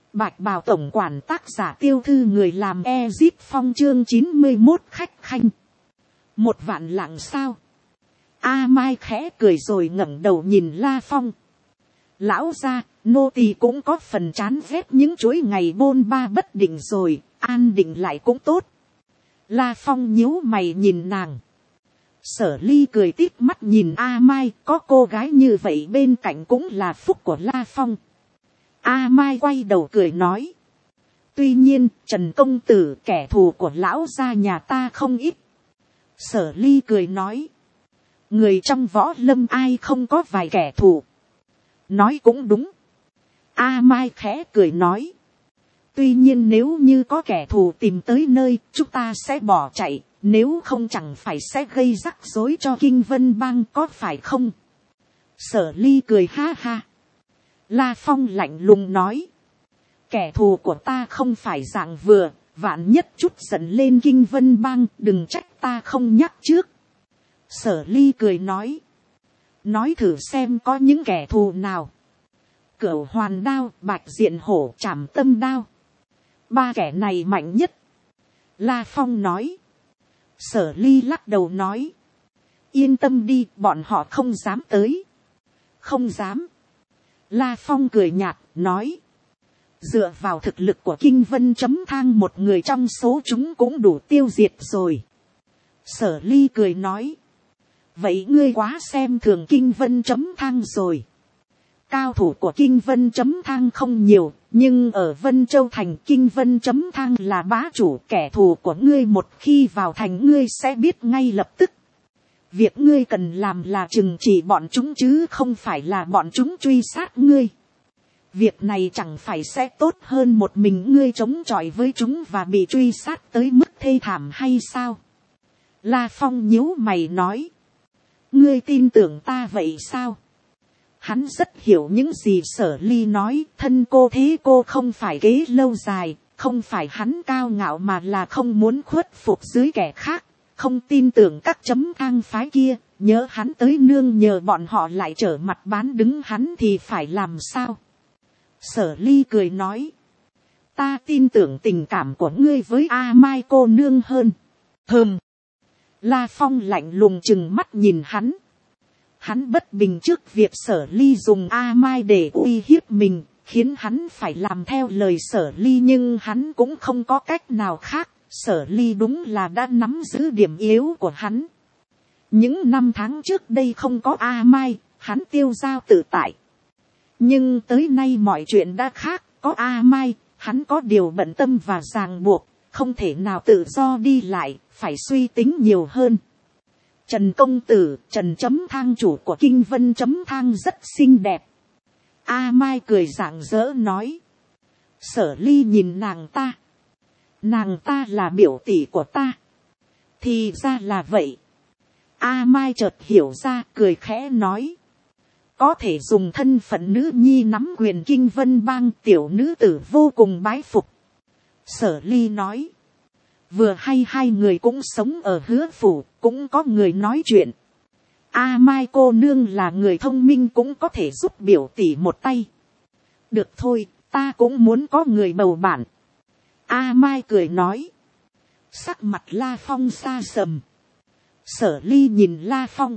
Bạch bào tổng quản tác giả Tiêu Thư, người làm Ezip Phong, chương 91 khách khanh. 1.000.000 lạng sao? A Mai khẽ cười rồi ngẩng đầu nhìn La Phong. Lão gia, nô tỳ cũng có phần chán ghét những chuỗi ngày bôn ba bất định rồi, an định lại cũng tốt. La Phong nhíu mày nhìn nàng. Sở Ly cười tít mắt nhìn A Mai, có cô gái như vậy bên cạnh cũng là phúc của La Phong. A Mai quay đầu cười nói. Tuy nhiên, Trần công tử, kẻ thù của lão gia nhà ta không ít. Sở Ly cười nói. Người trong võ lâm ai không có vài kẻ thù. Nói cũng đúng. A Mai khẽ cười nói. Tuy nhiên nếu như có kẻ thù tìm tới nơi, chúng ta sẽ bỏ chạy. Nếu không chẳng phải sẽ gây rắc rối cho Kinh Vân Bang, có phải không? Sở Ly cười ha ha. La Phong lạnh lùng nói. Kẻ thù của ta không phải dạng vừa, vạn nhất chút giận lên Kinh Vân Bang, đừng trách ta không nhắc trước. Sở Ly cười nói. Nói thử xem có những kẻ thù nào. Cửu Hoàn Đao, Bạch Diện Hổ, Trảm Tâm Đao. 3 kẻ này mạnh nhất. La Phong nói. Sở Ly lắc đầu nói. Yên tâm đi, bọn họ không dám tới. Không dám. La Phong cười nhạt, nói. Dựa vào thực lực của Kinh Vân chấm thang, một người trong số chúng cũng đủ tiêu diệt rồi. Sở Ly cười nói. Vậy ngươi quá xem thường Kinh Vân chấm thang rồi. Cao thủ của Kinh Vân chấm thang không nhiều, nhưng ở Vân Châu thành Kinh Vân chấm thang là bá chủ. Kẻ thù của ngươi một khi vào thành ngươi sẽ biết ngay lập tức. Việc ngươi cần làm là trừng trị bọn chúng chứ không phải là bọn chúng truy sát ngươi. Việc này chẳng phải sẽ tốt hơn một mình ngươi chống chọi với chúng và bị truy sát tới mức thê thảm hay sao? La Phong nhíu mày nói. Ngươi tin tưởng ta vậy sao? Hắn rất hiểu những gì Sở Ly nói, thân cô thế cô không phải kế lâu dài, không phải hắn cao ngạo mà là không muốn khuất phục dưới kẻ khác, không tin tưởng các chấm thang phái kia, nhớ hắn tới nương nhờ bọn họ lại trở mặt bán đứng hắn thì phải làm sao? Sở Ly cười nói. Ta tin tưởng tình cảm của ngươi với A Mai cô nương hơn. Hừm. La Phong lạnh lùng chừng mắt nhìn hắn. Hắn bất bình trước việc Sở Ly dùng A Mai để uy hiếp mình, khiến hắn phải làm theo lời Sở Ly, nhưng hắn cũng không có cách nào khác. Sở Ly đúng là đã nắm giữ điểm yếu của hắn. Những năm tháng trước đây không có A Mai, hắn tiêu dao tự tại. Nhưng tới nay mọi chuyện đã khác, có A Mai, hắn có điều bận tâm và ràng buộc, không thể nào tự do đi lại, phải suy tính nhiều hơn. Trần công tử, Trần chấm thang chủ của Kinh Vân chấm thang rất xinh đẹp. A Mai cười rạng rỡ nói. Sở Ly nhìn nàng ta. Nàng ta là biểu tỷ của ta. Thì ra là vậy. A Mai chợt hiểu ra, cười khẽ nói. Có thể dùng thân phận nữ nhi nắm quyền Kinh Vân Bang, tiểu nữ tử vô cùng bái phục. Sở Ly nói. Vừa hay hai người cũng sống ở Hứa phủ, cũng có người nói chuyện. A Mai cô nương là người thông minh, cũng có thể giúp biểu tỷ một tay. Được thôi, ta cũng muốn có người bầu bạn. A Mai cười nói. Sắc mặt La Phong xa sầm. Sở Ly nhìn La Phong.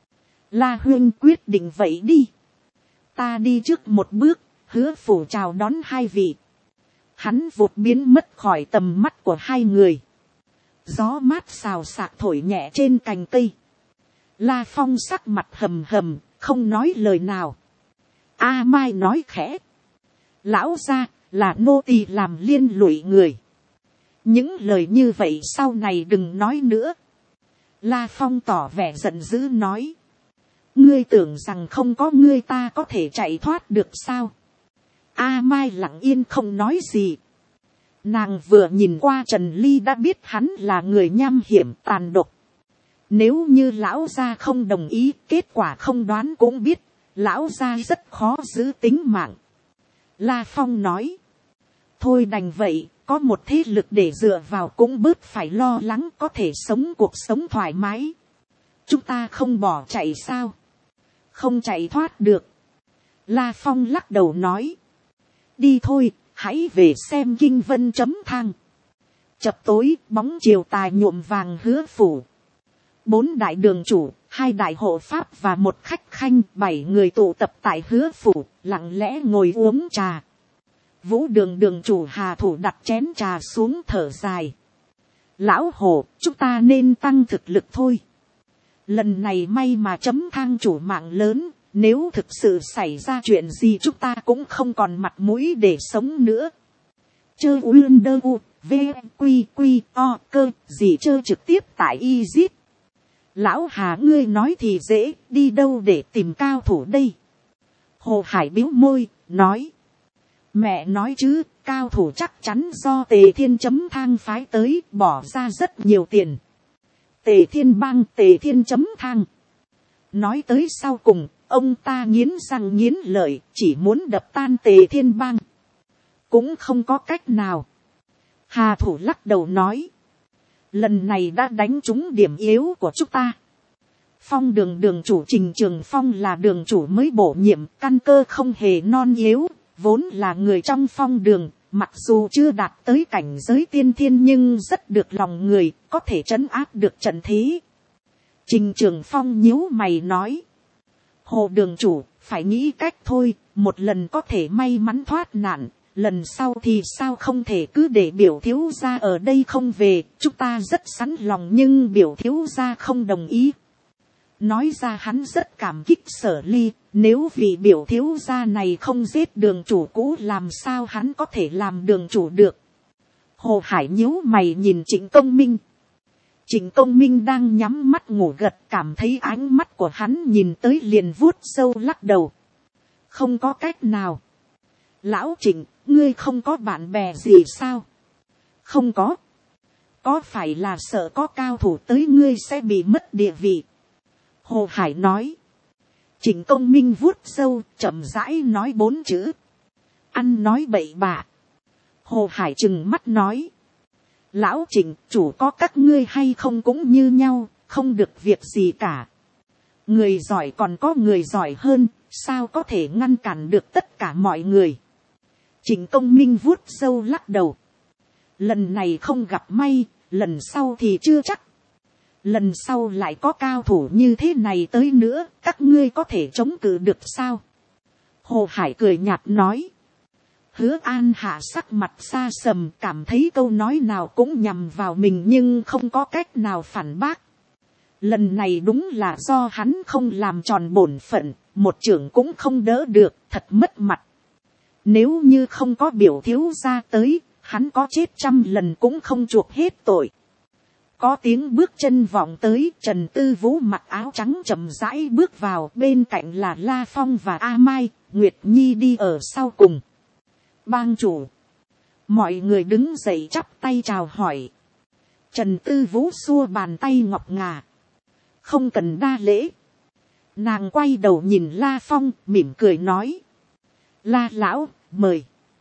La huynh quyết định vậy đi. Ta đi trước một bước, Hứa phủ chào đón hai vị. Hắn vụt biến mất khỏi tầm mắt của hai người. Gió mát xào xạc thổi nhẹ trên cành cây. La Phong sắc mặt hầm hầm, không nói lời nào. A Mai nói khẽ. Lão gia, là nô tỳ làm liên lụy người. Những lời như vậy sau này đừng nói nữa. La Phong tỏ vẻ giận dữ nói. Ngươi tưởng rằng không có ngươi ta có thể chạy thoát được sao? A Mai lặng yên không nói gì. Nàng vừa nhìn qua Trần Ly đã biết hắn là người nham hiểm tàn độc. Nếu như lão gia không đồng ý, kết quả không đoán cũng biết, lão gia rất khó giữ tính mạng. La Phong nói. Thôi đành vậy, có một thế lực để dựa vào cũng bớt phải lo lắng, có thể sống cuộc sống thoải mái. Chúng ta không bỏ chạy sao? Không chạy thoát được. La Phong lắc đầu nói. Đi thôi, hãy về xem kinh vân chấm thang. Chập tối bóng chiều tà nhuộm vàng hứa phủ. 4 đại đường chủ, 2 đại hộ pháp và 1 khách khanh, 7 người tụ tập tại hứa phủ, lặng lẽ ngồi uống trà. Vũ đường đường chủ Hà Thủ đặt chén trà xuống thở dài. Lão Hồ, chúng ta nên tăng thực lực thôi. Lần này may mà chấm thang chủ mạng lớn, nếu thực sự xảy ra chuyện gì chúng ta cũng không còn mặt mũi để sống nữa. Chơ uyên đơ u, v, quy quy, o, cơ, gì chơ trực tiếp tại Egypt. Lão Hà ngươi nói thì dễ, đi đâu để tìm cao thủ đây? Hồ Hải bĩu môi, nói. Mẹ nói chứ, cao thủ chắc chắn do Tề Thiên chấm thang phái tới, bỏ ra rất nhiều tiền. Tề Thiên bang, Tề Thiên chấm thang. Nói tới sau cùng, ông ta nghiến răng nghiến lợi, chỉ muốn đập tan Tề Thiên bang. Cũng không có cách nào. Hà Thủ lắc đầu nói. Lần này đã đánh trúng điểm yếu của chúng ta. Phong đường đường chủ Trình Trường Phong là đường chủ mới bổ nhiệm, căn cơ không hề non yếu, vốn là người trong phong đường, mặc dù chưa đạt tới cảnh giới tiên thiên nhưng rất được lòng người, có thể trấn áp được trận thế. Trình Trường Phong nhíu mày nói. Hồ đường chủ, phải nghĩ cách thôi, một lần có thể may mắn thoát nạn, lần sau thì sao không thể cứ để biểu thiếu gia ở đây không về, chúng ta rất sẵn lòng nhưng biểu thiếu gia không đồng ý. Nói ra hắn rất cảm kích Sở Ly, nếu vị biểu thiếu gia này không giết đường chủ cũ làm sao hắn có thể làm đường chủ được. Hồ Hải nhíu mày nhìn Trịnh Công Minh. Trịnh Công Minh đang nhắm mắt ngủ gật, cảm thấy ánh mắt của hắn nhìn tới liền vuốt sâu lắc đầu. Không có cách nào. Lão Trịnh, ngươi không có bạn bè gì sao? Không có. Có phải là sợ có cao thủ tới ngươi sẽ bị mất địa vị? Hồ Hải nói. Trịnh Công Minh vuốt sâu, chậm rãi nói 4 chữ. Ăn nói bậy bạ. Hồ Hải trừng mắt nói. Lão Trịnh, chủ có các ngươi hay không cũng như nhau, không được việc gì cả. Người giỏi còn có người giỏi hơn, sao có thể ngăn cản được tất cả mọi người. Trịnh Công Minh vuốt sâu lắc đầu. Lần này không gặp may, lần sau thì chưa chắc. Lần sau lại có cao thủ như thế này tới nữa, các ngươi có thể chống cự được sao? Hồ Hải cười nhạt nói. Hứa An Hạ sắc mặt xa sầm, cảm thấy câu nói nào cũng nhằm vào mình nhưng không có cách nào phản bác. Lần này đúng là do hắn không làm tròn bổn phận, một trưởng cũng không đỡ được, thật mất mặt. Nếu như không có biểu thiếu gia tới, hắn có chết 100 lần cũng không chuộc hết tội. Có tiếng bước chân vọng tới, Trần Tư Vũ mặc áo trắng chậm rãi bước vào, bên cạnh là La Phong và A Mai, Nguyệt Nhi đi ở sau cùng. Bang chủ. Mọi người đứng dậy chắp tay chào hỏi. Trần Tư Vũ xua bàn tay ngọc ngà. Không cần đa lễ. Nàng quay đầu nhìn La Phong, mỉm cười nói. La lão, mời.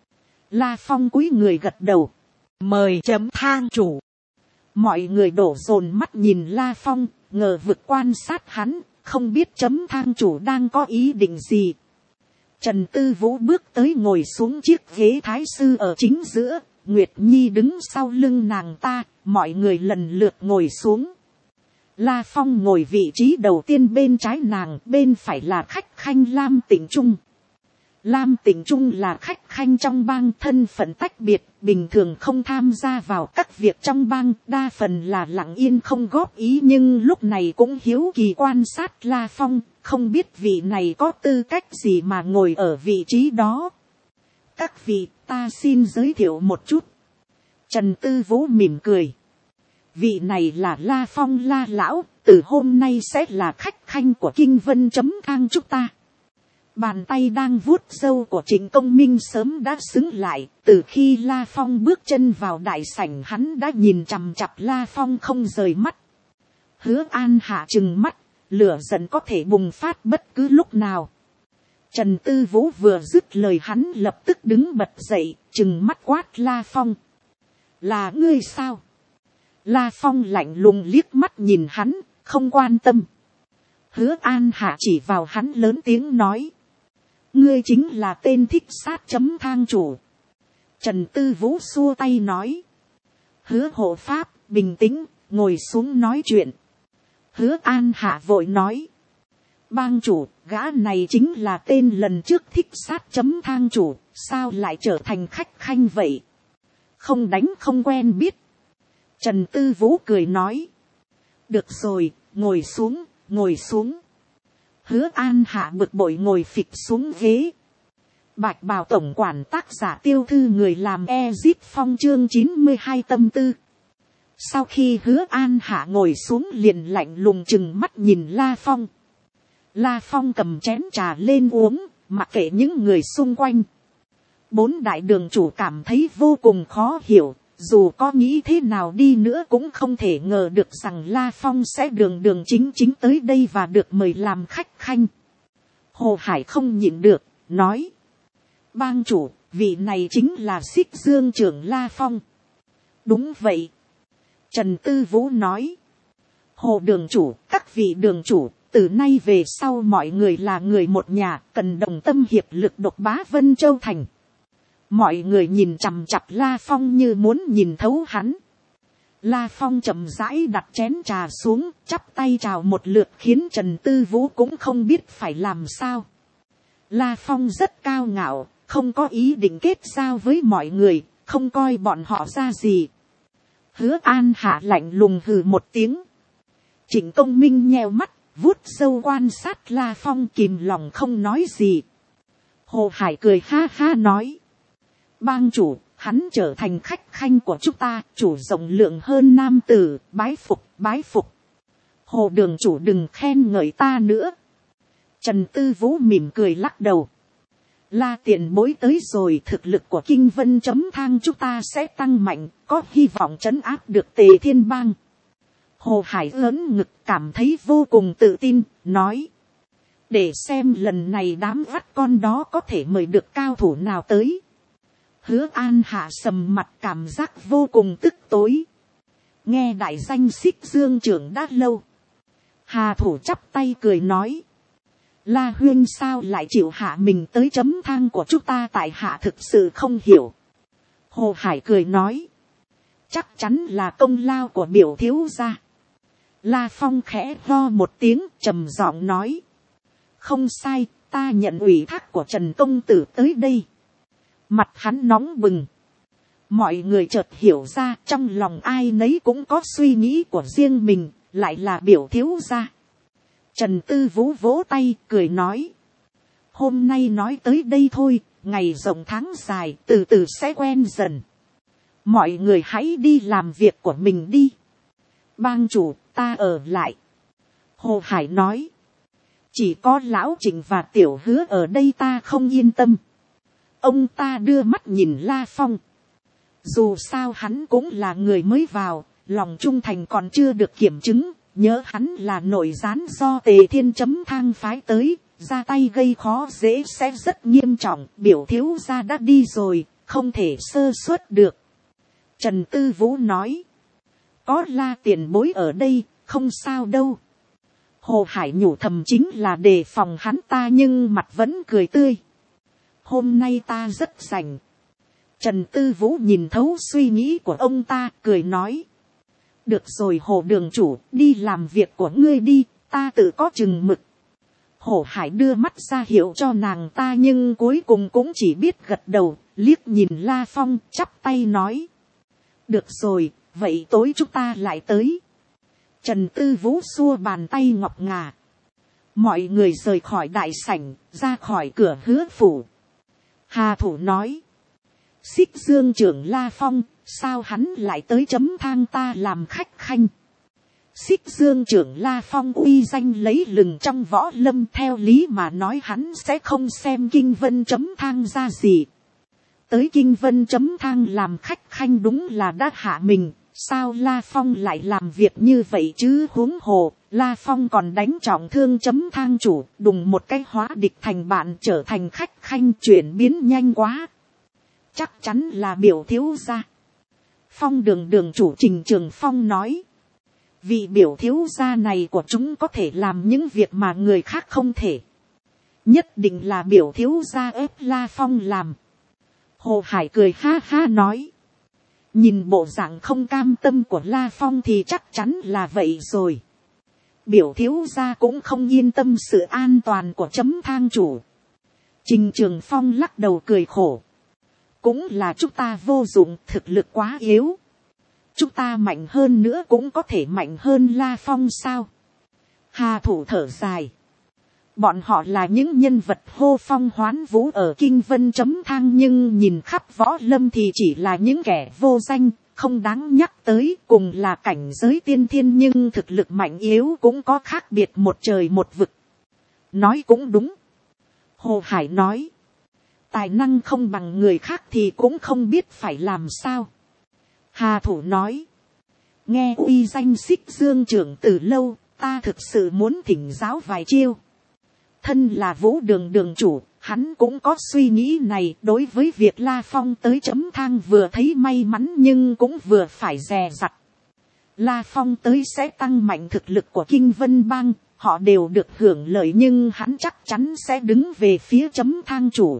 La Phong cúi người gật đầu. Mời chấm thang chủ. Mọi người đổ dồn mắt nhìn La Phong, ngờ vực quan sát hắn, không biết chấm thang chủ đang có ý định gì. Trần Tư Vũ bước tới ngồi xuống chiếc ghế thái sư ở chính giữa, Nguyệt Nhi đứng sau lưng nàng ta, mọi người lần lượt ngồi xuống. La Phong ngồi vị trí đầu tiên bên trái nàng, bên phải là khách khanh Lam Tịnh Trung. Lam Tịnh Trung là khách khanh trong bang, thân phận tách biệt, bình thường không tham gia vào các việc trong bang, đa phần là lặng yên không góp ý nhưng lúc này cũng hiếu kỳ quan sát La Phong, không biết vị này có tư cách gì mà ngồi ở vị trí đó. Các vị, ta xin giới thiệu một chút. Trần Tư Vũ mỉm cười. Vị này là La Phong La lão, từ hôm nay sẽ là khách khanh của Kinh Vân chấm thang chúng ta. Bàn tay đang vuốt râu của Trịnh Công Minh sớm đã xứng lại, từ khi La Phong bước chân vào đại sảnh hắn đã nhìn chằm chặp La Phong không rời mắt. Hứa An Hạ trừng mắt, lửa giận có thể bùng phát bất cứ lúc nào. Trần Tư Vũ vừa dứt lời hắn lập tức đứng bật dậy, trừng mắt quát La Phong. Là ngươi sao? La Phong lạnh lùng liếc mắt nhìn hắn, không quan tâm. Hứa An Hạ chỉ vào hắn lớn tiếng nói. Ngươi chính là tên thích sát chấm thang chủ. Trần Tư Vũ xua tay nói. Hứa hộ pháp, bình tĩnh, ngồi xuống nói chuyện. Hứa An Hạ vội nói. Bang chủ, gã này chính là tên lần trước thích sát chấm thang chủ, sao lại trở thành khách khanh vậy? Không đánh không quen biết. Trần Tư Vũ cười nói. Được rồi, ngồi xuống, ngồi xuống. Hứa An Hạ bực bội ngồi phịch xuống ghế. Bạch bào tổng quản tác giả Tiêu Thư người làm Ezip Phong chương 92 tâm tư. Sau khi Hứa An Hạ ngồi xuống liền lạnh lùng chừng mắt nhìn La Phong. La Phong cầm chén trà lên uống, mặc kệ những người xung quanh. 4 đại đường chủ cảm thấy vô cùng khó hiểu, dù có nghĩ thế nào đi nữa cũng không thể ngờ được rằng La Phong sẽ đường đường chính chính tới đây và được mời làm khách khanh. Hồ Hải không nhịn được, nói. Bang chủ, vị này chính là Xích Dương trưởng La Phong. Đúng vậy. Trần Tư Vũ nói. Hồ đường chủ, các vị đường chủ, từ nay về sau mọi người là người một nhà, cần đồng tâm hiệp lực độc bá Vân Châu Thành. Mọi người nhìn chằm chặp La Phong như muốn nhìn thấu hắn. La Phong chậm rãi đặt chén trà xuống, chắp tay chào một lượt khiến Trần Tư Vũ cũng không biết phải làm sao. La Phong rất cao ngạo, không có ý định kết giao với mọi người, không coi bọn họ ra gì. Hứa An Hạ lạnh lùng hừ một tiếng. Trịnh Công Minh nheo mắt, vuốt râu quan sát La Phong kìm lòng không nói gì. Hồ Hải cười ha ha nói. Bang chủ, hắn trở thành khách khanh của chúng ta, chủ rộng lượng hơn nam tử, bái phục, bái phục. Hồ đường chủ đừng khen ngợi ta nữa. Trần Tư Vũ mỉm cười lắc đầu. La tiền bối tới rồi, thực lực của Kinh Vân chấm thang chúng ta sẽ tăng mạnh, có hy vọng trấn áp được Tề Thiên Bang. Hồ Hải lớn ngực cảm thấy vô cùng tự tin, nói. Để xem lần này đám vắt con đó có thể mời được cao thủ nào tới. Hứa An Hạ sầm mặt cảm giác vô cùng tức tối. Nghe đại danh Xích Dương trưởng đã lâu. Hà thủ chắp tay cười nói. La Huyên sao lại chịu hạ mình tới chấm thang của chúng ta, tại hạ thực sự không hiểu. Hồ Hải cười nói. Chắc chắn là công lao của biểu thiếu gia. La Phong khẽ ho một tiếng trầm giọng nói. Không sai, ta nhận ủy thác của Trần công tử tới đây. Mặt hắn nóng bừng. Mọi người chợt hiểu ra trong lòng ai nấy cũng có suy nghĩ của riêng mình, lại là biểu thiếu gia. Trần Tư Vũ vỗ tay cười nói. Hôm nay nói tới đây thôi, ngày rộng tháng dài từ từ sẽ quen dần. Mọi người hãy đi làm việc của mình đi. Bang chủ, ta ở lại. Hồ Hải nói. Chỉ có lão Trịnh và Tiểu Hứa ở đây ta không yên tâm. Ông ta đưa mắt nhìn La Phong. Dù sao hắn cũng là người mới vào, lòng trung thành còn chưa được kiểm chứng. Nhớ hắn là nội gián do Tề Thiên chấm thang phái tới, ra tay gây khó dễ sẽ rất nghiêm trọng. Biểu thiếu gia đã đi rồi, không thể sơ suất được. Trần Tư Vũ nói. Có La tiền bối ở đây, không sao đâu. Hồ Hải nhủ thầm chính là đề phòng hắn ta nhưng mặt vẫn cười tươi. Hôm nay ta rất rảnh. Trần Tư Vũ nhìn thấu suy nghĩ của ông ta, cười nói. Được rồi Hồ đường chủ, đi làm việc của ngươi đi, ta tự có chừng mực. Hồ Hải đưa mắt ra hiệu cho nàng ta nhưng cuối cùng cũng chỉ biết gật đầu, liếc nhìn La Phong, chắp tay nói. Được rồi, vậy tối chúng ta lại tới. Trần Tư Vũ xua bàn tay ngọc ngà. Mọi người rời khỏi đại sảnh, ra khỏi cửa Hứa phủ. Hà thủ nói. Xích Dương trưởng La Phong, sao hắn lại tới chấm thang ta làm khách khanh. Xích Dương trưởng La Phong uy danh lấy lừng trong võ lâm, theo lý mà nói hắn sẽ không xem Kinh Vân chấm thang ra gì. Tới Kinh Vân chấm thang làm khách khanh đúng là đã hạ mình. Sao La Phong lại làm việc như vậy chứ, huống hồ, La Phong còn đánh trọng thương chấm thang chủ, đùng một cái hóa địch thành bạn, trở thành khách khanh, chuyển biến nhanh quá. Chắc chắn là biểu thiếu gia. Phong đường đường chủ Trình Trường Phong nói. Vị biểu thiếu gia này của chúng có thể làm những việc mà người khác không thể. Nhất định là biểu thiếu gia ép La Phong làm. Hồ Hải cười ha ha nói. Nhìn bộ dạng không cam tâm của La Phong thì chắc chắn là vậy rồi. Biểu thiếu gia cũng không yên tâm sự an toàn của chấm thang chủ. Trình Trường Phong lắc đầu cười khổ. Cũng là chúng ta vô dụng, thực lực quá yếu. Chúng ta mạnh hơn nữa cũng có thể mạnh hơn La Phong sao? Hà Thủ thở dài. Bọn họ là những nhân vật hô phong hoán vũ ở Kinh Vân chấm thang, nhưng nhìn khắp võ lâm thì chỉ là những kẻ vô danh, không đáng nhắc tới. Cùng là cảnh giới tiên thiên nhưng thực lực mạnh yếu cũng có khác biệt một trời một vực. Nói cũng đúng. Hồ Hải nói. Tài năng không bằng người khác thì cũng không biết phải làm sao. Hà Thủ nói. Nghe uy danh Xích Dương trưởng từ lâu, ta thực sự muốn thỉnh giáo vài chiêu. Thân là Vũ Đường đường chủ, hắn cũng có suy nghĩ này. Đối với việc La Phong tới chấm thang vừa thấy may mắn nhưng cũng vừa phải dè dặt. La Phong tới sẽ tăng mạnh thực lực của Kinh Vân Bang, họ đều được hưởng lợi nhưng hắn chắc chắn sẽ đứng về phía chấm thang chủ.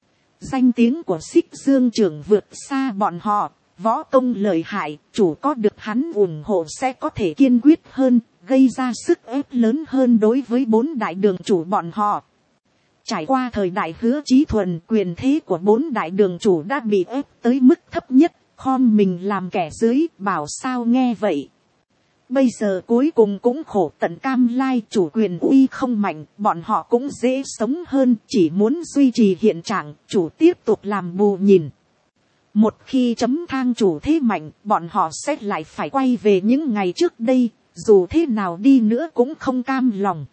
Danh tiếng của Xích Dương trưởng vượt xa bọn họ, võ công lợi hại, chủ có được hắn ủng hộ sẽ có thể kiên quyết hơn, gây ra sức ép lớn hơn đối với 4 đại đường chủ bọn họ. Trải qua thời đại Hứa Chí Thuần, quyền thế của 4 đại đường chủ đã bị ép tới mức thấp nhất, khom mình làm kẻ dưới, bảo sao nghe vậy. Bây giờ cuối cùng cũng khổ tận cam lai, chủ quyền uy không mạnh, bọn họ cũng dễ sống hơn, chỉ muốn duy trì hiện trạng, chủ tiếp tục làm bù nhìn. Một khi chấm thang chủ thế mạnh, bọn họ sẽ lại phải quay về những ngày trước đây, dù thế nào đi nữa cũng không cam lòng.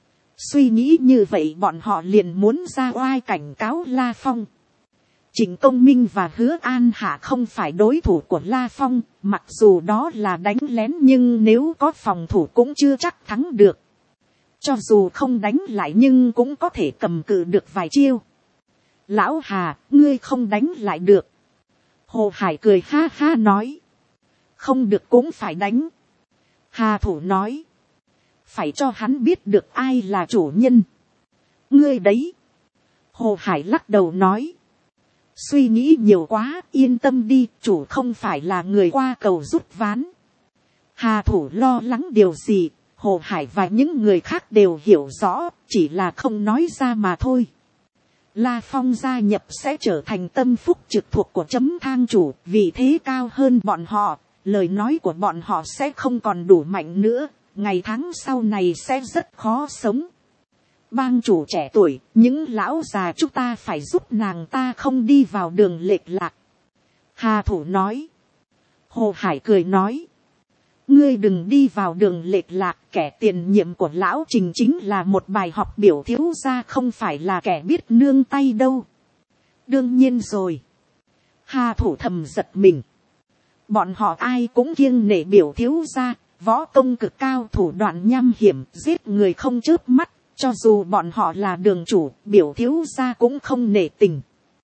Suy nghĩ như vậy bọn họ liền muốn ra oai cảnh cáo La Phong. Trịnh Công Minh và Hứa An Hạ không phải đối thủ của La Phong, mặc dù đó là đánh lén nhưng nếu có phòng thủ cũng chưa chắc thắng được. Cho dù không đánh lại nhưng cũng có thể cầm cự được vài chiêu. Lão Hà, ngươi không đánh lại được. Hồ Hải cười ha ha nói. Không được cũng phải đánh. Hà Thủ nói. Phải cho hắn biết được ai là chủ nhân. Ngươi đấy. Hồ Hải lắc đầu nói. Suy nghĩ nhiều quá, yên tâm đi, chủ không phải là người qua cầu rút ván. Hà Thủ lo lắng điều gì, Hồ Hải và những người khác đều hiểu rõ, chỉ là không nói ra mà thôi. La Phong gia nhập sẽ trở thành tâm phúc trực thuộc của chấm thang chủ, vị thế cao hơn bọn họ, lời nói của bọn họ sẽ không còn đủ mạnh nữa, ngày tháng sau này sẽ rất khó sống. Bang chủ trẻ tuổi, những lão già chúng ta phải giúp nàng ta không đi vào đường lệch lạc. Hà Thủ nói. Hồ Hải cười nói. Ngươi đừng đi vào đường lệch lạc, kẻ tiền nhiệm của lão Trình chính là một bài học, biểu thiếu gia không phải là kẻ biết nương tay đâu. Đương nhiên rồi. Hà Thủ thầm giật mình. Bọn họ ai cũng kiêng nể biểu thiếu gia, võ công cực cao, thủ đoạn nham hiểm, giết người không chớp mắt. Cho dù bọn họ là đường chủ, biểu thiếu gia cũng không nể tình.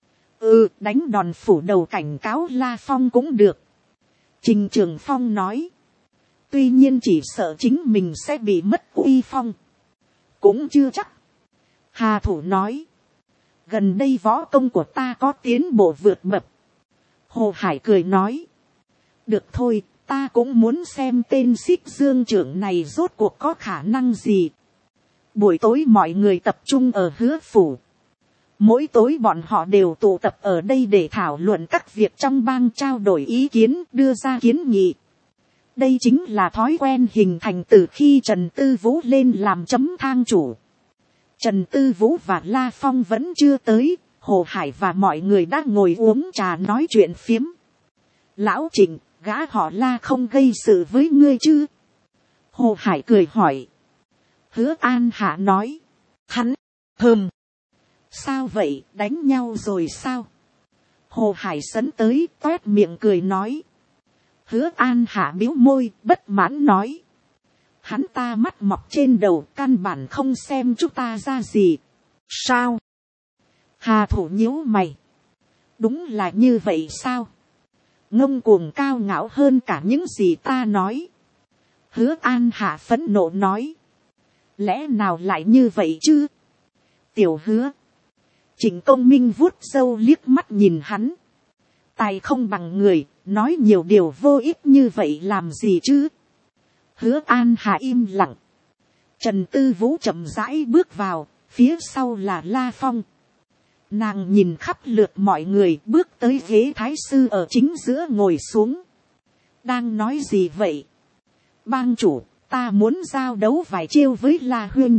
Đánh đòn phủ đầu cảnh cáo La Phong cũng được. Trình Trường Phong nói. Tuy nhiên chỉ sợ chính mình sẽ bị mất uy phong. Cũng chưa chắc. Hà Thủ nói. Gần đây võ công của ta có tiến bộ vượt bậc. Hồ Hải cười nói. Được thôi, ta cũng muốn xem tên Xích Dương trưởng này rốt cuộc có khả năng gì. Buổi tối mọi người tập trung ở Hứa phủ. Mỗi tối bọn họ đều tụ tập ở đây để thảo luận các việc trong bang, trao đổi ý kiến, đưa ra kiến nghị. Đây chính là thói quen hình thành từ khi Trần Tư Vũ lên làm chấm thang chủ. Trần Tư Vũ và La Phong vẫn chưa tới, Hồ Hải và mọi người đã ngồi uống trà nói chuyện phiếm. Lão Trịnh, gã họ La không gây sự với ngươi chứ? Hồ Hải cười hỏi. Hứa An Hạ nói. Hắn, sao vậy, đánh nhau rồi sao? Hồ Hải sấn tới, toét miệng cười nói. Hứa An Hạ biếu môi, bất mãn nói. Hắn ta mắt mọc trên đầu, căn bản không xem chúng ta ra gì. Sao? Hà Thủ nhíu mày. Đúng là như vậy sao? Ngông cuồng cao ngạo hơn cả những gì ta nói. Hứa An Hạ phẫn nộ nói. Lẽ nào lại như vậy chứ? Tiểu Hứa, Trịnh Công Minh vuốt râu liếc mắt nhìn hắn. Tài không bằng người, nói nhiều điều vô ích như vậy làm gì chứ. Hứa An Hà im lặng. Trần Tư Vũ chậm rãi bước vào, phía sau là La Phong. Nàng nhìn khắp lượt mọi người, bước tới ghế thái sư ở chính giữa ngồi xuống. Đang nói gì vậy? Bang chủ, ta muốn giao đấu vài chiêu với La Huyên.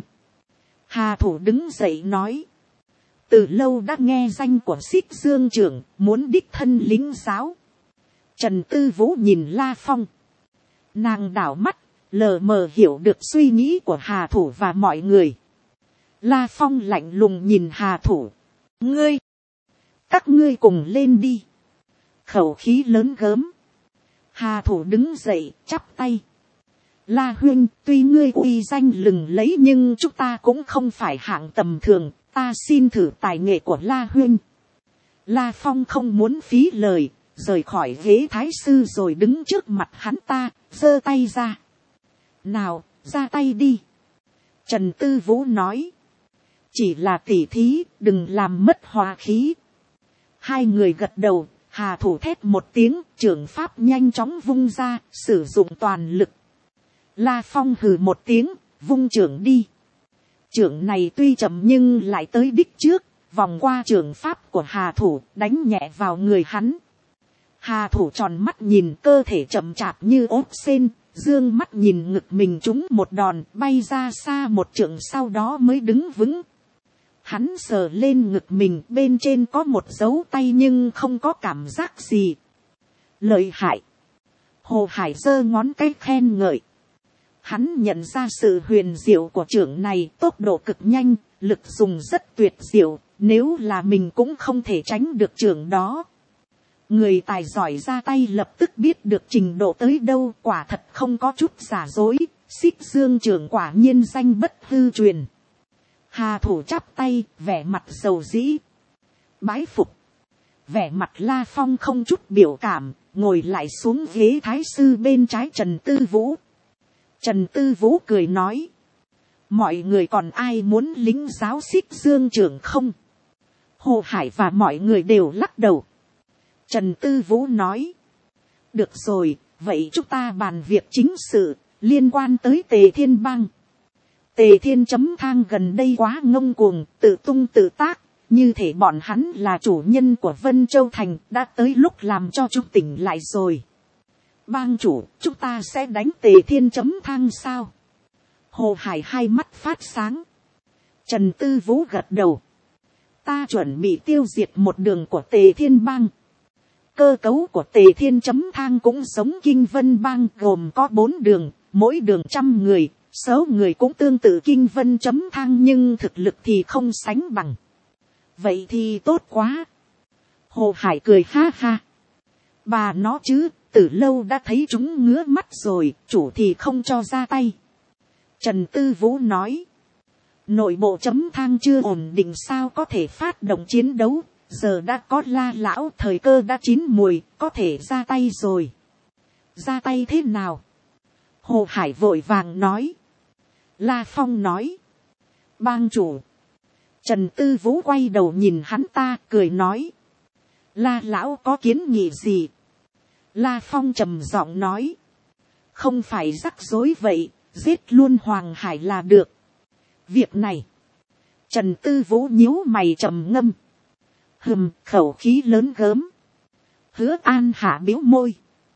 Hà Thủ đứng dậy nói. Từ lâu đã nghe danh của Xích Dương trưởng, muốn đích thân lính giáo. Trần Tư Vũ nhìn La Phong. Nàng đảo mắt, lờ mờ hiểu được suy nghĩ của Hà Thủ và mọi người. La Phong lạnh lùng nhìn Hà Thủ. Ngươi! Các ngươi cùng lên đi. Khẩu khí lớn gớm. Hà Thủ đứng dậy, chắp tay. La Huyên, tuy ngươi uy danh lừng lẫy nhưng chúng ta cũng không phải hạng tầm thường. Ta xin thử tài nghệ của La Huyên. La Phong không muốn phí lời, rời khỏi ghế thái sư rồi đứng trước mặt hắn ta, giơ tay ra. Nào, ra tay đi. Trần Tư Vũ nói. Chỉ là tỉ thí, đừng làm mất hòa khí. Hai người gật đầu, Hà Thủ thét một tiếng, trưởng pháp nhanh chóng vung ra, sử dụng toàn lực. La Phong hừ một tiếng, vung trưởng đi. Trưởng này tuy chậm nhưng lại tới đích trước, vòng qua trưởng pháp của Hà Thủ, đánh nhẹ vào người hắn. Hà Thủ tròn mắt nhìn, cơ thể chậm chạp như ốp sên, dương mắt nhìn ngực mình trúng một đòn, bay ra xa một trượng, sau đó mới đứng vững. Hắn sờ lên ngực mình, bên trên có một dấu tay nhưng không có cảm giác gì. Lợi hại. Hồ Hải giơ ngón cái khen ngợi. Hắn nhận ra sự huyền diệu của trưởng này, tốc độ cực nhanh, lực dùng rất tuyệt diệu, nếu là mình cũng không thể tránh được trưởng đó. Người tài giỏi ra tay lập tức biết được trình độ tới đâu, quả thật không có chút giả dối, Xích Dương trưởng quả nhiên danh bất hư truyền. Hà Thủ chắp tay, vẻ mặt dầu dĩ. Bái phục. Vẻ mặt La Phong không chút biểu cảm, ngồi lại xuống ghế thái sư bên trái Trần Tư Vũ. Trần Tư Vũ cười nói. Mọi người còn ai muốn lính giáo Xích Dương trưởng không? Hồ Hải và mọi người đều lắc đầu. Trần Tư Vũ nói. Được rồi, vậy chúng ta bàn việc chính sự, liên quan tới Tề Thiên Bang. Tề Thiên chấm thang gần đây quá ngông cuồng, tự tung tự tác, như thể bọn hắn là chủ nhân của Vân Châu Thành, đã tới lúc làm cho chúng tỉnh lại rồi. Bang chủ, chúng ta sẽ đánh Tề Thiên chấm thang sao? Hồ Hải hai mắt phát sáng. Trần Tư Vũ gật đầu. Ta chuẩn bị tiêu diệt một đường của Tề Thiên Bang. Cơ cấu của Tề Thiên chấm thang cũng giống Kinh Vân Bang, gồm có 4 đường, mỗi đường 100 người. Số người cũng tương tự Kinh Vân chấm thang nhưng thực lực thì không sánh bằng. Vậy thì tốt quá. Hồ Hải cười ha ha. Bà nó chứ, từ lâu đã thấy chúng ngứa mắt rồi, chủ thì không cho ra tay. Trần Tư Vũ nói. Nội bộ chấm thang chưa ổn định sao có thể phát động chiến đấu, giờ đã có La lão, thời cơ đã chín mùi, có thể ra tay rồi. Ra tay thế nào? Hồ Hải vội vàng nói. La Phong nói. Bang chủ. Trần Tư Vũ quay đầu nhìn hắn ta, cười nói. La lão có kiến nghị gì? La Phong trầm giọng nói. Không phải rắc rối vậy, giết luôn Hoàng Hải là được. Việc này. Trần Tư Vũ nhíu mày trầm ngâm. Khẩu khí lớn gớm. Hứa An Hạ biếu môi.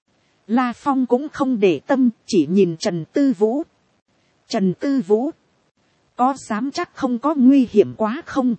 La Phong cũng không để tâm, chỉ nhìn Trần Tư Vũ. Trần Tư Vũ. Có dám chắc không có nguy hiểm quá không?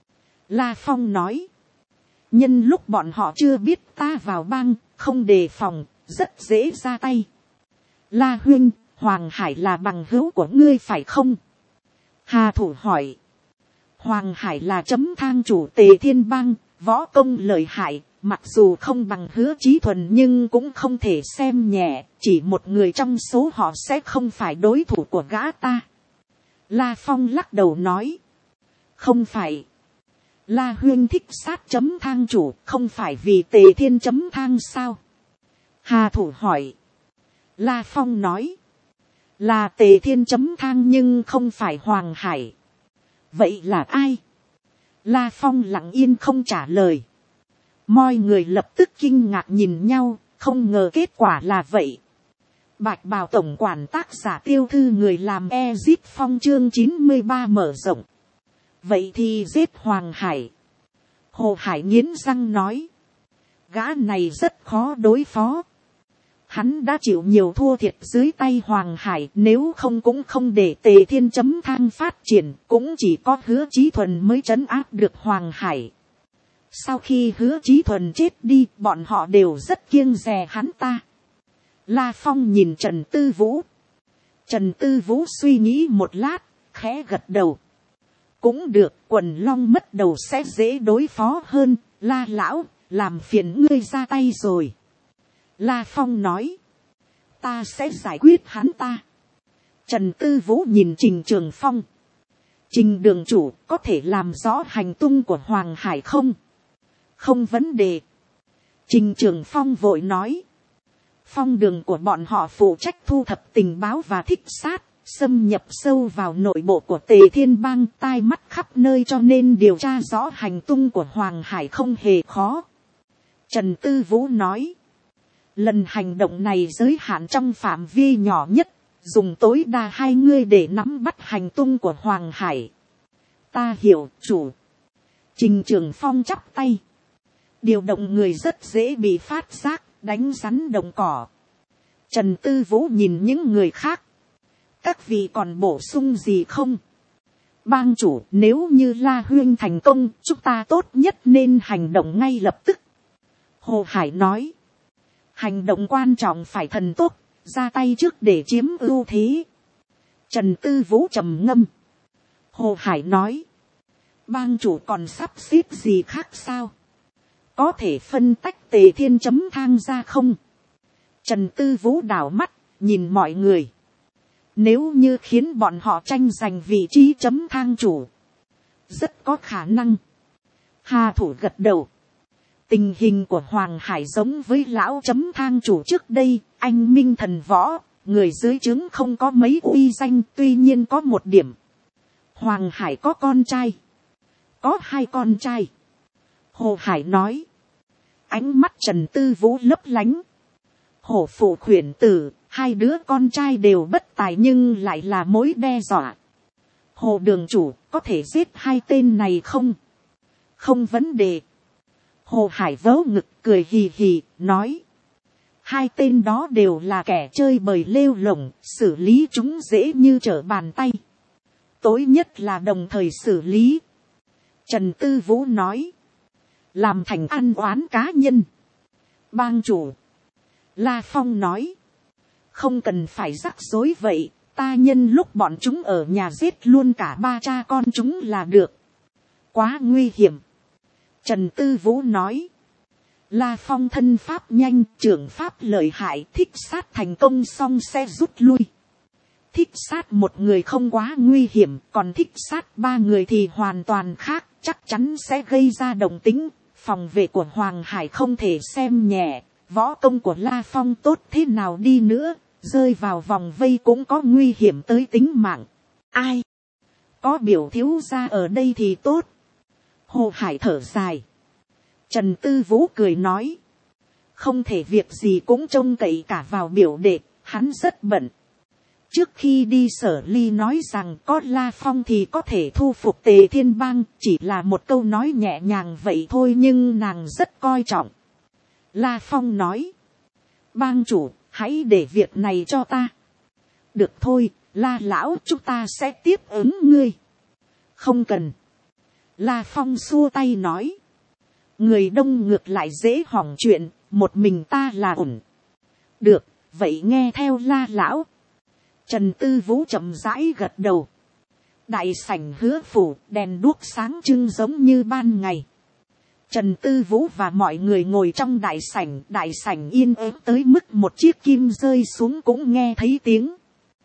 La Phong nói. Nhân lúc bọn họ chưa biết ta vào bang, không đề phòng, rất dễ ra tay. La Huyên, Hoàng Hải là bằng hữu của ngươi phải không? Hà Thủ hỏi. Hoàng Hải là chấm thang chủ Tề Thiên Bang, võ công lợi hại, mặc dù không bằng Hứa Chí Thuần nhưng cũng không thể xem nhẹ, chỉ một người trong số họ sẽ không phải đối thủ của gã ta. La Phong lắc đầu nói. Không phải. La Huyên thích sát chấm thang chủ, không phải vì Tề Thiên chấm thang sao? Hà Thủ hỏi. La Phong nói. Là Tề Thiên chấm thang nhưng không phải Hoàng Hải. Vậy là ai? La Phong lặng yên không trả lời. Mọi người lập tức kinh ngạc nhìn nhau, không ngờ kết quả là vậy. Bạch bào tổng quản tác giả tiêu thư người làm Ezip Phong chương 93 mở rộng. Vậy thì giết Hoàng Hải. Hồ Hải nghiến răng nói. Gã này rất khó đối phó. Hắn đã chịu nhiều thua thiệt dưới tay Hoàng Hải, nếu không cũng không để Tề Thiên chấm thang phát triển, cũng chỉ có Hứa Chí Thuần mới trấn áp được Hoàng Hải. Sau khi Hứa Chí Thuần chết đi, bọn họ đều rất kiêng dè hắn ta. La Phong nhìn Trần Tư Vũ. Trần Tư Vũ suy nghĩ một lát, khẽ gật đầu. Cũng được, Quần Long mất đầu sẽ dễ đối phó hơn. La lão, làm phiền ngươi ra tay rồi. La Phong nói. Ta sẽ giải quyết hắn ta. Trần Tư Vũ nhìn Trình Trường Phong. Trình đường chủ, có thể làm rõ hành tung của Hoàng Hải không? Không vấn đề. Trình Trường Phong vội nói. Phong đường của bọn họ phụ trách thu thập tình báo và thích sát, xâm nhập sâu vào nội bộ của Tề Thiên Bang, tai mắt khắp nơi, cho nên điều tra rõ hành tung của Hoàng Hải không hề khó. Trần Tư Vũ nói. Lần hành động này giới hạn trong phạm vi nhỏ nhất, dùng tối đa 2 người để nắm bắt hành tung của Hoàng Hải. Ta hiểu, chủ. Trình Trường Phong chắp tay. Điều động người rất dễ bị phát giác, đánh rắn động cỏ. Trần Tư Vũ nhìn những người khác. Các vị còn bổ sung gì không? Bang chủ, nếu như La Huyên thành công, chúng ta tốt nhất nên hành động ngay lập tức. Hồ Hải nói. Hành động quan trọng phải thần tốc, ra tay trước để chiếm ưu thế. Trần Tư Vũ trầm ngâm. Hồ Hải nói. Bang chủ còn sắp xếp gì khác sao? Có thể phân tách Tề Thiên chấm thang ra không? Trần Tư Vũ đảo mắt, nhìn mọi người. Nếu như khiến bọn họ tranh giành vị trí chấm thang chủ, rất có khả năng. Hà Thủ gật đầu. Tình hình của Hoàng Hải giống với lão chấm thang chủ trước đây, anh minh thần võ, người dưới trướng không có mấy uy danh, tuy nhiên có một điểm. Hoàng Hải có con trai. Có 2 con trai. Hồ Hải nói. Ánh mắt Trần Tư Vũ lấp lánh. Hổ phụ khuyển tử, 2 đứa con trai đều bất tài nhưng lại là mối đe dọa. Hồ đường chủ, có thể giết 2 tên này không? Không vấn đề. Hồ Hải vớ ngực cười hì hì, nói. 2 tên đó đều là kẻ chơi bời lêu lổng, xử lý chúng dễ như trở bàn tay. Tối nhất là đồng thời xử lý. Trần Tư Vũ nói. Làm thành ăn oán cá nhân. Bang chủ. La Phong nói. Không cần phải rắc rối vậy, ta nhân lúc bọn chúng ở nhà giết luôn cả 3 cha con chúng là được. Quá nguy hiểm. Trần Tư Vũ nói. La Phong thân pháp nhanh, trưởng pháp lợi hại, thích sát thành công xong sẽ rút lui. Thích sát 1 người không quá nguy hiểm, còn thích sát 3 người thì hoàn toàn khác, chắc chắn sẽ gây ra động tĩnh. Phòng vệ của Hoàng Hải không thể xem nhẹ, võ công của La Phong tốt thế nào đi nữa, rơi vào vòng vây cũng có nguy hiểm tới tính mạng. Ai? Có biểu thiếu gia ở đây thì tốt. Hồ Hải thở dài. Trần Tư Vũ cười nói. Không thể việc gì cũng trông cậy cả vào biểu đệ, hắn rất bận. Trước khi đi Sở Ly nói rằng có La Phong thì có thể thu phục Tề Thiên Bang, chỉ là một câu nói nhẹ nhàng vậy thôi nhưng nàng rất coi trọng. La Phong nói. Bang chủ, hãy để việc này cho ta. Được thôi, La lão, chúng ta sẽ tiếp ứng ngươi. Không cần. La Phong xua tay nói. Người đông ngược lại dễ hỏng chuyện, một mình ta là ổn. Được, vậy nghe theo La lão. Trần Tư Vũ chậm rãi gật đầu. Đại sảnh Hứa phủ, đèn đuốc sáng trưng giống như ban ngày. Trần Tư Vũ và mọi người ngồi trong đại sảnh yên ắng tới mức một chiếc kim rơi xuống cũng nghe thấy tiếng.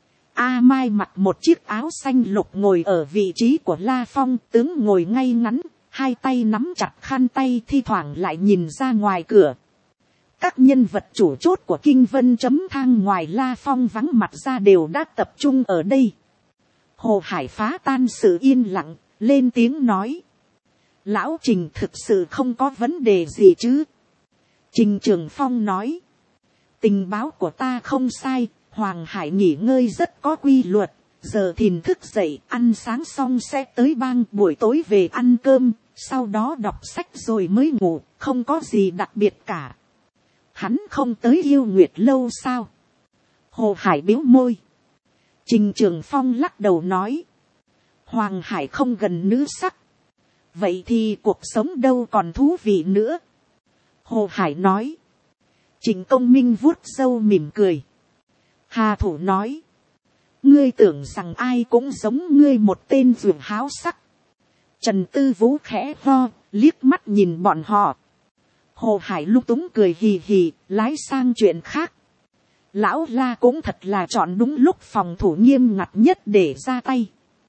A Mai mặc một chiếc áo xanh lục ngồi ở vị trí của La Phong, tướng ngồi ngay ngắn, 2 tay nắm chặt khăn tay, thi thoảng lại nhìn ra ngoài cửa. Các nhân vật chủ chốt của Kinh Vân chấm thang ngoài La Phong vắng mặt ra đều đã tập trung ở đây. Hồ Hải phá tan sự yên lặng, lên tiếng nói. Lão Trình thực sự không có vấn đề gì chứ. Trình Trường Phong nói. Tình báo của ta không sai. Hoàng Hải nghỉ ngơi rất có quy luật. Giờ thìn thức dậy ăn sáng xong sẽ tới bang, buổi tối về ăn cơm. Sau đó đọc sách rồi mới ngủ. Không có gì đặc biệt cả. Hắn không tới Yêu Nguyệt lâu sao? Hồ Hải biếu môi. Trình Trường Phong lắc đầu nói. Hoàng Hải không gần nữ sắc. Vậy thì cuộc sống đâu còn thú vị nữa. Hồ Hải nói. Trình Công Minh vuốt râu mỉm cười. Hà Thủ nói. Ngươi tưởng rằng ai cũng giống ngươi một tên vườn háo sắc. Trần Tư Vũ khẽ ho, liếc mắt nhìn bọn họ. Hồ Hải lung túng cười hì hì, lái sang chuyện khác. Lão La cũng thật là chọn đúng lúc phòng thủ nghiêm ngặt nhất để ra tay.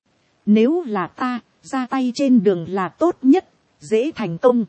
Nếu là ta, ra tay trên đường là tốt nhất, dễ thành công.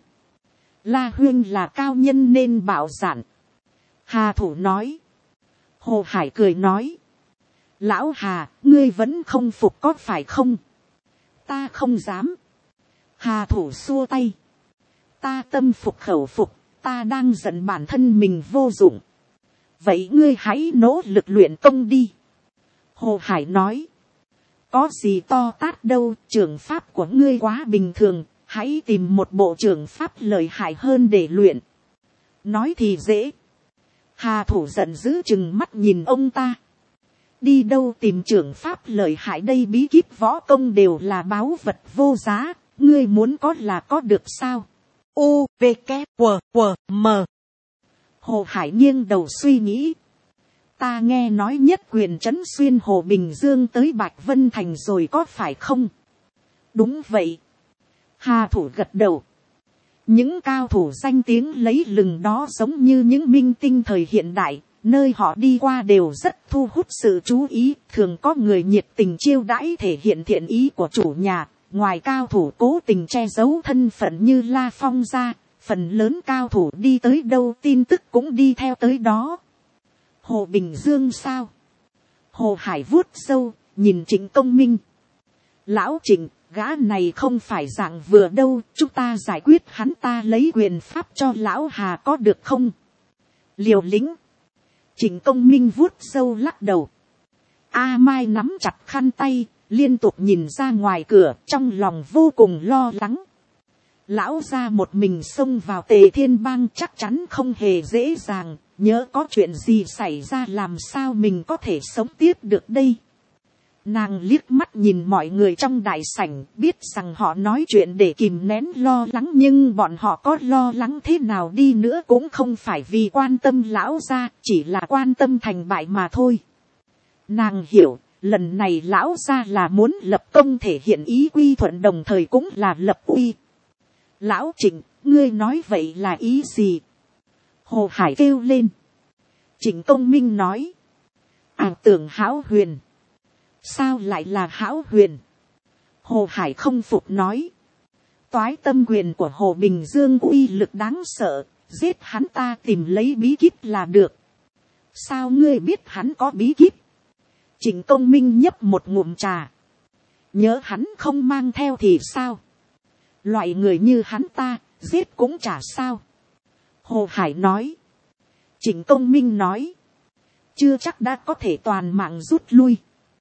La Huyên là cao nhân nên bảo giản. Hà Thủ nói. Hồ Hải cười nói. Lão Hà, ngươi vẫn không phục có phải không? Ta không dám. Hà Thủ xua tay. Ta tâm phục khẩu phục, ta đang giận bản thân mình vô dụng. Vậy ngươi hãy nỗ lực luyện công đi. Hồ Hải nói. Có gì to tát đâu, trường pháp của ngươi quá bình thường, hãy tìm một bộ trường pháp lợi hại hơn để luyện. Nói thì dễ. Hà Thủ giận dữ chừng mắt nhìn ông ta. Đi đâu tìm trường pháp lợi hại đây, bí kíp võ công đều là báu vật vô giá, ngươi muốn có là có được sao? U, V, K, W, W, M. Hồ Hải nghiêng đầu suy nghĩ. Ta nghe nói nhất quyền trấn xuyên Hồ Bình Dương tới Bạch Vân Thành rồi có phải không? Đúng vậy. Hà Thủ gật đầu. Những cao thủ danh tiếng lấy lừng đó giống như những minh tinh thời hiện đại, nơi họ đi qua đều rất thu hút sự chú ý, thường có người nhiệt tình chiêu đãi thể hiện thiện ý của chủ nhà. Ngoài cao thủ cố tình che giấu thân phận như La Phong ra, phần lớn cao thủ đi tới đâu tin tức cũng đi theo tới đó. Hồ Bình Dương sao? Hồ Hải vuốt râu, nhìn Trịnh Công Minh. Lão Trịnh, gã này không phải dạng vừa đâu, chúng ta giải quyết hắn, ta lấy quyền pháp cho lão Hà có được không? Liều lĩnh. Trịnh Công Minh vuốt râu lắc đầu. A Mai nắm chặt khăn tay, liên tục nhìn ra ngoài cửa, trong lòng vô cùng lo lắng. Lão gia một mình xông vào Tề Thiên Bang chắc chắn không hề dễ dàng, nhớ có chuyện gì xảy ra làm sao mình có thể sống tiếp được đây. Nàng liếc mắt nhìn mọi người trong đại sảnh, biết rằng họ nói chuyện để kìm nén lo lắng, nhưng bọn họ có lo lắng thế nào đi nữa cũng không phải vì quan tâm lão gia, chỉ là quan tâm thành bại mà thôi. Nàng hiểu, lần này lão gia là muốn lập công thể hiện ý quy thuận, đồng thời cũng là lập uy. Lão Trịnh, ngươi nói vậy là ý gì? Hồ Hải kêu lên. Trịnh Công Minh nói. Tưởng hão huyền. Sao lại là hão huyền? Hồ Hải không phục nói. Toái tâm quyền của Hồ Bình Dương uy lực đáng sợ, giết hắn ta tìm lấy bí kíp là được. Sao ngươi biết hắn có bí kíp? Trịnh Công Minh nhấp một ngụm trà. Nhớ hắn không mang theo thì sao? Loại người như hắn ta, giết cũng chả sao. Hồ Hải nói. Trịnh Công Minh nói. Chưa chắc đã có thể toàn mạng rút lui.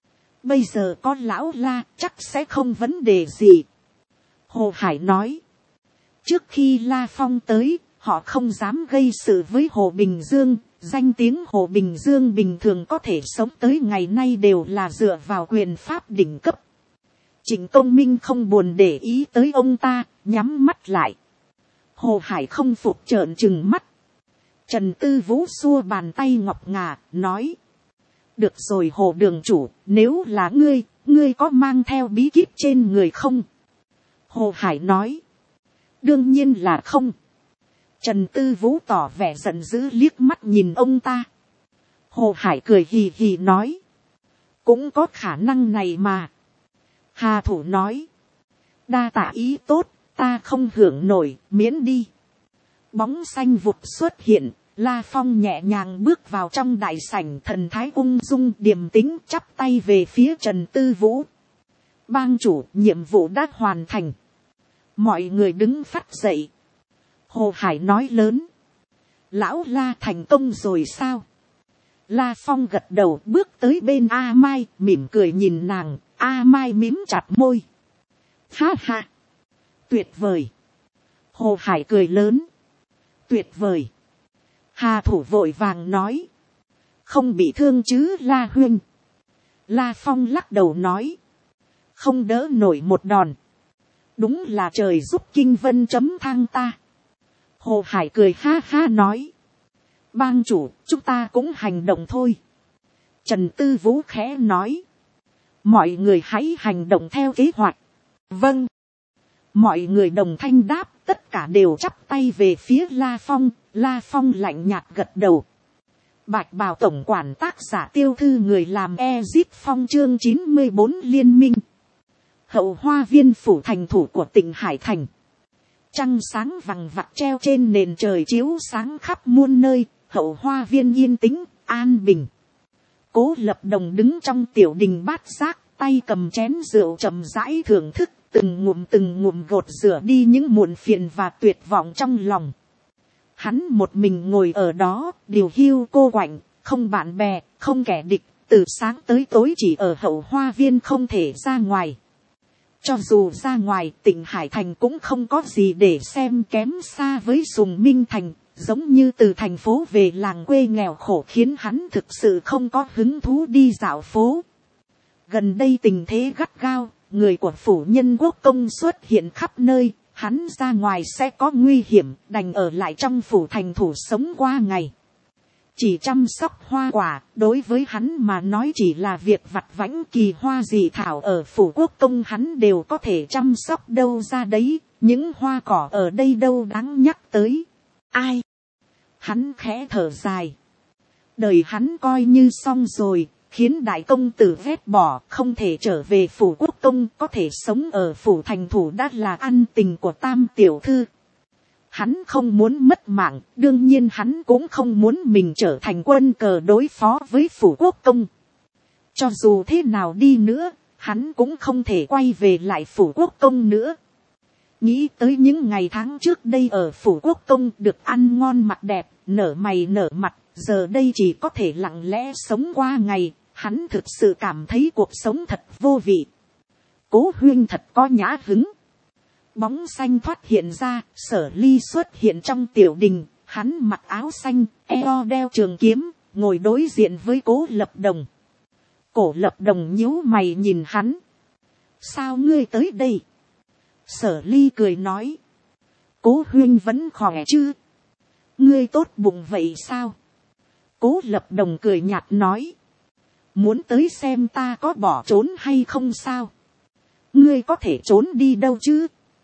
Bây giờ có lão La chắc sẽ không vấn đề gì. Hồ Hải nói. Trước khi La Phong tới, họ không dám gây sự với Hồ Bình Dương. Danh tiếng Hồ Bình Dương bình thường có thể sống tới ngày nay đều là dựa vào quyền pháp đỉnh cấp. Trịnh Công Minh không buồn để ý tới ông ta, nhắm mắt lại. Hồ Hải không phục trợn trừng mắt. Trần Tư Vũ xua bàn tay ngọc ngà, nói. Được rồi Hồ đường chủ, nếu là ngươi có mang theo bí kíp trên người không? Hồ Hải nói. Đương nhiên là không. Trần Tư Vũ tỏ vẻ giận dữ liếc mắt nhìn ông ta. Hồ Hải cười hì hì nói. Cũng có khả năng này mà. Hà Thủ nói. Đa tạ ý tốt, ta không hưởng nổi, miễn đi. Bóng xanh vụt xuất hiện, La Phong nhẹ nhàng bước vào trong đại sảnh, thần thái ung dung điềm tĩnh, chắp tay về phía Trần Tư Vũ. Bang chủ, nhiệm vụ đã hoàn thành. Mọi người đứng phắt dậy. Hồ Hải nói lớn. Lão La thành công rồi sao? La Phong gật đầu bước tới bên A Mai, mỉm cười nhìn nàng. A Mai mím chặt môi. Ha ha. Tuyệt vời. Hồ Hải cười lớn. Tuyệt vời. Hà Thủ vội vàng nói. Không bị thương chứ La huynh? La Phong lắc đầu nói. Không đỡ nổi một đòn. Đúng là trời giúp kinh vân chấm thang ta. Hồ Hải cười ha ha nói. Bang chủ, chúng ta cũng hành động thôi. Trần Tư Vũ khẽ nói. Mọi người hãy hành động theo kế hoạch. Vâng. Mọi người đồng thanh đáp, tất cả đều chắp tay về phía La Phong. La Phong lạnh nhạt gật đầu. Bạch Bào tổng quản tác giả tiêu thư người làm Ezip Phong chương 94 liên minh. Hậu hoa viên phủ thành thủ của tỉnh Hải Thành. Trăng sáng vằng vặc treo trên nền trời chiếu sáng khắp muôn nơi. Hậu hoa viên yên tĩnh, an bình. Cố Lập Đồng đứng trong tiểu đình bát giác, tay cầm chén rượu chậm rãi thưởng thức, từng ngụm gột rửa đi những muộn phiền và tuyệt vọng trong lòng. Hắn một mình ngồi ở đó, điều hiu cô quạnh, không bạn bè, không kẻ địch, từ sáng tới tối chỉ ở hậu hoa viên không thể ra ngoài. Cho dù ra ngoài, tỉnh Hải Thành cũng không có gì để xem, kém xa với Sùng Minh Thành, giống như từ thành phố về làng quê nghèo khổ khiến hắn thực sự không có hứng thú đi dạo phố. Gần đây tình thế gắt gao, người của phủ Nhân Quốc công xuất hiện khắp nơi, hắn ra ngoài sẽ có nguy hiểm, đành ở lại trong phủ thành thủ sống qua ngày. Chỉ chăm sóc hoa quả, đối với hắn mà nói chỉ là việc vặt vãnh, kỳ hoa dị thảo ở phủ quốc công hắn đều có thể chăm sóc đâu ra đấy, những hoa cỏ ở đây đâu đáng nhắc tới. Ai? Hắn khẽ thở dài. Đời hắn coi như xong rồi, khiến đại công tử vét bỏ, không thể trở về phủ quốc công, có thể sống ở phủ thành thủ đã là ăn tình của Tam tiểu thư. Hắn không muốn mất mạng, đương nhiên hắn cũng không muốn mình trở thành quân cờ đối phó với phủ quốc công. Cho dù thế nào đi nữa, hắn cũng không thể quay về lại phủ quốc công nữa. Nghĩ tới những ngày tháng trước đây ở phủ quốc công được ăn ngon mặc đẹp, nở mày nở mặt, giờ đây chỉ có thể lặng lẽ sống qua ngày, hắn thực sự cảm thấy cuộc sống thật vô vị. Cố Huyên thật có nhã hứng. Bóng xanh thoát hiện ra, Sở Ly xuất hiện trong tiểu đình, hắn mặc áo xanh, eo đeo trường kiếm, ngồi đối diện với Cố Lập Đồng. Cổ Lập Đồng nhíu mày nhìn hắn. Sao ngươi tới đây? Sở Ly cười nói. Cố Huyên vẫn khỏe chứ? Ngươi tốt bụng vậy sao? Cố Lập Đồng cười nhạt nói. Muốn tới xem ta có bỏ trốn hay không sao? Ngươi có thể trốn đi đâu chứ?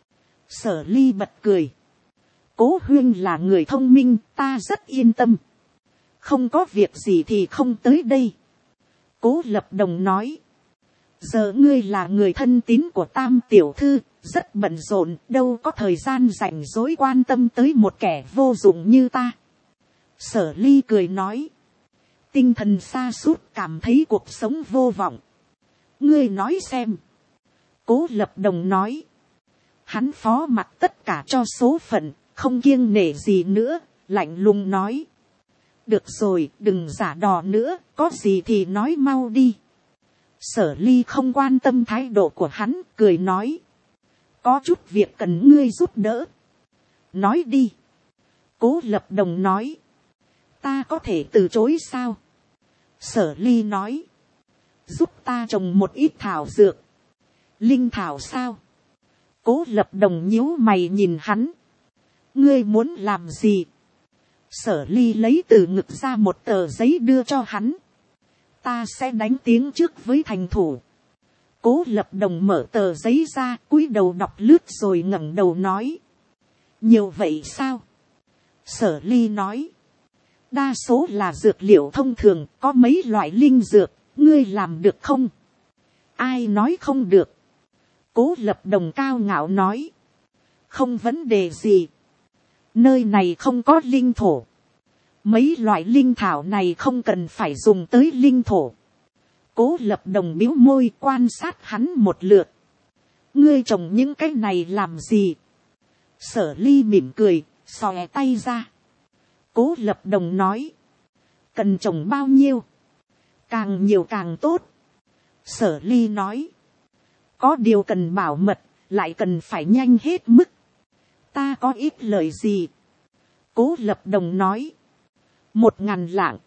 Sở Ly bật cười. Cố Huyên là người thông minh, ta rất yên tâm. Không có việc gì thì không tới đây. Cố Lập Đồng nói. Giờ ngươi là người thân tín của Tam tiểu thư, rất bận rộn, đâu có thời gian rảnh rỗi quan tâm tới một kẻ vô dụng như ta. Sở Ly cười nói. Tinh thần sa sút, cảm thấy cuộc sống vô vọng. Ngươi nói xem. Cố Lập Đồng nói. Hắn phó mặc tất cả cho số phận, không kiêng nể gì nữa, lạnh lùng nói. Được rồi, đừng giả đò nữa, có gì thì nói mau đi. Sở Ly không quan tâm thái độ của hắn, cười nói. Có chút việc cần ngươi giúp đỡ. Nói đi. Cố Lập Đồng nói. Ta có thể từ chối sao? Sở Ly nói. Giúp ta trồng một ít thảo dược. Linh thảo sao? Cố Lập Đồng nhíu mày nhìn hắn. Ngươi muốn làm gì? Sở Ly lấy từ ngực ra một tờ giấy đưa cho hắn. Ta sẽ đánh tiếng trước với thành thủ. Cố Lập Đồng mở tờ giấy ra, cúi đầu đọc lướt rồi ngẩng đầu nói. Nhiều vậy sao? Sở Ly nói. Đa số là dược liệu thông thường, có mấy loại linh dược, ngươi làm được không? Ai nói không được? Cố Lập Đồng cao ngạo nói. Không vấn đề gì. Nơi này không có linh thổ. Mấy loại linh thảo này không cần phải dùng tới linh thổ. Cố Lập Đồng bĩu môi quan sát hắn một lượt. Ngươi trồng những cái này làm gì? Sở ly mỉm cười, xòe tay ra. Cố Lập Đồng nói, cần trồng bao nhiêu, càng nhiều càng tốt. Sở ly nói, có điều cần bảo mật, lại cần phải nhanh hết mức. Ta có ít lời gì. Cố Lập Đồng nói, 1.000 lạng.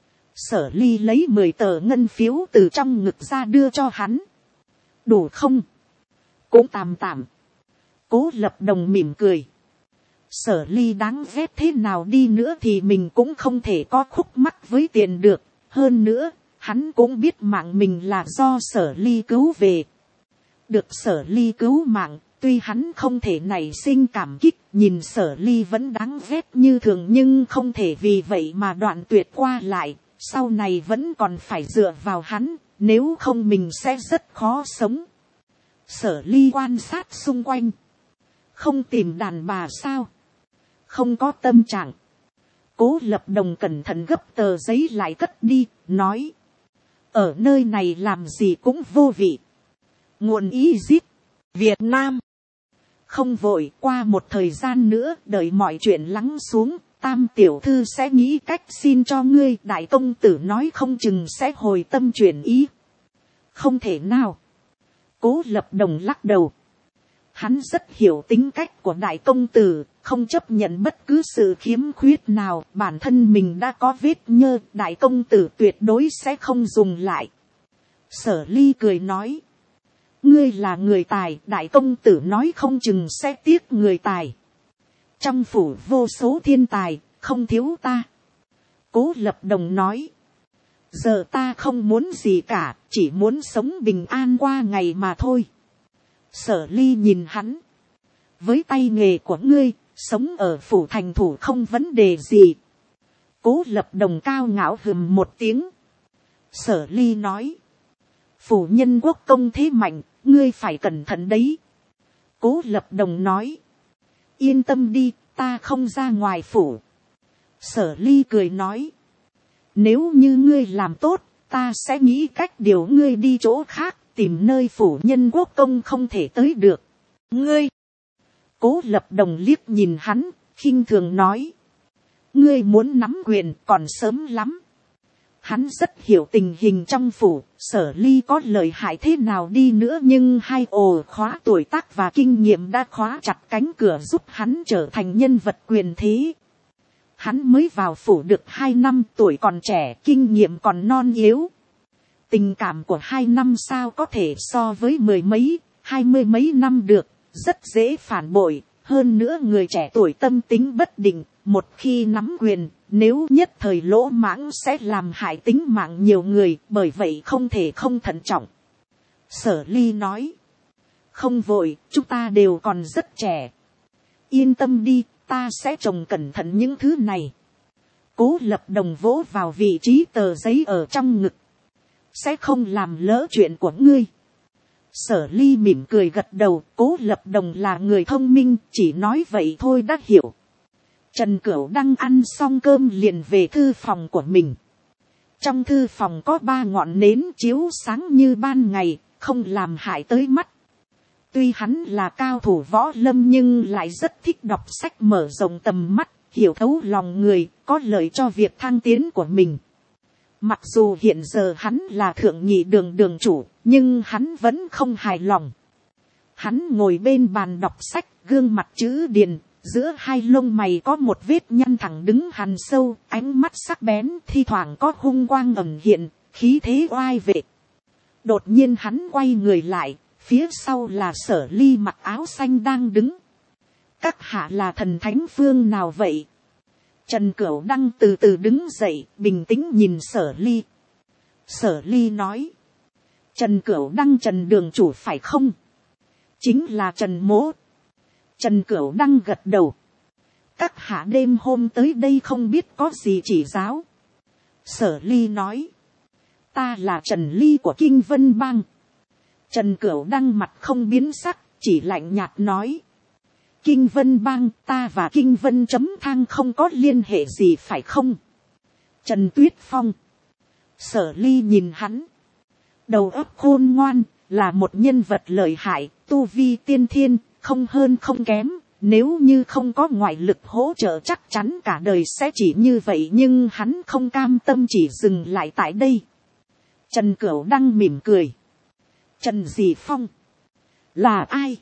Sở ly lấy 10 tờ ngân phiếu từ trong ngực ra đưa cho hắn. Đủ không? Cũng tạm tạm. Cố Lập Đồng mỉm cười. Sở ly đáng ghét thế nào đi nữa thì mình cũng không thể có khúc mắc với tiền được. Hơn nữa, hắn cũng biết mạng mình là do sở ly cứu về. Được sở ly cứu mạng, tuy hắn không thể nảy sinh cảm kích, nhìn sở ly vẫn đáng ghét như thường, nhưng không thể vì vậy mà đoạn tuyệt qua lại. Sau này vẫn còn phải dựa vào hắn, nếu không mình sẽ rất khó sống. Sở ly quan sát xung quanh. Không tìm đàn bà sao? Không có tâm trạng. Cố Lập Đồng cẩn thận gấp tờ giấy lại cất đi, nói. Ở nơi này làm gì cũng vô vị. Nguồn ý zip, Việt Nam. Không vội, qua một thời gian nữa, đợi mọi chuyện lắng xuống, Tam tiểu thư sẽ nghĩ cách xin cho ngươi. Đại công tử nói không chừng sẽ hồi tâm chuyển ý. Không thể nào. Cố Lập Đồng lắc đầu. Hắn rất hiểu tính cách của đại công tử, không chấp nhận bất cứ sự khiếm khuyết nào. Bản thân mình đã có vết nhơ, đại công tử tuyệt đối sẽ không dùng lại. Sở ly cười nói. Ngươi là người tài, đại công tử nói không chừng sẽ tiếc người tài. Trong phủ vô số thiên tài, không thiếu ta. Cố Lập Đồng nói. Giờ ta không muốn gì cả, chỉ muốn sống bình an qua ngày mà thôi. Sở ly nhìn hắn. Với tay nghề của ngươi, sống ở phủ thành thủ không vấn đề gì. Cố Lập Đồng cao ngạo hừm một tiếng. Sở ly nói. Phủ nhân quốc công thế mạnh, ngươi phải cẩn thận đấy. Cố Lập Đồng nói. Yên tâm đi, ta không ra ngoài phủ. Sở ly cười nói. Nếu như ngươi làm tốt, ta sẽ nghĩ cách điều ngươi đi chỗ khác, tìm nơi phủ nhân quốc công không thể tới được. Ngươi. Cố Lập Đồng liếc nhìn hắn, khinh thường nói. Ngươi muốn nắm quyền còn sớm lắm. Hắn rất hiểu tình hình trong phủ, sở ly có lợi hại thế nào đi nữa nhưng hai ồ khóa tuổi tác và kinh nghiệm đã khóa chặt cánh cửa giúp hắn trở thành nhân vật quyền thế. Hắn mới vào phủ được 2 năm, tuổi còn trẻ, kinh nghiệm còn non yếu. Tình cảm của 2 năm sao có thể so với 10 mấy, 20 mấy năm được, rất dễ phản bội. Hơn nữa người trẻ tuổi tâm tính bất định, một khi nắm quyền, nếu nhất thời lỗ mãng sẽ làm hại tính mạng nhiều người, bởi vậy không thể không thận trọng. Sở ly nói. Không vội, chúng ta đều còn rất trẻ. Yên tâm đi, ta sẽ trồng cẩn thận những thứ này. Cố Lập Đồng vỗ vào vị trí tờ giấy ở trong ngực. Sẽ không làm lỡ chuyện của ngươi. Sở ly mỉm cười gật đầu. Cố Lập Đồng là người thông minh, chỉ nói vậy thôi đã hiểu. Trần Cửu đang ăn xong cơm liền về thư phòng của mình. Trong thư phòng có 3 ngọn nến chiếu sáng như ban ngày, không làm hại tới mắt. Tuy hắn là cao thủ võ lâm nhưng lại rất thích đọc sách mở rộng tầm mắt, hiểu thấu lòng người, có lợi cho việc thăng tiến của mình. Mặc dù hiện giờ hắn là thượng nhị đường đường chủ, nhưng hắn vẫn không hài lòng. Hắn ngồi bên bàn đọc sách, gương mặt chữ điền, giữa hai lông mày có một vết nhăn thẳng đứng hằn sâu, ánh mắt sắc bén, thi thoảng có hung quang ẩn hiện, khí thế oai vệ. Đột nhiên hắn quay người lại, phía sau là Sở ly mặc áo xanh đang đứng. Các hạ là thần thánh phương nào vậy? Trần Cửu Đăng từ từ đứng dậy, bình tĩnh nhìn Sở ly. Sở ly nói. Trần Cửu Đăng Trần đường chủ phải không? Chính là Trần mỗ. Trần Cửu Đăng gật đầu. Các hạ đêm hôm tới đây không biết có gì chỉ giáo. Sở ly nói. Ta là Trần Ly của Kinh Vân Bang. Trần Cửu Đăng mặt không biến sắc, chỉ lạnh nhạt nói. Kinh Vân Bang, ta và Kinh Vân chấm thang không có liên hệ gì phải không? Trần Tuyết Phong. Sở ly nhìn hắn. Đầu óc khôn ngoan, là một nhân vật lợi hại, tu vi tiên thiên, không hơn không kém, Nếu như không có ngoại lực hỗ trợ chắc chắn cả đời sẽ chỉ như vậy, nhưng hắn không cam tâm chỉ dừng lại tại đây. Trần Cửu Đăng mỉm cười. Trần Dì Phong. Là ai?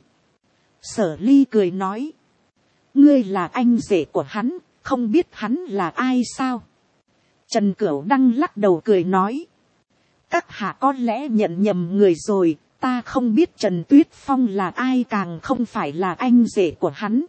Sở Ly cười nói. Ngươi là anh rể của hắn, không biết hắn là ai sao? Trần Cửu Đăng lắc đầu cười nói. Các hạ có lẽ nhận nhầm người rồi, ta không biết Trần Tuyết Phong là ai, càng không phải là anh rể của hắn.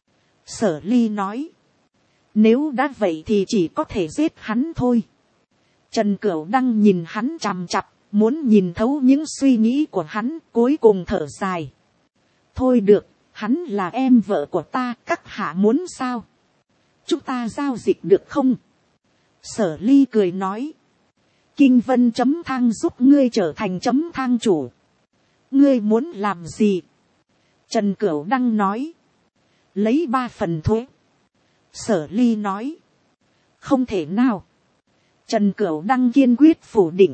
Sở Ly nói. Nếu đã vậy thì chỉ có thể giết hắn thôi. Trần Cửu Đăng nhìn hắn chằm chằm, muốn nhìn thấu những suy nghĩ của hắn, cuối cùng thở dài. Thôi được, hắn là em vợ của ta, các hạ muốn sao? Chúng ta giao dịch được không? Sở Ly cười nói. Kinh Vân chấm thang giúp ngươi trở thành chấm thang chủ. Ngươi muốn làm gì? Trần Cửu Đăng nói. Lấy 3 phần thuế. Sở Ly nói. Không thể nào. Trần Cửu Đăng kiên quyết phủ định.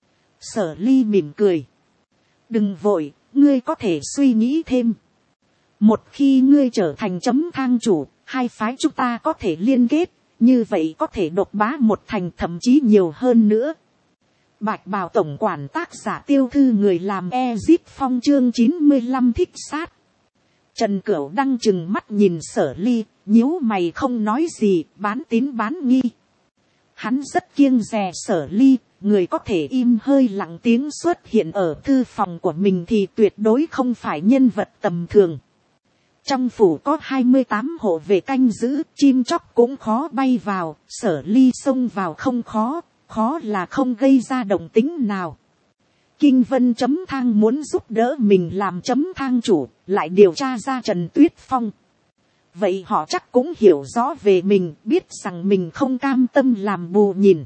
Sở Ly mỉm cười. Đừng vội, ngươi có thể suy nghĩ thêm. Một khi ngươi trở thành chấm thang chủ, hai phái chúng ta có thể liên kết, như vậy có thể độc bá một thành, thậm chí nhiều hơn nữa. Bạch Bào tổng quản tác giả Tiêu Thư người làm Ezip Phong chương 95 thích sát. Trần Cửu Đăng chừng mắt nhìn Sở Ly, nhíu mày không nói gì, bán tín bán nghi. Hắn rất kiêng dè Sở Ly, người có thể im hơi lặng tiếng xuất hiện ở thư phòng của mình thì tuyệt đối không phải nhân vật tầm thường. Trong phủ có 28 hộ vệ canh giữ, chim chóc cũng khó bay vào, Sở Ly xông vào không khó, khó là không gây ra động tĩnh nào. Kinh Vân chấm thang muốn giúp đỡ mình làm chấm thang chủ, lại điều tra ra Trần Tuyết Phong. Vậy họ chắc cũng hiểu rõ về mình, biết rằng mình không cam tâm làm bù nhìn.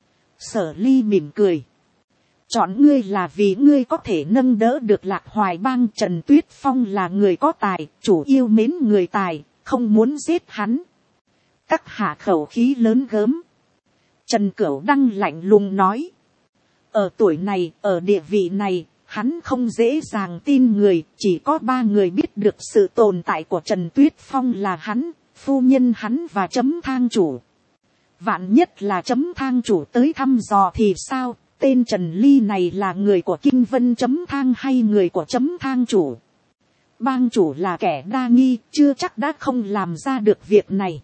Sở Ly mỉm cười. Chọn ngươi là vì ngươi có thể nâng đỡ được Lạc Hoài Bang. Trần Tuyết Phong là người có tài, chủ yêu mến người tài, không muốn giết hắn. Các hạ khẩu khí lớn gớm. Trần Cửu Đăng lạnh lùng nói. Ở tuổi này, ở địa vị này, hắn không dễ dàng tin người, chỉ có 3 người biết được sự tồn tại của Trần Tuyết Phong là hắn, phu nhân hắn và chấm thang chủ. Vạn nhất là chấm thang chủ tới thăm dò thì sao? Tên Trần Ly này là người của Kinh Vân chấm thang hay người của chấm thang chủ? Bang chủ là kẻ đa nghi, chưa chắc đã không làm ra được việc này.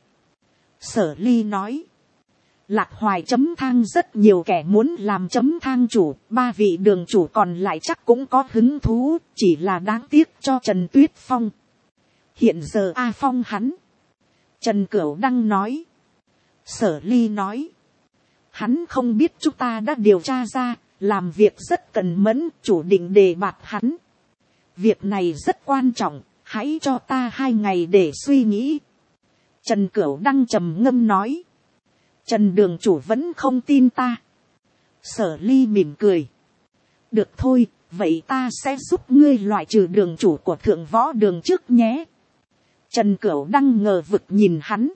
Sở Ly nói. Lạc Hoài chấm thang rất nhiều kẻ muốn làm chấm thang chủ, 3 vị đường chủ còn lại chắc cũng có hứng thú, chỉ là đáng tiếc cho Trần Tuyết Phong. Hiện giờ A Phong hắn. Trần Cửu Đăng nói. Sở Ly nói. Hắn không biết chúng ta đã điều tra ra, làm việc rất cần mẫn, chủ định đề bạt hắn. Việc này rất quan trọng, hãy cho ta 2 ngày để suy nghĩ. Trần Cửu Đăng trầm ngâm nói. Trần đường chủ vẫn không tin ta. Sở Ly mỉm cười. Được thôi, vậy ta sẽ giúp ngươi loại trừ đường chủ của Thượng Võ Đường trước nhé. Trần Cửu Đăng ngờ vực nhìn hắn.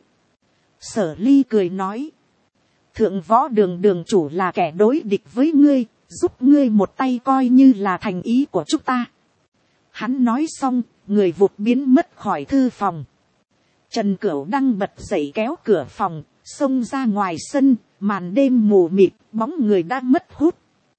Sở Ly cười nói. Thượng Võ Đường đường chủ là kẻ đối địch với ngươi, giúp ngươi một tay coi như là thành ý của chúng ta. Hắn nói xong, người vụt biến mất khỏi thư phòng. Trần Cửu Đăng bật dậy kéo cửa phòng, xông ra ngoài sân, màn đêm mù mịt, bóng người đã mất hút.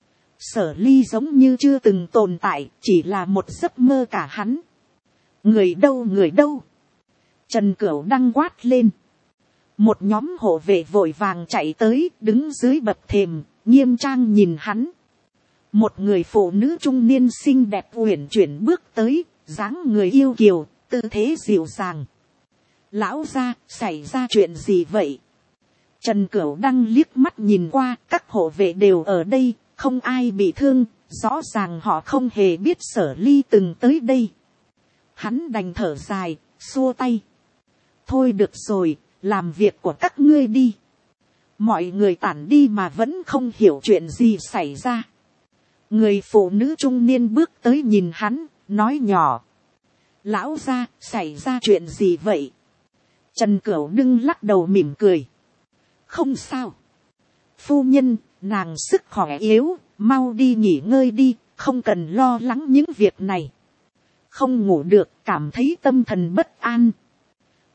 Sở Ly giống như chưa từng tồn tại, chỉ là một giấc mơ cả hắn. Người đâu, người đâu? Trần Cửu Đăng quát lên. Một nhóm hộ vệ vội vàng chạy tới, đứng dưới bậc thềm, nghiêm trang nhìn hắn. Một người phụ nữ trung niên xinh đẹp uyển chuyển bước tới, dáng người yêu kiều, tư thế dịu dàng. Lão gia, xảy ra chuyện gì vậy? Trần Cửu Đăng liếc mắt nhìn qua, các hộ vệ đều ở đây, không ai bị thương, rõ ràng họ không hề biết Sở Ly từng tới đây. Hắn đành thở dài, xua tay. Thôi được rồi, làm việc của các ngươi đi. Mọi người tản đi mà vẫn không hiểu chuyện gì xảy ra. Người phụ nữ trung niên bước tới nhìn hắn, nói nhỏ. Lão gia, xảy ra chuyện gì vậy? Trần Cửu Đăng lắc đầu mỉm cười. Không sao. Phu nhân, nàng sức khỏe yếu, mau đi nghỉ ngơi đi, không cần lo lắng những việc này. Không ngủ được, cảm thấy tâm thần bất an.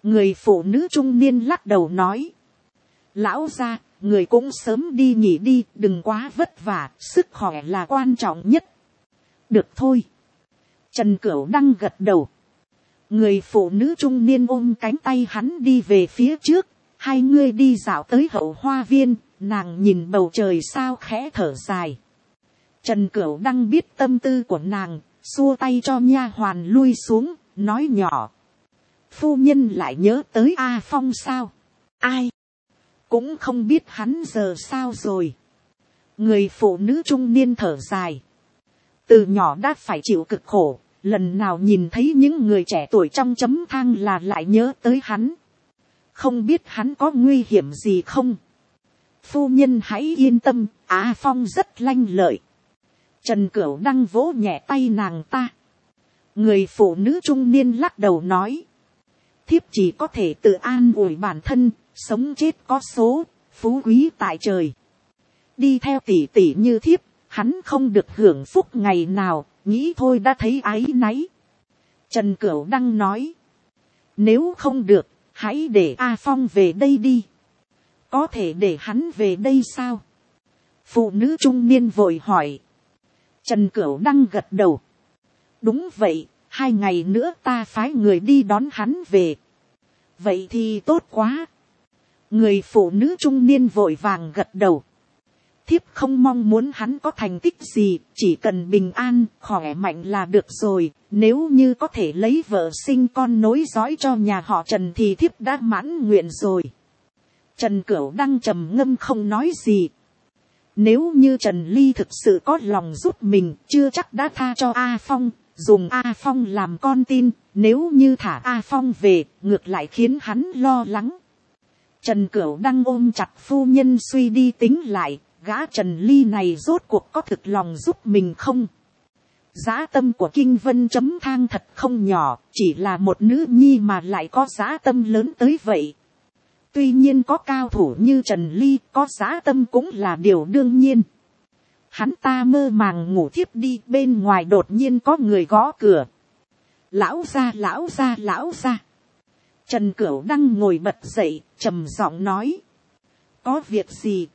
Người phụ nữ trung niên lắc đầu nói. Lão gia, người cũng sớm đi nghỉ đi, đừng quá vất vả, sức khỏe là quan trọng nhất. Được thôi. Trần Cửu Đăng gật đầu. Người phụ nữ trung niên ôm cánh tay hắn đi về phía trước. Hai người đi dạo tới hậu hoa viên, nàng nhìn bầu trời sao khẽ thở dài. Trần Cửu Đăng biết tâm tư của nàng, xua tay cho nha hoàn lui xuống, nói nhỏ. Phu nhân lại nhớ tới A Phong sao? Ai? Cũng không biết hắn giờ sao rồi. Người phụ nữ trung niên thở dài. Từ nhỏ đã phải chịu cực khổ, lần nào nhìn thấy những người trẻ tuổi trong chấm thang là lại nhớ tới hắn. Không biết hắn có nguy hiểm gì không? Phu nhân hãy yên tâm, A Phong rất lanh lợi. Trần Cửu Đăng vỗ nhẹ tay nàng ta. Người phụ nữ trung niên lắc đầu nói. Thiếp chỉ có thể tự an ủi bản thân, sống chết có số, phú quý tại trời. Đi theo tỷ tỷ như thiếp, hắn không được hưởng phúc ngày nào, nghĩ thôi đã thấy áy náy. Trần Cửu Đăng nói. Nếu không được, hãy để A Phong về đây đi. Có thể để hắn về đây sao? Phụ nữ trung niên vội hỏi. Trần Cửu Đăng gật đầu. Đúng vậy, 2 ngày nữa ta phái người đi đón hắn về. Vậy thì tốt quá. Người phụ nữ trung niên vội vàng gật đầu. Thiếp không mong muốn hắn có thành tích gì, chỉ cần bình an, khỏe mạnh là được rồi. Nếu như có thể lấy vợ sinh con nối dõi cho nhà họ Trần thì thiếp đã mãn nguyện rồi. Trần Cửu Đăng trầm ngâm không nói gì. Nếu như Trần Ly thực sự có lòng giúp mình, chưa chắc đã tha cho A Phong, dùng A Phong làm con tin, nếu như thả A Phong về, ngược lại khiến hắn lo lắng. Trần Cửu Đăng ôm chặt phu nhân suy đi tính lại, gã Trần Ly này rốt cuộc có thực lòng giúp mình không? Dã tâm của Kinh Vân chấm thang thật không nhỏ, chỉ là một nữ nhi mà lại có dã tâm lớn tới vậy. Tuy nhiên có cao thủ như Trần Ly, có dã tâm cũng là điều đương nhiên. Hắn ta mơ màng ngủ thiếp đi, bên ngoài đột nhiên có người gõ cửa. Lão gia, lão gia, lão gia. Trần Cửu Đăng ngồi bật dậy, trầm giọng nói. Có việc gì?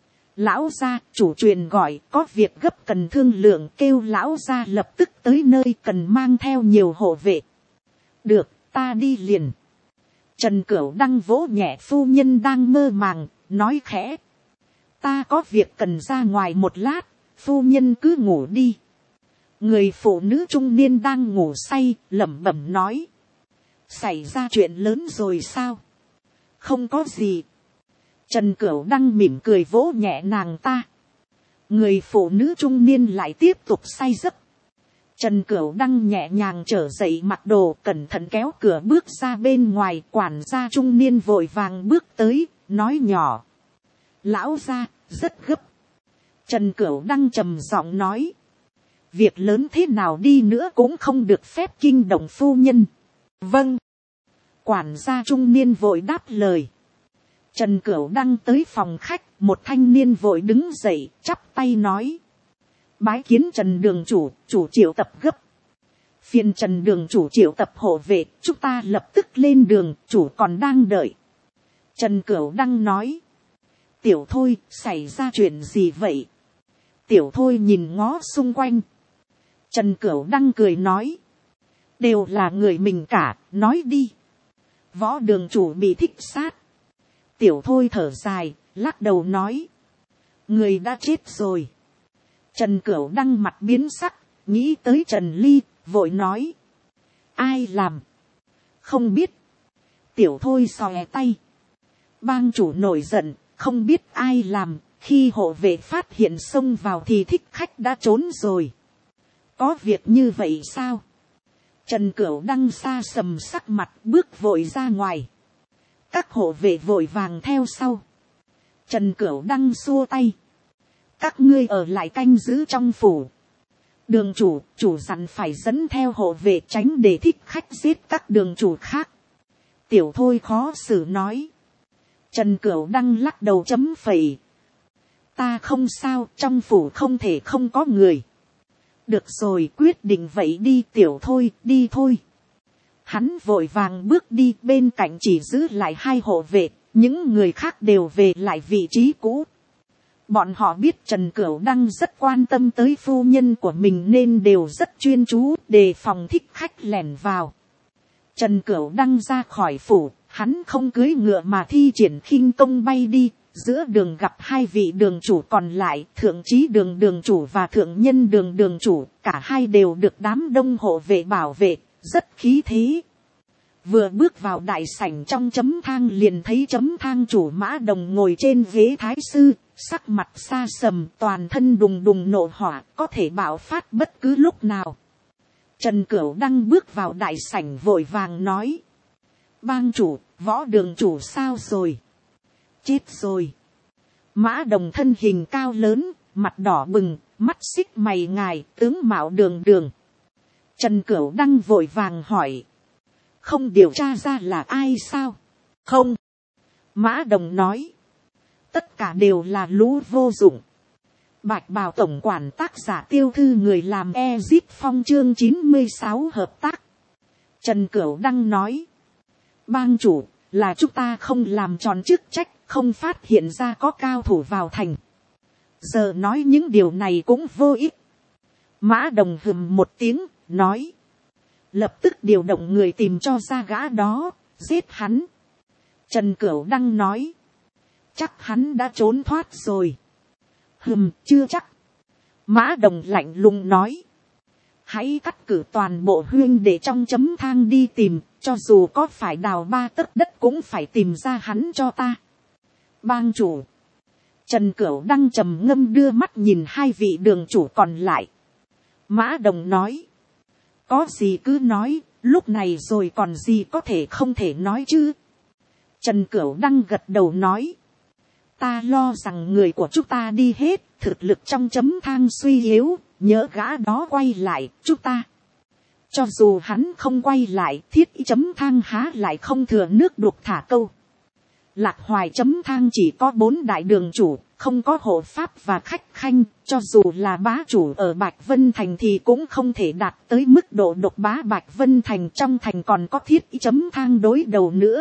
Lão gia, chủ truyền gọi, có việc gấp cần thương lượng, kêu lão gia lập tức tới nơi, cần mang theo nhiều hộ vệ. Được, ta đi liền. Trần Cửu Đăng vỗ nhẹ phu nhân đang mơ màng, nói khẽ. Ta có việc cần ra ngoài một lát, phu nhân cứ ngủ đi. Người phụ nữ trung niên đang ngủ say, lẩm bẩm nói. Xảy ra chuyện lớn rồi sao? Không có gì. Trần Cửu Đăng mỉm cười vỗ nhẹ nàng ta. Người phụ nữ trung niên lại tiếp tục say giấc. Trần Cửu Đăng nhẹ nhàng trở dậy mặc đồ, cẩn thận kéo cửa bước ra bên ngoài. Quản gia trung niên vội vàng bước tới, nói nhỏ. Lão gia, rất gấp. Trần Cửu Đăng trầm giọng nói. Việc lớn thế nào đi nữa cũng không được phép kinh động phu nhân. Vâng. Quản gia trung niên vội đáp lời. Trần Cửu Đăng tới phòng khách, một thanh niên vội đứng dậy, chắp tay nói. Bái kiến Trần đường chủ, chủ triệu tập gấp. Phiền Trần đường chủ triệu tập hộ vệ, chúng ta lập tức lên đường, chủ còn đang đợi. Trần Cửu Đăng nói. Tiểu Thôi, xảy ra chuyện gì vậy? Tiểu Thôi nhìn ngó xung quanh. Trần Cửu Đăng cười nói. Đều là người mình cả, nói đi. Võ đường chủ bị thích sát. Tiểu Thôi thở dài, lắc đầu nói. Người đã chết rồi. Trần Cửu Đăng mặt biến sắc, nghĩ tới Trần Ly, vội nói. Ai làm? Không biết. Tiểu Thôi xòe tay. Bang chủ nổi giận, không biết ai làm, khi hộ vệ phát hiện xông vào thì thích khách đã trốn rồi. Có việc như vậy sao? Trần Cửu Đăng xa sầm sắc mặt, bước vội ra ngoài. Các hộ vệ vội vàng theo sau. Trần Cửu Đăng xua tay. Các ngươi ở lại canh giữ trong phủ. Đường chủ, chủ dặn phải dẫn theo hộ vệ tránh để thích khách giết các đường chủ khác. Tiểu Thôi khó xử nói. Trần Cửu Đăng lắc đầu chấm phẩy. Ta không sao, trong phủ không thể không có người. Được rồi, quyết định vậy đi Tiểu Thôi, đi thôi. Hắn vội vàng bước đi, bên cạnh chỉ giữ lại 2 hộ vệ, những người khác đều về lại vị trí cũ. Bọn họ biết Trần Cửu Đăng rất quan tâm tới phu nhân của mình nên đều rất chuyên chú, đề phòng thích khách lẻn vào. Trần Cửu Đăng ra khỏi phủ, hắn không cưỡi ngựa mà thi triển khinh công bay đi, giữa đường gặp 2 vị đường chủ còn lại, thượng trí đường đường chủ và thượng nhân đường đường chủ, cả hai đều được đám đông hộ vệ bảo vệ, rất khí thế. Vừa bước vào đại sảnh trong chấm thang liền thấy chấm thang chủ Mã Đồng ngồi trên ghế thái sư, sắc mặt xa sầm, toàn thân đùng đùng nộ hỏa, có thể bạo phát bất cứ lúc nào. Trần Cửu Đăng bước vào đại sảnh vội vàng nói: Bang chủ, Võ đường chủ sao rồi? Chết rồi. Mã Đồng thân hình cao lớn, mặt đỏ bừng, mắt xích mày ngài, tướng mạo đường đường. Trần Cửu Đăng vội vàng hỏi: Không điều tra ra là ai sao? Không. Mã Đồng nói: Tất cả đều là lũ vô dụng. Bạch Bào tổng quản tác giả tiêu thư người làm Ezip Phong chương 96 hợp tác. Trần Cửu Đăng nói: Bang chủ, là chúng ta không làm tròn chức trách, không phát hiện ra có cao thủ vào thành. Giờ nói những điều này cũng vô ích. Mã Đồng hừm một tiếng, nói: Lập tức điều động người tìm cho ra gã đó, giết hắn. Trần Cửu Đăng nói: Chắc hắn đã trốn thoát rồi. Chưa chắc. Mã Đồng lạnh lùng nói: Hãy cắt cử toàn bộ huynh để trong chấm thang đi tìm, cho dù có phải đào 3 tấc đất cũng phải tìm ra hắn cho ta. Bang chủ. Trần Cửu Đăng trầm ngâm đưa mắt nhìn 2 vị đường chủ còn lại. Mã Đồng nói: Có gì cứ nói, lúc này rồi còn gì có thể không thể nói chứ. Trần Cửu Đăng gật đầu nói: Ta lo rằng người của chúng ta đi hết, thực lực trong chấm thang suy yếu, nhớ gã đó quay lại, chúng ta. Cho dù hắn không quay lại, thiết ý chấm thang há lại không thừa nước đục thả câu. Lạc Hoài chấm thang chỉ có 4 đại đường chủ, không có hộ pháp và khách khanh, cho dù là bá chủ ở Bạch Vân Thành thì cũng không thể đạt tới mức độ độc bá Bạch Vân Thành, trong thành còn có thiết ý chấm thang đối đầu nữa.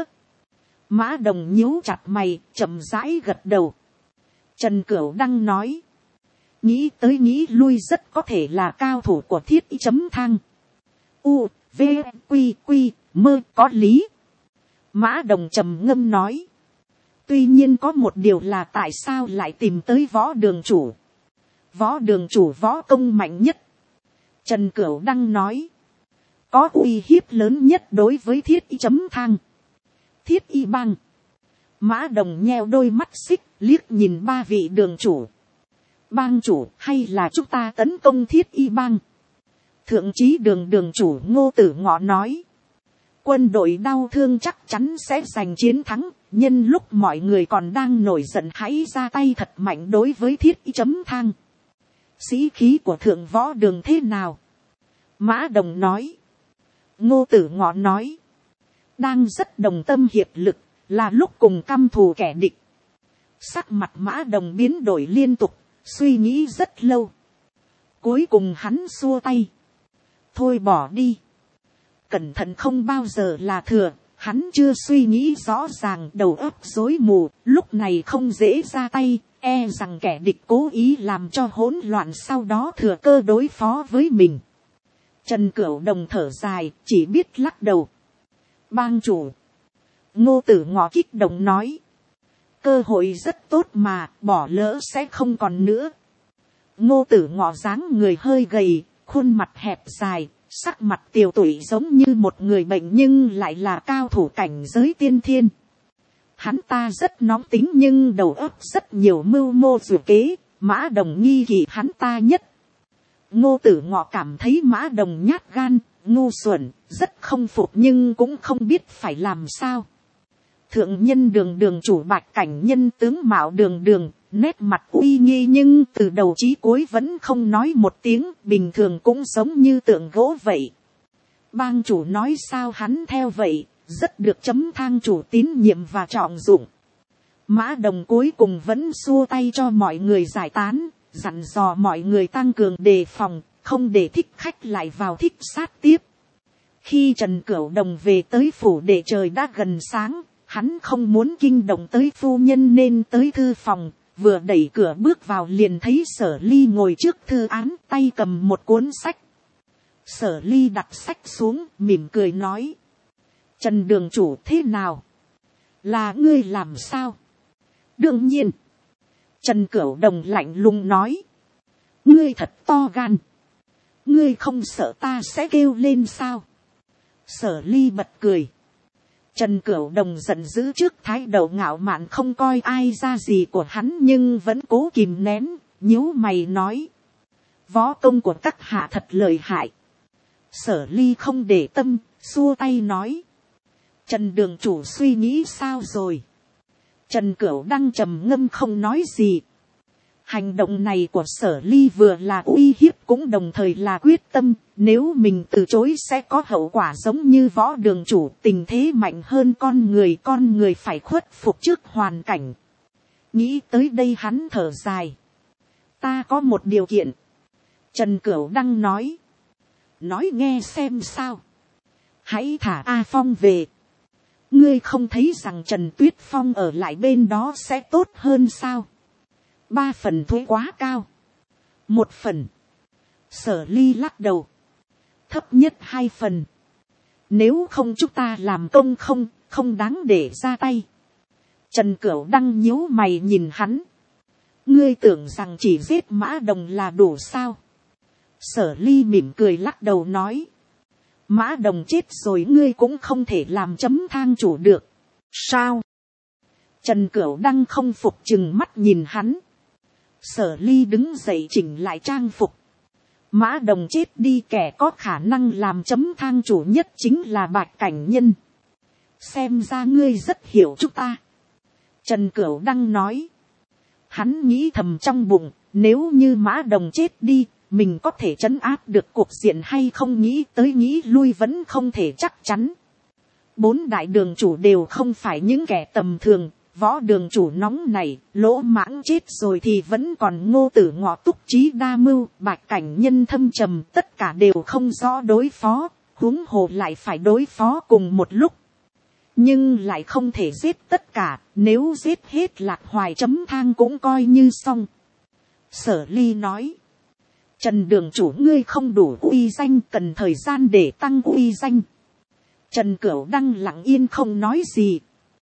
Mã Đồng nhíu chặt mày, chậm rãi gật đầu. Trần Cửu Đăng nói: Nghĩ tới nghĩ lui rất có thể là cao thủ của thiết ý chấm thang. U, V, Quy, Quy, mơ có lý. Mã Đồng trầm ngâm nói: Tuy nhiên có một điều là tại sao lại tìm tới Võ đường chủ. Võ đường chủ võ công mạnh nhất. Trần Cửu Đăng nói: Có uy hiếp lớn nhất đối với thiết y chấm thang. Thiết y bang. Mã Đồng nheo đôi mắt xích, liếc nhìn 3 vị đường chủ. Bang chủ, hay là chúng ta tấn công thiết y bang? Thượng trí đường đường chủ Ngô Tử Ngọ nói: Quân đội đau thương chắc chắn sẽ giành chiến thắng, nhân lúc mọi người còn đang nổi giận hãy ra tay thật mạnh đối với thiết y chấm thang. Sĩ khí của thượng võ đường thế nào? Mã Đồng nói. Ngô Tử Ngọ nói: Đang rất đồng tâm hiệp lực, là lúc cùng căm thù kẻ địch. Sắc mặt Mã Đồng biến đổi liên tục, suy nghĩ rất lâu. Cuối cùng hắn xua tay: Thôi bỏ đi. Cẩn thận không bao giờ là thừa. Hắn chưa suy nghĩ rõ ràng, đầu óc rối mù, lúc này không dễ ra tay, e rằng kẻ địch cố ý làm cho hỗn loạn, sau đó thừa cơ đối phó với mình. Trần Cửu Đồng thở dài, chỉ biết lắc đầu. Bang chủ. Ngô Tử Ngọ kích động nói: Cơ hội rất tốt mà, bỏ lỡ sẽ không còn nữa. Ngô Tử Ngọ dáng người hơi gầy, khuôn mặt hẹp dài, sắc mặt tiều tụy giống như một người bệnh nhưng lại là cao thủ cảnh giới tiên thiên. Hắn ta rất nóng tính nhưng đầu óc rất nhiều mưu mô dự kế, Mã Đồng nghi kỵ hắn ta nhất. Ngô Tử Ngọ cảm thấy Mã Đồng nhát gan, ngu xuẩn, rất không phục nhưng cũng không biết phải làm sao. Thượng nhân đường đường chủ Bạch Cảnh Nhân tướng mạo đường đường, nét mặt uy nghi nhưng từ đầu chí cuối vẫn không nói một tiếng, bình thường cũng giống như tượng gỗ vậy. Bang chủ nói sao hắn theo vậy, rất được chấm thang chủ tín nhiệm và trọng dụng. Mã Đồng cuối cùng vẫn xua tay cho mọi người giải tán, dặn dò mọi người tăng cường đề phòng, không để thích khách lại vào thích sát tiếp. Khi Trần Cửu Đồng về tới phủ để trời đã gần sáng, hắn không muốn kinh động tới phu nhân nên tới thư phòng, vừa đẩy cửa bước vào liền thấy Sở Ly ngồi trước thư án, tay cầm một cuốn sách. Sở Ly đặt sách xuống, mỉm cười nói: Trần đường chủ thế nào? Là ngươi làm sao? Đương nhiên. Trần Cửu Đồng lạnh lùng nói: ngươi thật to gan. Ngươi không sợ ta sẽ kêu lên sao? Sở Ly bật cười. Trần Cửu Đồng giận dữ trước thái độ ngạo mạn không coi ai ra gì của hắn, nhưng vẫn cố kìm nén, nhíu mày nói: võ công của các hạ thật lợi hại. Sở Ly không để tâm, xua tay nói: Trần đường chủ suy nghĩ sao rồi? Trần Cửu Đăng trầm ngâm không nói gì. Hành động này của Sở Ly vừa là uy hiếp cũng đồng thời là quyết tâm, nếu mình từ chối sẽ có hậu quả giống như võ đường chủ, tình thế mạnh hơn con người phải khuất phục trước hoàn cảnh. Nghĩ tới đây hắn thở dài. Ta có một điều kiện. Trần Cửu Đăng nói. Nói nghe xem sao. Hãy thả A Phong về. Ngươi không thấy rằng Trần Tuyết Phong ở lại bên đó sẽ tốt hơn sao? 3 phần thuế quá cao. 1 phần. Sở Ly lắc đầu. Thấp nhất 2 phần. Nếu không chúng ta làm công không đáng để ra tay. Trần Cửu Đăng nhíu mày nhìn hắn. Ngươi tưởng rằng chỉ giết Mã Đồng là đủ sao? Sở Ly mỉm cười lắc đầu nói. Mã Đồng chết rồi ngươi cũng không thể làm chấm thang chủ được. Sao? Trần Cửu Đăng không phục chừng mắt nhìn hắn. Sở Ly đứng dậy chỉnh lại trang phục. Mã Đồng chết đi, kẻ có khả năng làm chấm thang chủ nhất chính là Bạch Cảnh Nhân. Xem ra ngươi rất hiểu chúng ta. Trần Cửu Đăng nói. Hắn nghĩ thầm trong bụng, nếu như Mã Đồng chết đi, mình có thể trấn áp được cuộc diện hay không, nghĩ tới nghĩ lui vẫn không thể chắc chắn. 4 đại đường chủ đều không phải những kẻ tầm thường. Võ đường chủ nóng này, Lỗ Mãng chết rồi thì vẫn còn Ngô Tử Ngọ túc trí đa mưu, Bạch Cảnh Nhân thâm trầm, tất cả đều không rõ đối phó, huống hồ lại phải đối phó cùng một lúc. Nhưng lại không thể giết tất cả, nếu giết hết Lạc Hoài chấm thang cũng coi như xong. Sở Ly nói. Trần đường chủ ngươi không đủ uy danh, cần thời gian để tăng uy danh. Trần Cửu Đăng lặng yên không nói gì.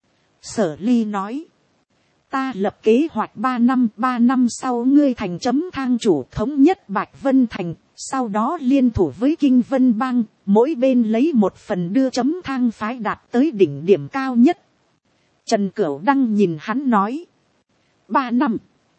Sở Ly nói. Ta lập kế hoạch 3 năm sau ngươi thành chấm thang chủ, thống nhất Bạch Vân Thành, sau đó liên thủ với Kinh Vân Bang, mỗi bên lấy 1 phần đưa chấm thang phái đạt tới đỉnh điểm cao nhất. Trần Cửu Đăng nhìn hắn nói. 3 năm.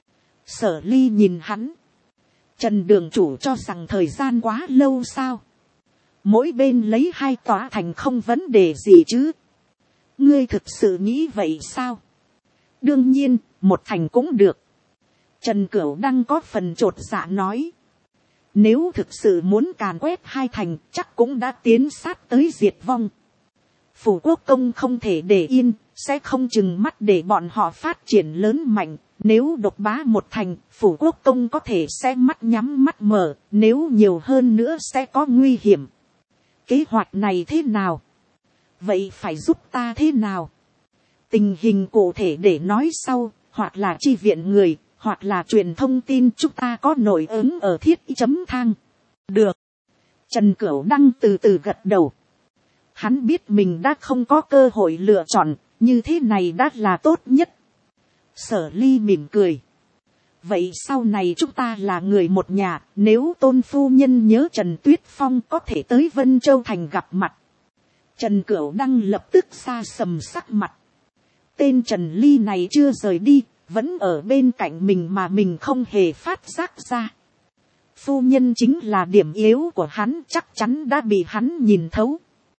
Sở Ly nhìn hắn. Trần đường chủ cho rằng thời gian quá lâu sao? Mỗi bên lấy 2 tòa thành không vấn đề gì chứ? Ngươi thực sự nghĩ vậy sao? Đương nhiên, 1 thành cũng được. Trần Cửu Đăng có phần chột dạ nói. Nếu thực sự muốn càn quét 2 thành, chắc cũng đã tiến sát tới diệt vong. Phủ Quốc Công không thể để yên, sẽ không chừng mắt để bọn họ phát triển lớn mạnh. Nếu độc bá 1 thành, Phủ Quốc Công có thể sẽ mắt nhắm mắt mở, nếu nhiều hơn nữa sẽ có nguy hiểm. Kế hoạch này thế nào? Vậy phải giúp ta thế nào? Tình hình cụ thể để nói sau, hoặc là chi viện người, hoặc là truyền thông tin, chúng ta có nội ứng ở thiết chấm thang. Được. Trần Cửu Đăng từ từ gật đầu. Hắn biết mình đã không có cơ hội lựa chọn, như thế này đã là tốt nhất. Sở Ly mỉm cười. Vậy sau này chúng ta là người một nhà, nếu Tôn phu nhân nhớ Trần Tuyết Phong có thể tới Vân Châu Thành gặp mặt. Trần Cửu Đăng lập tức xa sầm sắc mặt. Tên Trần Ly này chưa rời đi, vẫn ở bên cạnh mình mà mình không hề phát giác ra. Phu nhân chính là điểm yếu của hắn, chắc chắn đã bị hắn nhìn thấu.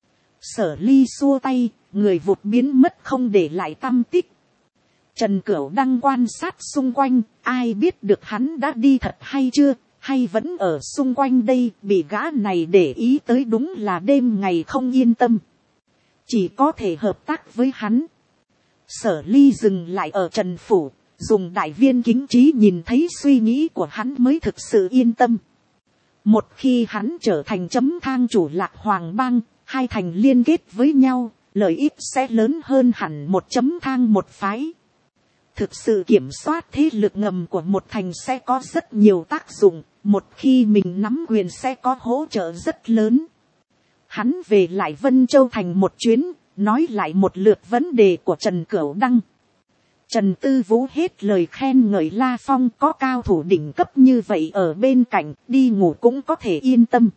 Sở Ly xua tay, người vụt biến mất không để lại tăm tích. Trần Cửu Đăng quan sát xung quanh, ai biết được hắn đã đi thật hay chưa, hay vẫn ở xung quanh đây, bị gã này để ý tới đúng là đêm ngày không yên tâm. Chỉ có thể hợp tác với hắn. Sở Ly dừng lại ở Trần Phủ, dùng đại viên kính trí nhìn thấy suy nghĩ của hắn mới thực sự yên tâm. Một khi hắn trở thành chấm thang chủ Lạc Hoàng Bang, hai thành liên kết với nhau, lợi ích sẽ lớn hơn hẳn một chấm thang một phái. Thực sự kiểm soát thế lực ngầm của một thành sẽ có rất nhiều tác dụng, một khi mình nắm quyền sẽ có hỗ trợ rất lớn. Hắn về lại Vân Châu thành một chuyến, nói lại một lượt vấn đề của Trần Cửu Đăng. Trần Tư Vũ hết lời khen ngợi La Phong, có cao thủ đỉnh cấp như vậy ở bên cạnh, đi ngủ cũng có thể yên tâm.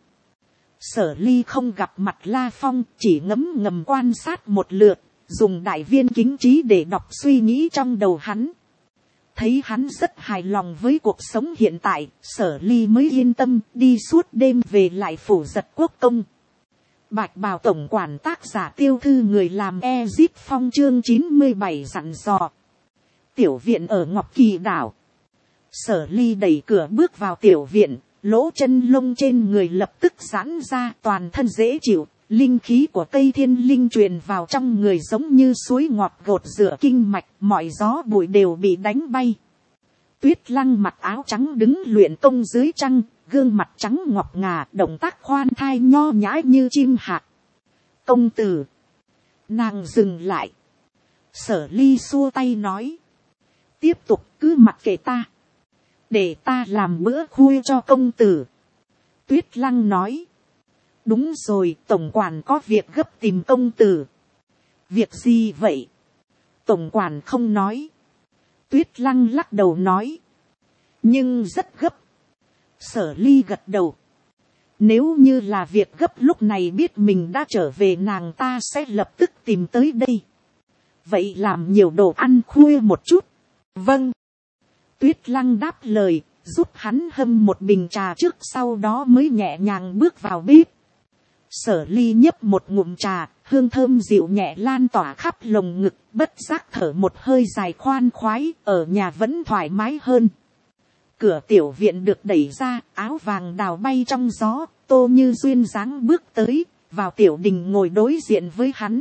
Sở Ly không gặp mặt La Phong, chỉ ngấm ngầm quan sát một lượt, dùng đại viên kính trí để đọc suy nghĩ trong đầu hắn. Thấy hắn rất hài lòng với cuộc sống hiện tại, Sở Ly mới yên tâm đi suốt đêm về lại phủ Giật Quốc công. Bạch Bào tổng quản tác giả Tiêu Thư người làm Ezip Phong chương 97 dặn dò. Tiểu viện ở Ngọc Kỳ đảo. Sở Ly đẩy cửa bước vào tiểu viện, lỗ chân lông trên người lập tức giãn ra, toàn thân dễ chịu, linh khí của cây thiên linh truyền vào trong người giống như suối ngọt gột rửa kinh mạch, mọi gió bụi đều bị đánh bay. Tuyết Lăng mặc áo trắng đứng luyện công dưới trăng, gương mặt trắng ngọc ngà, động tác khoan thai nho nhã như chim hạc. Công tử. Nàng dừng lại. Sở Ly xua tay nói. Tiếp tục cứ mặc kệ ta. Để ta làm bữa khuya cho công tử. Tuyết Lăng nói. Đúng rồi, tổng quản có việc gấp tìm công tử. Việc gì vậy? Tổng quản không nói. Tuyết Lăng lắc đầu nói. Nhưng rất gấp. Sở Ly gật đầu. Nếu như là việc gấp lúc này biết mình đã trở về nàng ta sẽ lập tức tìm tới đây. Vậy làm nhiều đồ ăn khuya một chút. Vâng. Tuyết Lăng đáp lời, giúp hắn hâm một bình trà trước, sau đó mới nhẹ nhàng bước vào bếp. Sở Ly nhấp một ngụm trà, hương thơm dịu nhẹ lan tỏa khắp lồng ngực, bất giác thở một hơi dài khoan khoái, ở nhà vẫn thoải mái hơn. Cửa tiểu viện được đẩy ra, áo vàng đào bay trong gió, Tô Như duyên dáng bước tới, vào tiểu đình ngồi đối diện với hắn.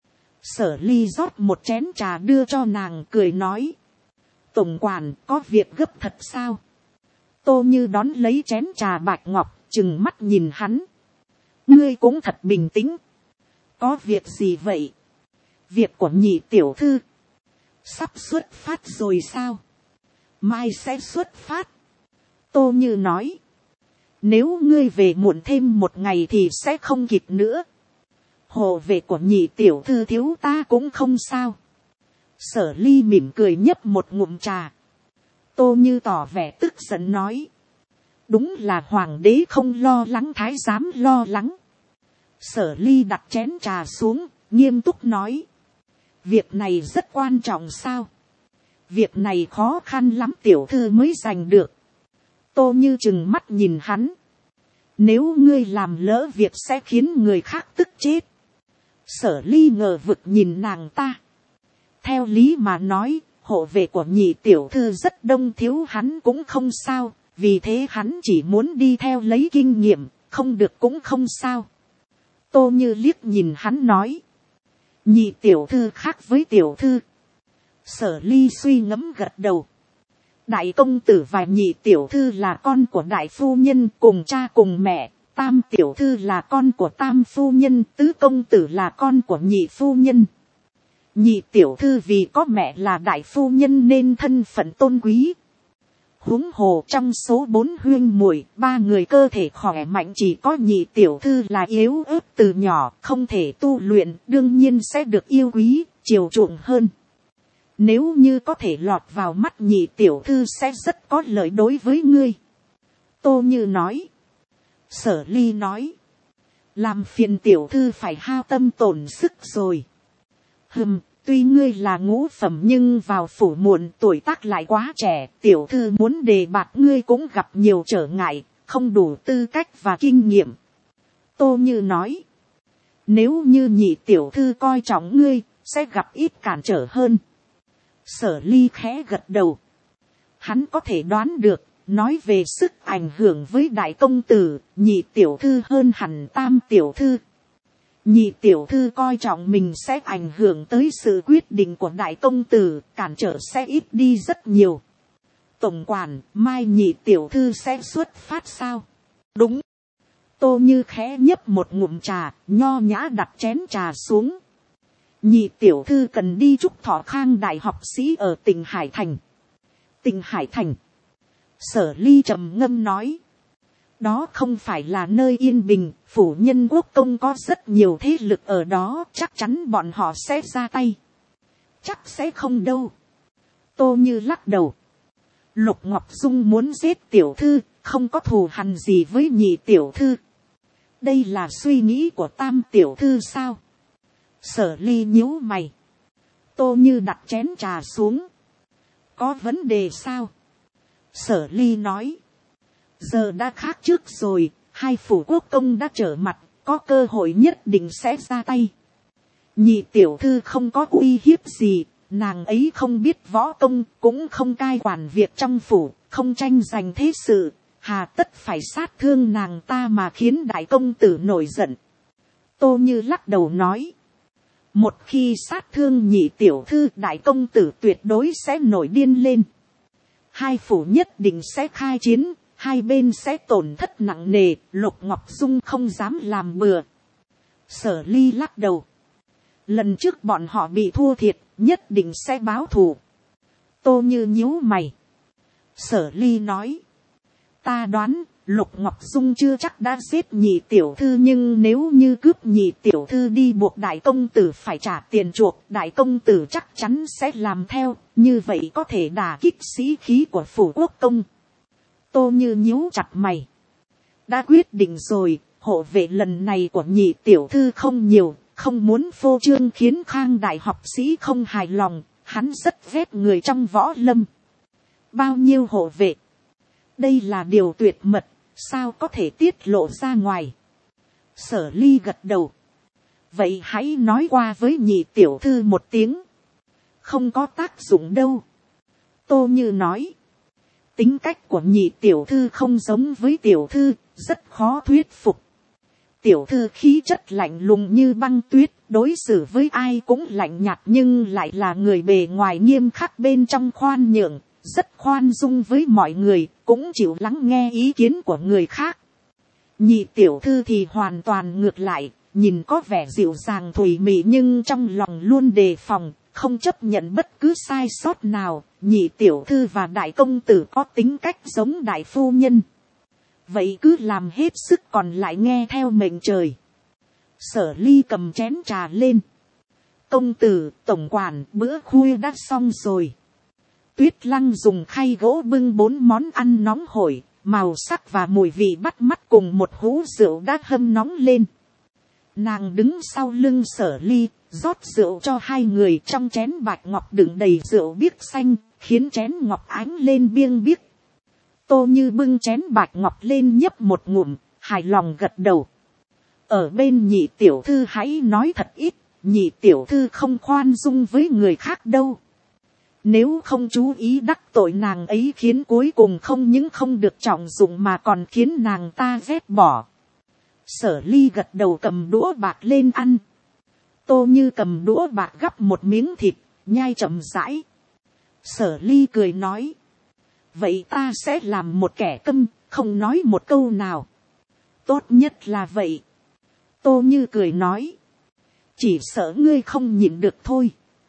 Sở Ly rót một chén trà đưa cho nàng, cười nói. Tổng quản, có việc gấp thật sao? Tô Như đón lấy chén trà bạch ngọc, trừng mắt nhìn hắn. Ngươi cũng thật bình tĩnh. Có việc gì vậy? Việc của nhị tiểu thư. Sắp xuất phát rồi sao? Mai sẽ xuất phát. Tô Như nói. Nếu ngươi về muộn thêm một ngày thì sẽ không kịp nữa. Hộ vệ của nhị tiểu thư thiếu ta cũng không sao. Sở Ly mỉm cười nhấp một ngụm trà. Tô Như tỏ vẻ tức giận nói. Đúng là hoàng đế không lo lắng thái giám lo lắng. Sở Ly đặt chén trà xuống, nghiêm túc nói. Việc này rất quan trọng sao? Việc này khó khăn lắm tiểu thư mới giành được. Tô Như trừng mắt nhìn hắn. Nếu ngươi làm lỡ việc sẽ khiến người khác tức chết. Sở Ly ngờ vực nhìn nàng ta. Theo lý mà nói, hộ vệ của nhị tiểu thư rất đông, thiếu hắn cũng không sao. Vì thế hắn chỉ muốn đi theo lấy kinh nghiệm, không được cũng không sao. Tô Như liếc nhìn hắn nói. Nhị tiểu thư khác với tiểu thư. Sở Ly suy ngẫm gật đầu. Đại công tử và nhị tiểu thư là con của đại phu nhân cùng cha cùng mẹ. Tam tiểu thư là con của tam phu nhân. Tứ công tử là con của nhị phu nhân. Nhị tiểu thư vì có mẹ là đại phu nhân nên thân phận tôn quý. Huống hồ trong số 4 huynh muội, 3 người cơ thể khỏe mạnh, chỉ có nhị tiểu thư là yếu ớt từ nhỏ, không thể tu luyện, đương nhiên sẽ được yêu quý, chiều chuộng hơn. Nếu như có thể lọt vào mắt nhị tiểu thư sẽ rất có lợi đối với ngươi. Tô Như nói. Sở Ly nói. Làm phiền tiểu thư phải hao tâm tổn sức rồi. Tuy ngươi là ngũ phẩm nhưng vào phủ muộn, tuổi tác lại quá trẻ, tiểu thư muốn đề bạt ngươi cũng gặp nhiều trở ngại, không đủ tư cách và kinh nghiệm. Tô Như nói. Nếu như nhị tiểu thư coi trọng ngươi, sẽ gặp ít cản trở hơn. Sở Ly khẽ gật đầu. Hắn có thể đoán được, nói về sức ảnh hưởng với đại công tử, nhị tiểu thư hơn hẳn tam tiểu thư. Nhị tiểu thư coi trọng mình sẽ ảnh hưởng tới sự quyết định của đại công tử, cản trở sẽ ít đi rất nhiều. Tổng quản, mai nhị tiểu thư sẽ xuất phát sao? Đúng. Tô Như khẽ nhấp một ngụm trà, nho nhã đặt chén trà xuống. Nhị tiểu thư cần đi chúc thọ Khang đại học sĩ ở tỉnh Hải Thành. Tỉnh Hải Thành. Sở Ly trầm ngâm nói. Đó không phải là nơi yên bình, phủ Nhân Quốc công có rất nhiều thế lực ở đó, chắc chắn bọn họ sẽ ra tay. Chắc sẽ không đâu. Tô Như lắc đầu. Lục Ngọc Dung muốn giết tiểu thư, không có thù hằn gì với nhị tiểu thư. Đây là suy nghĩ của tam tiểu thư sao? Sở Ly nhíu mày. Tô Như đặt chén trà xuống. Có vấn đề sao? Sở Ly nói. Giờ đã khác trước rồi, hai phủ quốc công đã trở mặt, có cơ hội nhất định sẽ ra tay. Nhị tiểu thư không có uy hiếp gì, nàng ấy không biết võ công, cũng không cai quản việc trong phủ, không tranh giành thế sự, hà tất phải sát thương nàng ta mà khiến đại công tử nổi giận. Tô Như lắc đầu nói. Một khi sát thương nhị tiểu thư, đại công tử tuyệt đối sẽ nổi điên lên. Hai phủ nhất định sẽ khai chiến, hai bên sẽ tổn thất nặng nề, Lục Ngọc Dung không dám làm bừa. Sở Ly lắc đầu. Lần trước bọn họ bị thua thiệt, nhất định sẽ báo thù. Tô Như nhíu mày. Sở Ly nói. Ta đoán, Lục Ngọc Dung chưa chắc đã giết nhị tiểu thư, nhưng nếu như cướp nhị tiểu thư đi buộc đại công tử phải trả tiền chuộc, đại công tử chắc chắn sẽ làm theo, như vậy có thể đả kích sĩ khí của phủ quốc công. Tô Như nhíu chặt mày. Đã quyết định rồi, hộ vệ lần này của nhị tiểu thư không nhiều, không muốn phô trương khiến Khang đại học sĩ không hài lòng, hắn rất ghét người trong võ lâm. Bao nhiêu hộ vệ? Đây là điều tuyệt mật, sao có thể tiết lộ ra ngoài? Sở Ly gật đầu. Vậy hãy nói qua với nhị tiểu thư một tiếng. Không có tác dụng đâu. Tô Như nói. Tính cách của nhị tiểu thư không giống với tiểu thư, rất khó thuyết phục. Tiểu thư khí chất lạnh lùng như băng tuyết, đối xử với ai cũng lạnh nhạt, nhưng lại là người bề ngoài nghiêm khắc, bên trong khoan nhượng, rất khoan dung với mọi người, cũng chịu lắng nghe ý kiến của người khác. Nhị tiểu thư thì hoàn toàn ngược lại, nhìn có vẻ dịu dàng thủy mị nhưng trong lòng luôn đề phòng, không chấp nhận bất cứ sai sót nào. Nhị tiểu thư và đại công tử có tính cách giống đại phu nhân. Vậy cứ làm hết sức, còn lại nghe theo mệnh trời. Sở Ly cầm chén trà lên. Công tử, tổng quản, bữa khuya đã xong rồi. Tuyết Lăng dùng khay gỗ bưng 4 món ăn nóng hổi, màu sắc và mùi vị bắt mắt cùng một hũ rượu đã hâm nóng lên. Nàng đứng sau lưng Sở Ly, rót rượu cho hai người, trong chén bạch ngọc đựng đầy rượu biếc xanh, khiến chén ngọc ánh lên biêng biếc. Tô Như bưng chén bạch ngọc lên nhấp một ngụm, hài lòng gật đầu. Ở bên nhị tiểu thư hãy nói thật ít, nhị tiểu thư không khoan dung với người khác đâu. Nếu không chú ý đắc tội nàng ấy, khiến cuối cùng không những không được trọng dụng mà còn khiến nàng ta ghét bỏ. Sở Ly gật đầu cầm đũa bạc lên ăn. Tô Như cầm đũa bạc gắp một miếng thịt, nhai chậm rãi. Sở Ly cười nói. Vậy ta sẽ làm một kẻ câm, không nói một câu nào. Tốt nhất là vậy. Tô Như cười nói. Chỉ sợ ngươi không nhịn được thôi.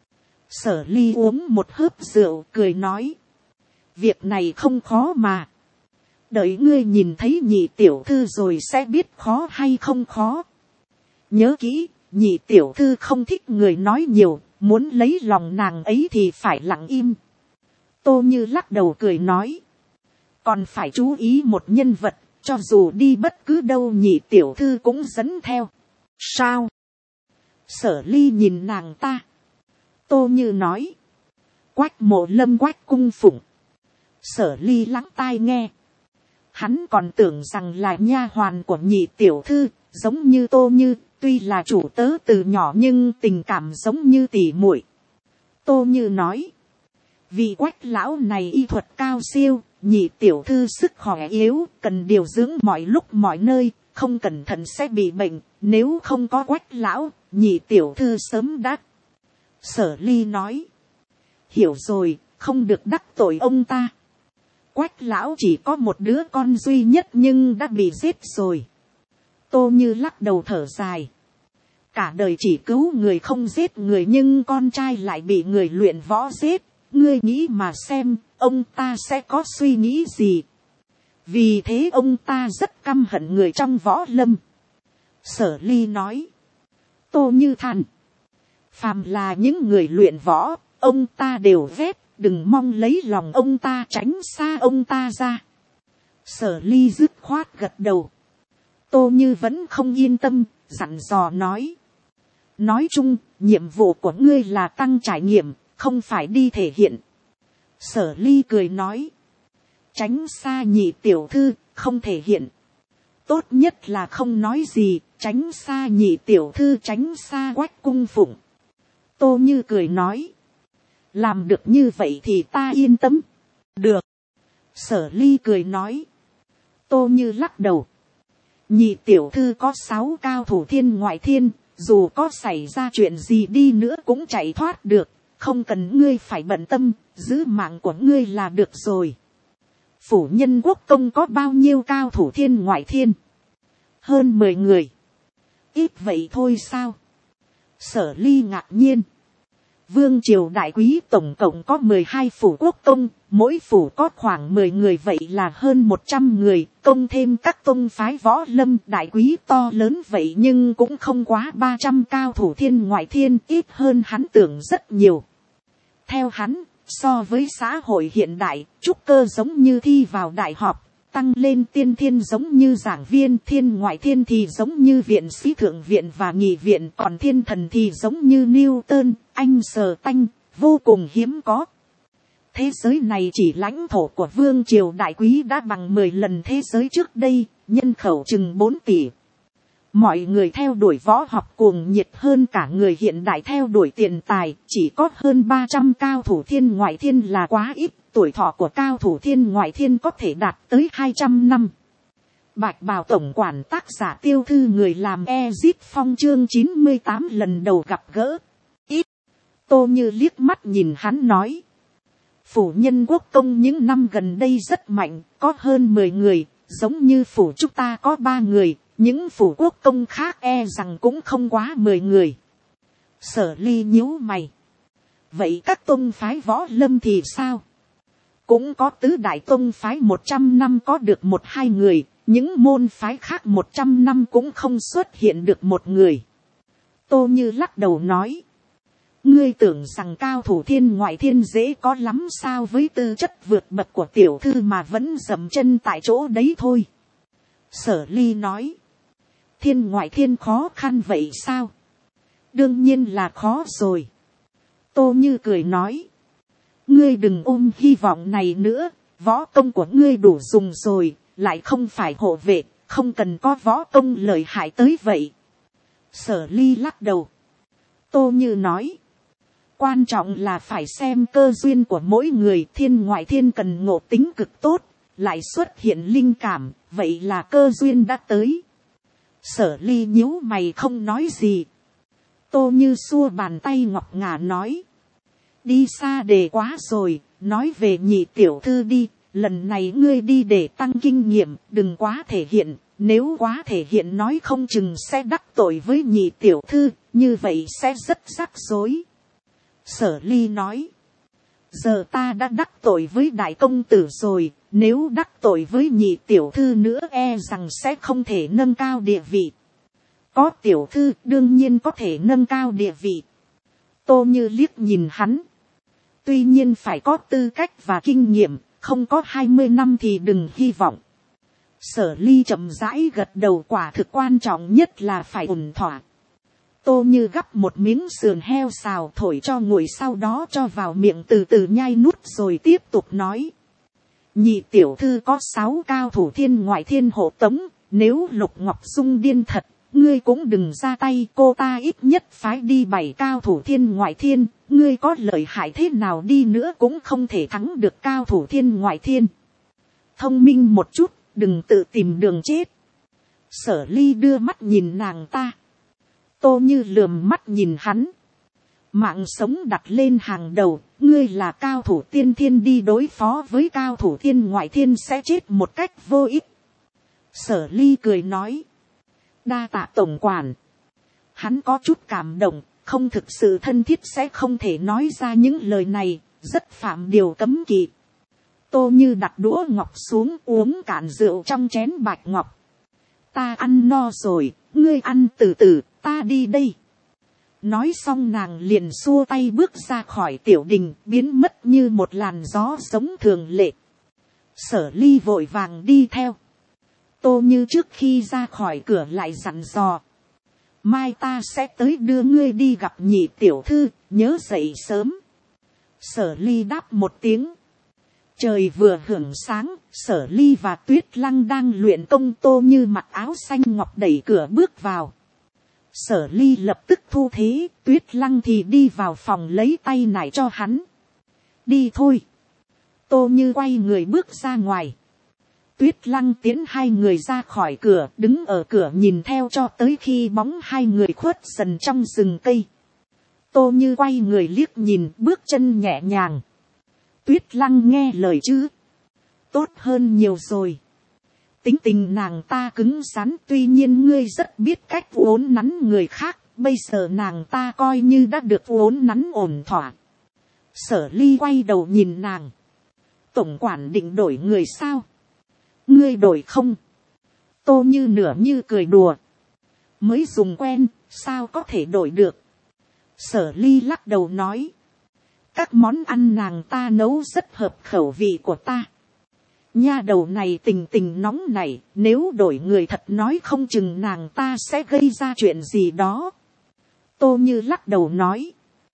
Sở Ly uống một hớp rượu, cười nói. Việc này không khó mà. Đợi ngươi nhìn thấy nhị tiểu thư rồi sẽ biết khó hay không khó. Nhớ kỹ, nhị tiểu thư không thích người nói nhiều, muốn lấy lòng nàng ấy thì phải lặng im. Tô Như lắc đầu cười nói. Còn phải chú ý một nhân vật, cho dù đi bất cứ đâu nhị tiểu thư cũng dẫn theo. Sao? Sở Ly nhìn nàng ta. Tô Như nói. Quách Mộ Lâm, Quách cung phụng. Sở Ly lắng tai nghe. Hắn còn tưởng rằng là nha hoàn của nhị tiểu thư, giống như Tô Như, tuy là chủ tớ từ nhỏ nhưng tình cảm giống như tỉ muội. Tô Như nói. Vì Quách lão này y thuật cao siêu, nhị tiểu thư sức khỏe yếu, cần điều dưỡng mọi lúc mọi nơi, không cẩn thận sẽ bị bệnh, nếu không có Quách lão, nhị tiểu thư sớm đã. Sở Ly nói. Hiểu rồi, không được đắc tội ông ta. Quách lão chỉ có một đứa con duy nhất nhưng đã bị giết rồi. Tô Như lắc đầu thở dài. Cả đời chỉ cứu người không giết người, nhưng con trai lại bị người luyện võ giết. Ngươi nghĩ mà xem, ông ta sẽ có suy nghĩ gì? Vì thế ông ta rất căm hận người trong võ lâm. Sở Ly nói. Tô Như than. Phàm là những người luyện võ, ông ta đều ghét, đừng mong lấy lòng ông ta, tránh xa ông ta ra. Sở Ly dứt khoát gật đầu. Tô Như vẫn không yên tâm, dặn dò nói. Nói chung, nhiệm vụ của ngươi là tăng trải nghiệm, không phải đi thể hiện. Sở Ly cười nói. Tránh xa Nhị tiểu thư, không thể hiện. Tốt nhất là không nói gì, tránh xa Nhị tiểu thư, tránh xa Quách cung phụng. Tô Như cười nói. Làm được như vậy thì ta yên tâm. Được. Sở Ly cười nói. Tô Như lắc đầu. Nhị tiểu thư có 6 cao thủ thiên ngoại thiên, dù có xảy ra chuyện gì đi nữa cũng chạy thoát được, không cần ngươi phải bận tâm, giữ mạng của ngươi là được rồi. Phủ Nhân Quốc công có bao nhiêu cao thủ thiên ngoại thiên? Hơn 10 người. Ít vậy thôi sao? Sở Ly ngạc nhiên. Vương triều đại quý tổng cộng có 12 phủ quốc công, mỗi phủ có khoảng 10 người, vậy là hơn 100 người, công thêm các tông phái võ lâm. Đại quý to lớn vậy nhưng cũng không quá 300 cao thủ thiên ngoại thiên, ít hơn hắn tưởng rất nhiều. Theo hắn, so với xã hội hiện đại, trúc cơ giống như thi vào đại học, tăng lên tiên thiên giống như giảng viên, thiên ngoại thiên thì giống như viện sĩ thượng viện và nghị viện, còn thiên thần thì giống như Newton, Einstein, vô cùng hiếm có. Thế giới này chỉ lãnh thổ của vương triều đại quý đã bằng 10 lần thế giới trước đây, nhân khẩu chừng 4 tỷ. Mọi người theo đuổi võ học cuồng nhiệt hơn cả người hiện đại theo đuổi tiền tài, chỉ có hơn 300 cao thủ thiên ngoại thiên là quá ít, tuổi thọ của cao thủ thiên ngoại thiên có thể đạt tới 200 năm. Bạch bào tổng quản tác giả Tiêu Thư người làm Ezip Phong chương 98 lần đầu gặp gỡ. Ít. Tô Như liếc mắt nhìn hắn nói. Phủ Nhân Quốc công những năm gần đây rất mạnh, có hơn 10 người, giống như phủ chúng ta có 3 người. Những phủ quốc công khác e rằng cũng không quá 10 người. Sở Ly nhíu mày. Vậy các tông phái võ lâm thì sao? Cũng có tứ đại tông phái 100 năm có được 1-2 người. Những môn phái khác 100 năm cũng không xuất hiện được một người. Tô Như lắc đầu nói. Ngươi tưởng rằng cao thủ thiên ngoại thiên dễ có lắm sao, với tư chất vượt bậc của tiểu thư mà vẫn dậm chân tại chỗ đấy thôi. Sở Ly nói. Thiên ngoại thiên khó khăn vậy sao? Đương nhiên là khó rồi. Tô Như cười nói. Ngươi đừng ôm hy vọng này nữa, võ công của ngươi đủ dùng rồi, lại không phải hộ vệ, không cần có võ công lợi hại tới vậy. Sở Ly lắc đầu. Tô Như nói. Quan trọng là phải xem cơ duyên của mỗi người, thiên ngoại thiên cần ngộ tính cực tốt, lại xuất hiện linh cảm, vậy là cơ duyên đã tới. Sở Ly nhíu mày không nói gì. Tô Như xua bàn tay ngọc ngà nói. Đi xa đề quá rồi, nói về Nhị tiểu thư đi, lần này ngươi đi để tăng kinh nghiệm, đừng quá thể hiện, nếu quá thể hiện nói không chừng sẽ đắc tội với Nhị tiểu thư, như vậy sẽ rất rắc rối. Sở Ly nói. Giờ ta đã đắc tội với đại công tử rồi, nếu đắc tội với Nhị tiểu thư nữa e rằng sẽ không thể nâng cao địa vị. Có tiểu thư đương nhiên có thể nâng cao địa vị. Tô Như liếc nhìn hắn. Tuy nhiên phải có tư cách và kinh nghiệm, không có 20 năm thì đừng hy vọng. Sở Ly chậm rãi gật đầu, quả thực quan trọng nhất là phải ổn thỏa. Tô Như gắp một miếng sườn heo xào thổi cho nguội, sau đó cho vào miệng từ từ nhai nuốt rồi tiếp tục nói. Nhị tiểu thư có 6 cao thủ thiên ngoại thiên hộ tống, nếu Lục Ngọc Dung điên thật, ngươi cũng đừng ra tay, cô ta ít nhất phái đi 7 cao thủ thiên ngoại thiên, ngươi có lợi hại thế nào đi nữa cũng không thể thắng được cao thủ thiên ngoại thiên. Thông minh một chút, đừng tự tìm đường chết. Sở Ly đưa mắt nhìn nàng ta. Tô Như lườm mắt nhìn hắn. Mạng sống đặt lên hàng đầu, ngươi là cao thủ tiên thiên đi đối phó với cao thủ thiên ngoại thiên sẽ chết một cách vô ích. Sở Ly cười nói. Đa tạ tổng quản. Hắn có chút cảm động, không thực sự thân thiết sẽ không thể nói ra những lời này, rất phạm điều cấm kỵ. Tô Như đặt đũa ngọc xuống uống cạn rượu trong chén bạch ngọc. Ta ăn no rồi, ngươi ăn từ từ, ta đi đây. Nói xong nàng liền xua tay bước ra khỏi tiểu đình, biến mất như một làn gió giống thường lệ. Sở Ly vội vàng đi theo. Tô Như trước khi ra khỏi cửa lại dặn dò. Mai ta sẽ tới đưa ngươi đi gặp nhị tiểu thư, nhớ dậy sớm. Sở Ly đáp một tiếng. Trời vừa hưởng sáng, Sở Ly và Tuyết Lăng đang luyện công. Tô Như mặc áo xanh ngọc đẩy cửa bước vào. Sở Ly lập tức thu thế, Tuyết Lăng thì đi vào phòng lấy tay nải cho hắn. Đi thôi. Tô Như quay người bước ra ngoài. Tuyết Lăng tiến hai người ra khỏi cửa, đứng ở cửa nhìn theo cho tới khi bóng hai người khuất dần trong rừng cây. Tô Như quay người liếc nhìn, bước chân nhẹ nhàng. Tuyết Lăng nghe lời chứ. Tốt hơn nhiều rồi. Tính tình nàng ta cứng rắn, tuy nhiên ngươi rất biết cách uốn nắn người khác, bây giờ nàng ta coi như đã được uốn nắn ổn thỏa. Sở Ly quay đầu nhìn nàng. Tổng quản định đổi người sao? Ngươi đổi không? Tô Như nửa như cười đùa. Mới dùng quen, sao có thể đổi được? Sở Ly lắc đầu nói. Các món ăn nàng ta nấu rất hợp khẩu vị của ta. Nha đầu này tình tình nóng này, nếu đổi người thật nói không chừng nàng ta sẽ gây ra chuyện gì đó. Tô Như lắc đầu nói.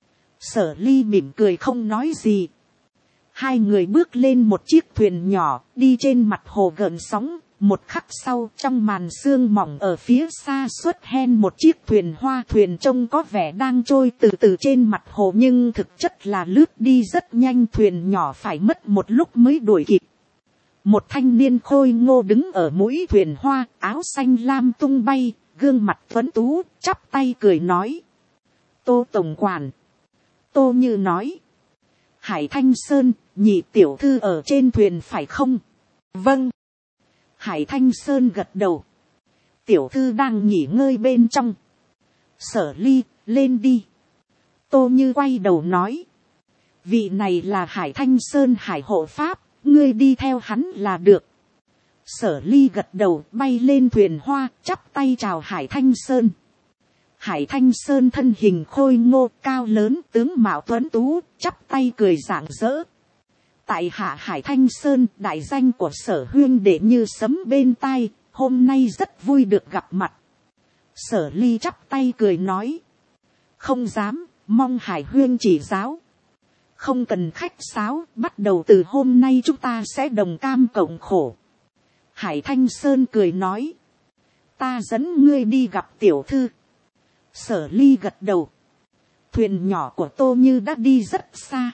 Sở Ly mỉm cười không nói gì. Hai người bước lên một chiếc thuyền nhỏ, đi trên mặt hồ gợn sóng. Một khắc sau, trong màn sương mỏng ở phía xa xuất hiện một chiếc thuyền hoa. Thuyền trông có vẻ đang trôi từ từ trên mặt hồ, nhưng thực chất là lướt đi rất nhanh. Thuyền nhỏ phải mất một lúc mới đuổi kịp. Một thanh niên khôi ngô đứng ở mũi thuyền hoa, áo xanh lam tung bay, gương mặt tuấn tú, chắp tay cười nói. Tô tổng quản. Tô Như nói. Hải Thanh Sơn, nhị tiểu thư ở trên thuyền phải không? Vâng. Hải Thanh Sơn gật đầu. Tiểu thư đang nghỉ ngơi bên trong. Sở Ly, lên đi. Tô Như quay đầu nói. Vị này là Hải Thanh Sơn hải hộ pháp, ngươi đi theo hắn là được. Sở Ly gật đầu, bay lên thuyền hoa, chắp tay chào Hải Thanh Sơn. Hải Thanh Sơn thân hình khôi ngô, cao lớn, tướng mạo tuấn tú, chắp tay cười rạng rỡ. Tại hạ Hải Thanh Sơn, đại danh của Sở huyên đệ như sấm bên tai, hôm nay rất vui được gặp mặt. Sở Ly chắp tay cười nói. Không dám, mong Hải huyên chỉ giáo. Không cần khách sáo, bắt đầu từ hôm nay chúng ta sẽ đồng cam cộng khổ. Hải Thanh Sơn cười nói. Ta dẫn ngươi đi gặp tiểu thư. Sở Ly gật đầu. Thuyền nhỏ của Tô Như đã đi rất xa.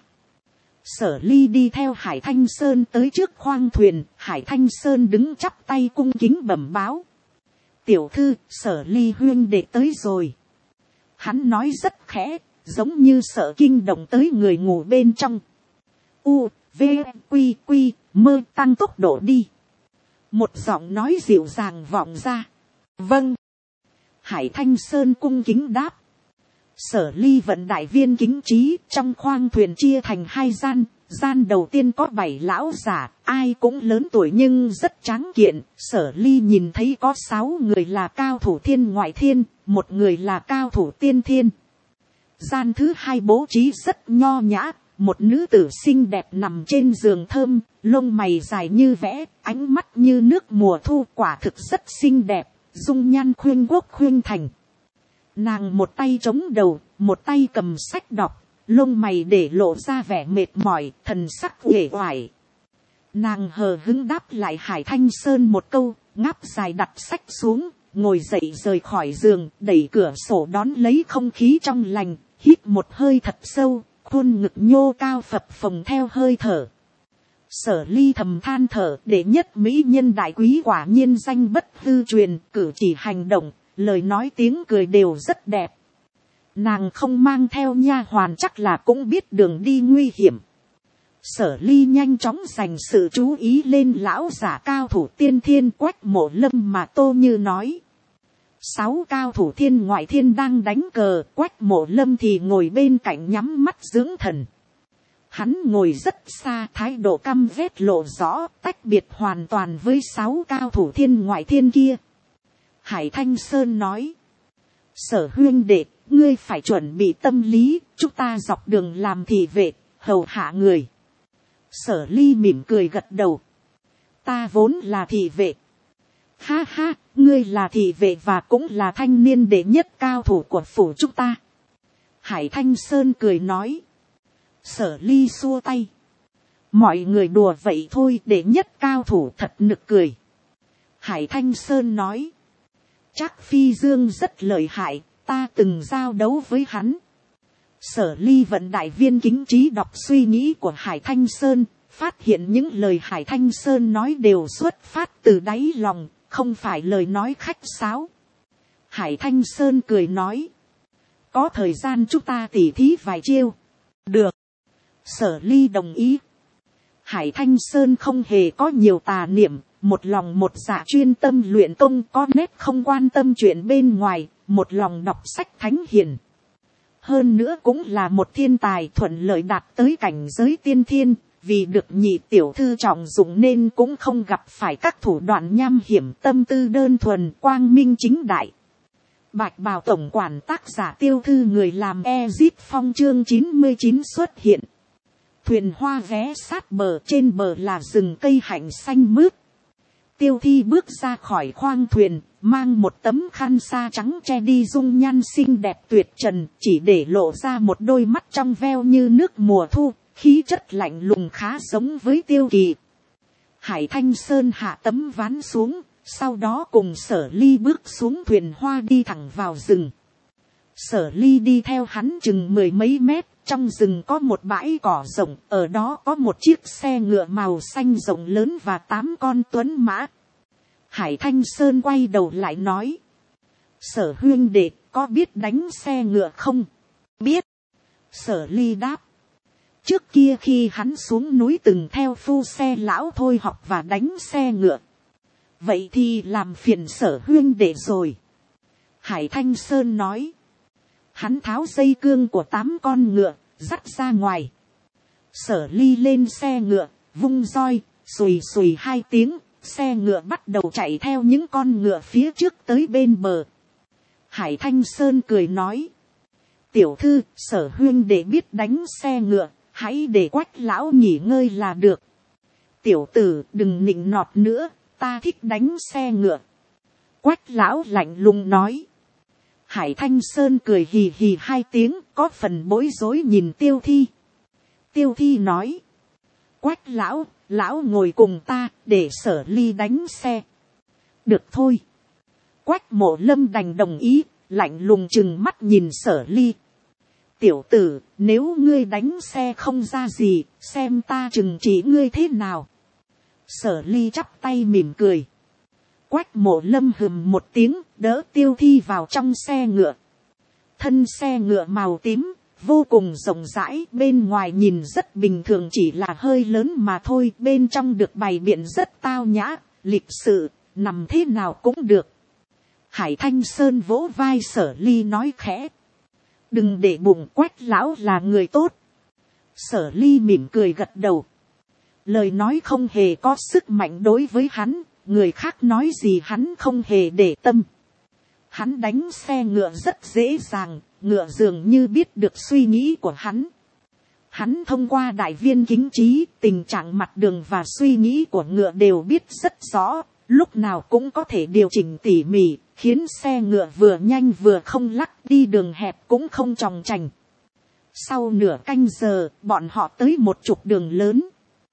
Sở Ly đi theo Hải Thanh Sơn tới trước khoang thuyền. Hải Thanh Sơn đứng chắp tay cung kính bẩm báo. Tiểu thư, Sở Ly huyên đệ tới rồi. Hắn nói rất khẽ, giống như sợ kinh động tới người ngủ bên trong. U, V, Quy, Quy, mơ tăng tốc độ đi. Một giọng nói dịu dàng vọng ra. Vâng. Hải Thanh Sơn cung kính đáp. Sở Ly vận đại viên kính trí, trong khoang thuyền chia thành hai gian. Gian đầu tiên có 7 lão giả, ai cũng lớn tuổi nhưng rất tráng kiện. Sở Ly nhìn thấy có 6 người là cao thủ thiên ngoại thiên, một người là cao thủ tiên thiên. Gian thứ hai bố trí rất nho nhã, một nữ tử xinh đẹp nằm trên giường thơm, lông mày dài như vẽ, ánh mắt như nước mùa thu, quả thực rất xinh đẹp, dung nhan khuyên quốc khuyên thành. Nàng một tay chống đầu, một tay cầm sách đọc, lông mày để lộ ra vẻ mệt mỏi, thần sắc uể oải. Nàng hờ hững đáp lại Hải Thanh Sơn một câu, ngáp dài đặt sách xuống, ngồi dậy rời khỏi giường, đẩy cửa sổ đón lấy không khí trong lành, hít một hơi thật sâu, khuôn ngực nhô cao phập phồng theo hơi thở. Sở Ly thầm than thở, đệ nhất mỹ nhân đại quý quả nhiên danh bất hư truyền, cử chỉ hành động, lời nói tiếng cười đều rất đẹp. Nàng không mang theo nha hoàn chắc là cũng biết đường đi nguy hiểm. Sở Ly nhanh chóng dành sự chú ý lên lão giả cao thủ tiên thiên Quách Mộ Lâm mà Tô Như nói. 6 cao thủ thiên ngoại thiên đang đánh cờ, Quách Mộ Lâm thì ngồi bên cạnh nhắm mắt dưỡng thần. Hắn ngồi rất xa, thái độ căm ghét lộ rõ, tách biệt hoàn toàn với 6 cao thủ thiên ngoại thiên kia. Hải Thanh Sơn nói, Sở huynh đệ, ngươi phải chuẩn bị tâm lý, chúng ta dọc đường làm thị vệ, hầu hạ người. Sở Ly mỉm cười gật đầu. Ta vốn là thị vệ. Ha ha, ngươi là thị vệ và cũng là thanh niên đệ nhất cao thủ của phủ chúng ta. Hải Thanh Sơn cười nói. Sở Ly xua tay. Mọi người đùa vậy thôi, đệ nhất cao thủ thật nực cười. Hải Thanh Sơn nói. Chắc Phi Dương rất lợi hại, ta từng giao đấu với hắn. Sở Ly vận đại viên kính trí đọc suy nghĩ của Hải Thanh Sơn, phát hiện những lời Hải Thanh Sơn nói đều xuất phát từ đáy lòng, không phải lời nói khách sáo. Hải Thanh Sơn cười nói. Có thời gian chúng ta tỉ thí vài chiêu. Được. Sở Ly đồng ý. Hải Thanh Sơn không hề có nhiều tà niệm, một lòng một dạ chuyên tâm luyện công, có nét không quan tâm chuyện bên ngoài, một lòng đọc sách thánh hiền. Hơn nữa cũng là một thiên tài thuận lợi đạt tới cảnh giới tiên thiên, vì được nhị tiểu thư trọng dụng nên cũng không gặp phải các thủ đoạn nham hiểm, tâm tư đơn thuần, quang minh chính đại. Bạch Bào tổng quản tác giả Tiêu Thư người làm Ezip Phong chương 99 xuất hiện. Thuyền hoa ghé sát bờ, trên bờ là rừng cây hạnh xanh mướt. Tiêu Thi bước ra khỏi khoang thuyền, mang một tấm khăn sa trắng che đi dung nhan xinh đẹp tuyệt trần, chỉ để lộ ra một đôi mắt trong veo như nước mùa thu, khí chất lạnh lùng khá giống với Tiêu Kỳ. Hải Thanh Sơn hạ tấm ván xuống, sau đó cùng Sở Ly bước xuống thuyền hoa đi thẳng vào rừng. Sở Ly đi theo hắn chừng 10 mấy mét, trong rừng có một bãi cỏ rộng, ở đó có một chiếc xe ngựa màu xanh rộng lớn và 8 con tuấn mã. Hải Thanh Sơn quay đầu lại nói. Sở huynh đệ, có biết đánh xe ngựa không? Biết. Sở Ly đáp. Trước kia khi hắn xuống núi từng theo phu xe lão Thôi học và đánh xe ngựa. Vậy thì làm phiền Sở huynh đệ rồi. Hải Thanh Sơn nói. Hắn tháo dây cương của 8 con ngựa, dắt ra ngoài. Sở Ly lên xe ngựa, vung roi, xùy xùy 2 tiếng, xe ngựa bắt đầu chạy theo những con ngựa phía trước tới bên bờ. Hải Thanh Sơn cười nói. Tiểu thư, Sở huynh đệ biết đánh xe ngựa, hãy để Quách lão nghỉ ngơi là được. Tiểu tử, đừng nịnh nọt nữa, ta thích đánh xe ngựa. Quách lão lạnh lùng nói. Hải Thanh Sơn cười hì hì 2 tiếng, có phần bối rối nhìn Tiêu Thi. Tiêu Thi nói. Quách lão, lão ngồi cùng ta, để Sở Ly đánh xe. Được thôi. Quách Mộ Lâm đành đồng ý, lạnh lùng chừng mắt nhìn Sở Ly. Tiểu tử, nếu ngươi đánh xe không ra gì, xem ta trừng trị ngươi thế nào. Sở Ly chắp tay mỉm cười. Quách Mộ Lâm hừm một tiếng, đỡ Tiêu Thi vào trong xe ngựa. Thân xe ngựa màu tím, vô cùng rộng rãi, bên ngoài nhìn rất bình thường, chỉ là hơi lớn mà thôi, bên trong được bày biện rất tao nhã, lịch sự, nằm thế nào cũng được. Hải Thanh Sơn vỗ vai Sở Ly nói khẽ. Đừng để bụng, Quách lão là người tốt. Sở Ly mỉm cười gật đầu. Lời nói không hề có sức mạnh đối với hắn, người khác nói gì hắn không hề để tâm. Hắn đánh xe ngựa rất dễ dàng, ngựa dường như biết được suy nghĩ của hắn. Hắn thông qua đại viên kính trí, tình trạng mặt đường và suy nghĩ của ngựa đều biết rất rõ, lúc nào cũng có thể điều chỉnh tỉ mỉ, khiến xe ngựa vừa nhanh vừa không lắc, đi đường hẹp cũng không tròng trành. Sau nửa canh giờ, bọn họ tới một trục đường lớn.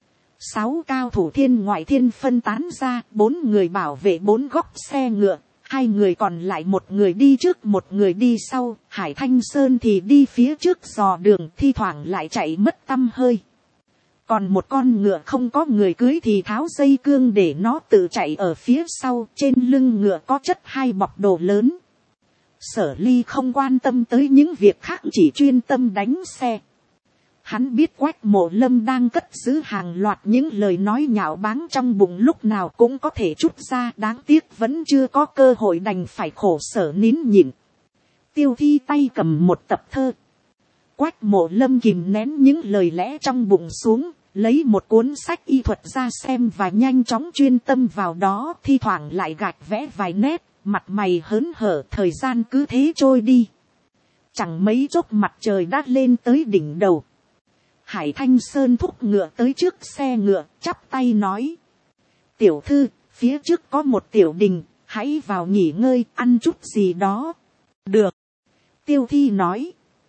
6 cao thủ thiên ngoại thiên phân tán ra, 4 người bảo vệ 4 góc xe ngựa, 2 người còn lại, một người đi trước một người đi sau. Hải Thanh Sơn thì đi phía trước dò đường, thi thoảng lại chạy mất tăm hơi. Còn một con ngựa không có người cưới thì tháo dây cương để nó tự chạy ở phía sau, trên lưng ngựa có chất 2 bọc đồ lớn. Sở Ly không quan tâm tới những việc khác, chỉ chuyên tâm đánh xe. Hắn biết Quách Mộ Lâm đang cất giữ hàng loạt những lời nói nhạo báng trong bụng, lúc nào cũng có thể trút ra, đáng tiếc vẫn chưa có cơ hội, đành phải khổ sở nín nhịn. Tiêu Thi tay cầm một tập thơ. Quách Mộ Lâm kìm nén những lời lẽ trong bụng xuống, lấy một cuốn sách y thuật ra xem và nhanh chóng chuyên tâm vào đó, thi thoảng lại gạch vẽ vài nét, mặt mày hớn hở. Thời gian cứ thế trôi đi. Chẳng mấy chốc mặt trời đã lên tới đỉnh đầu. Hải Thanh Sơn thúc ngựa tới trước xe ngựa, chắp tay nói: tiểu thư, phía trước có một tiểu đình, hãy vào nghỉ ngơi, ăn chút gì đó. Được. Tiêu Thi nói.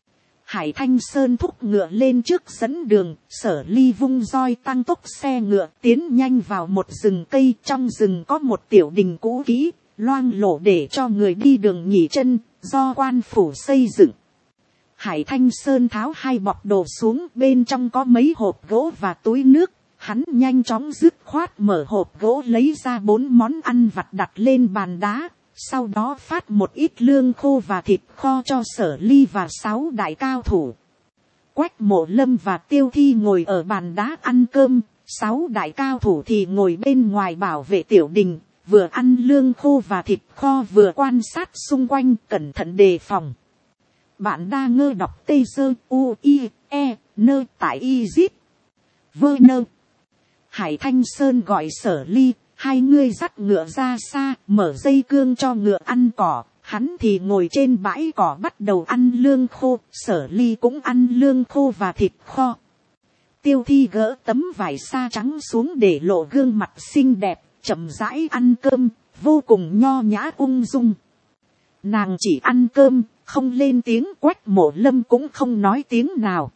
Hải Thanh Sơn thúc ngựa lên trước dẫn đường, Sở Ly vung roi tăng tốc xe ngựa tiến nhanh vào một rừng cây. Trong rừng có một tiểu đình cũ kỹ, loang lổ để cho người đi đường nghỉ chân, do quan phủ xây dựng. Hải Thanh Sơn tháo hai bọc đồ xuống, bên trong có mấy hộp gỗ và túi nước. Hắn nhanh chóng dứt khoát mở hộp gỗ, lấy ra 4 món ăn vặt đặt lên bàn đá. Sau đó phát một ít lương khô và thịt kho cho Sở Ly và 6 đại cao thủ. Quách Mộ Lâm và Tiêu Thi ngồi ở bàn đá ăn cơm, 6 đại cao thủ thì ngồi bên ngoài bảo vệ tiểu đình, vừa ăn lương khô và thịt kho vừa quan sát xung quanh, cẩn thận đề phòng. Bạn đa ngơ đọc tê sơ u i e nơ tại y zip vơ nơ. Hải Thanh Sơn gọi Sở Ly: hai ngươi dắt ngựa ra xa, mở dây cương cho ngựa ăn cỏ. Hắn thì ngồi trên bãi cỏ bắt đầu ăn lương khô, Sở Ly cũng ăn lương khô và thịt kho. Tiêu Thi gỡ tấm vải sa trắng xuống để lộ gương mặt xinh đẹp, chậm rãi ăn cơm, vô cùng nho nhã ung dung. Nàng chỉ ăn cơm, không lên tiếng. Quách Mộ Lâm cũng không nói tiếng nào.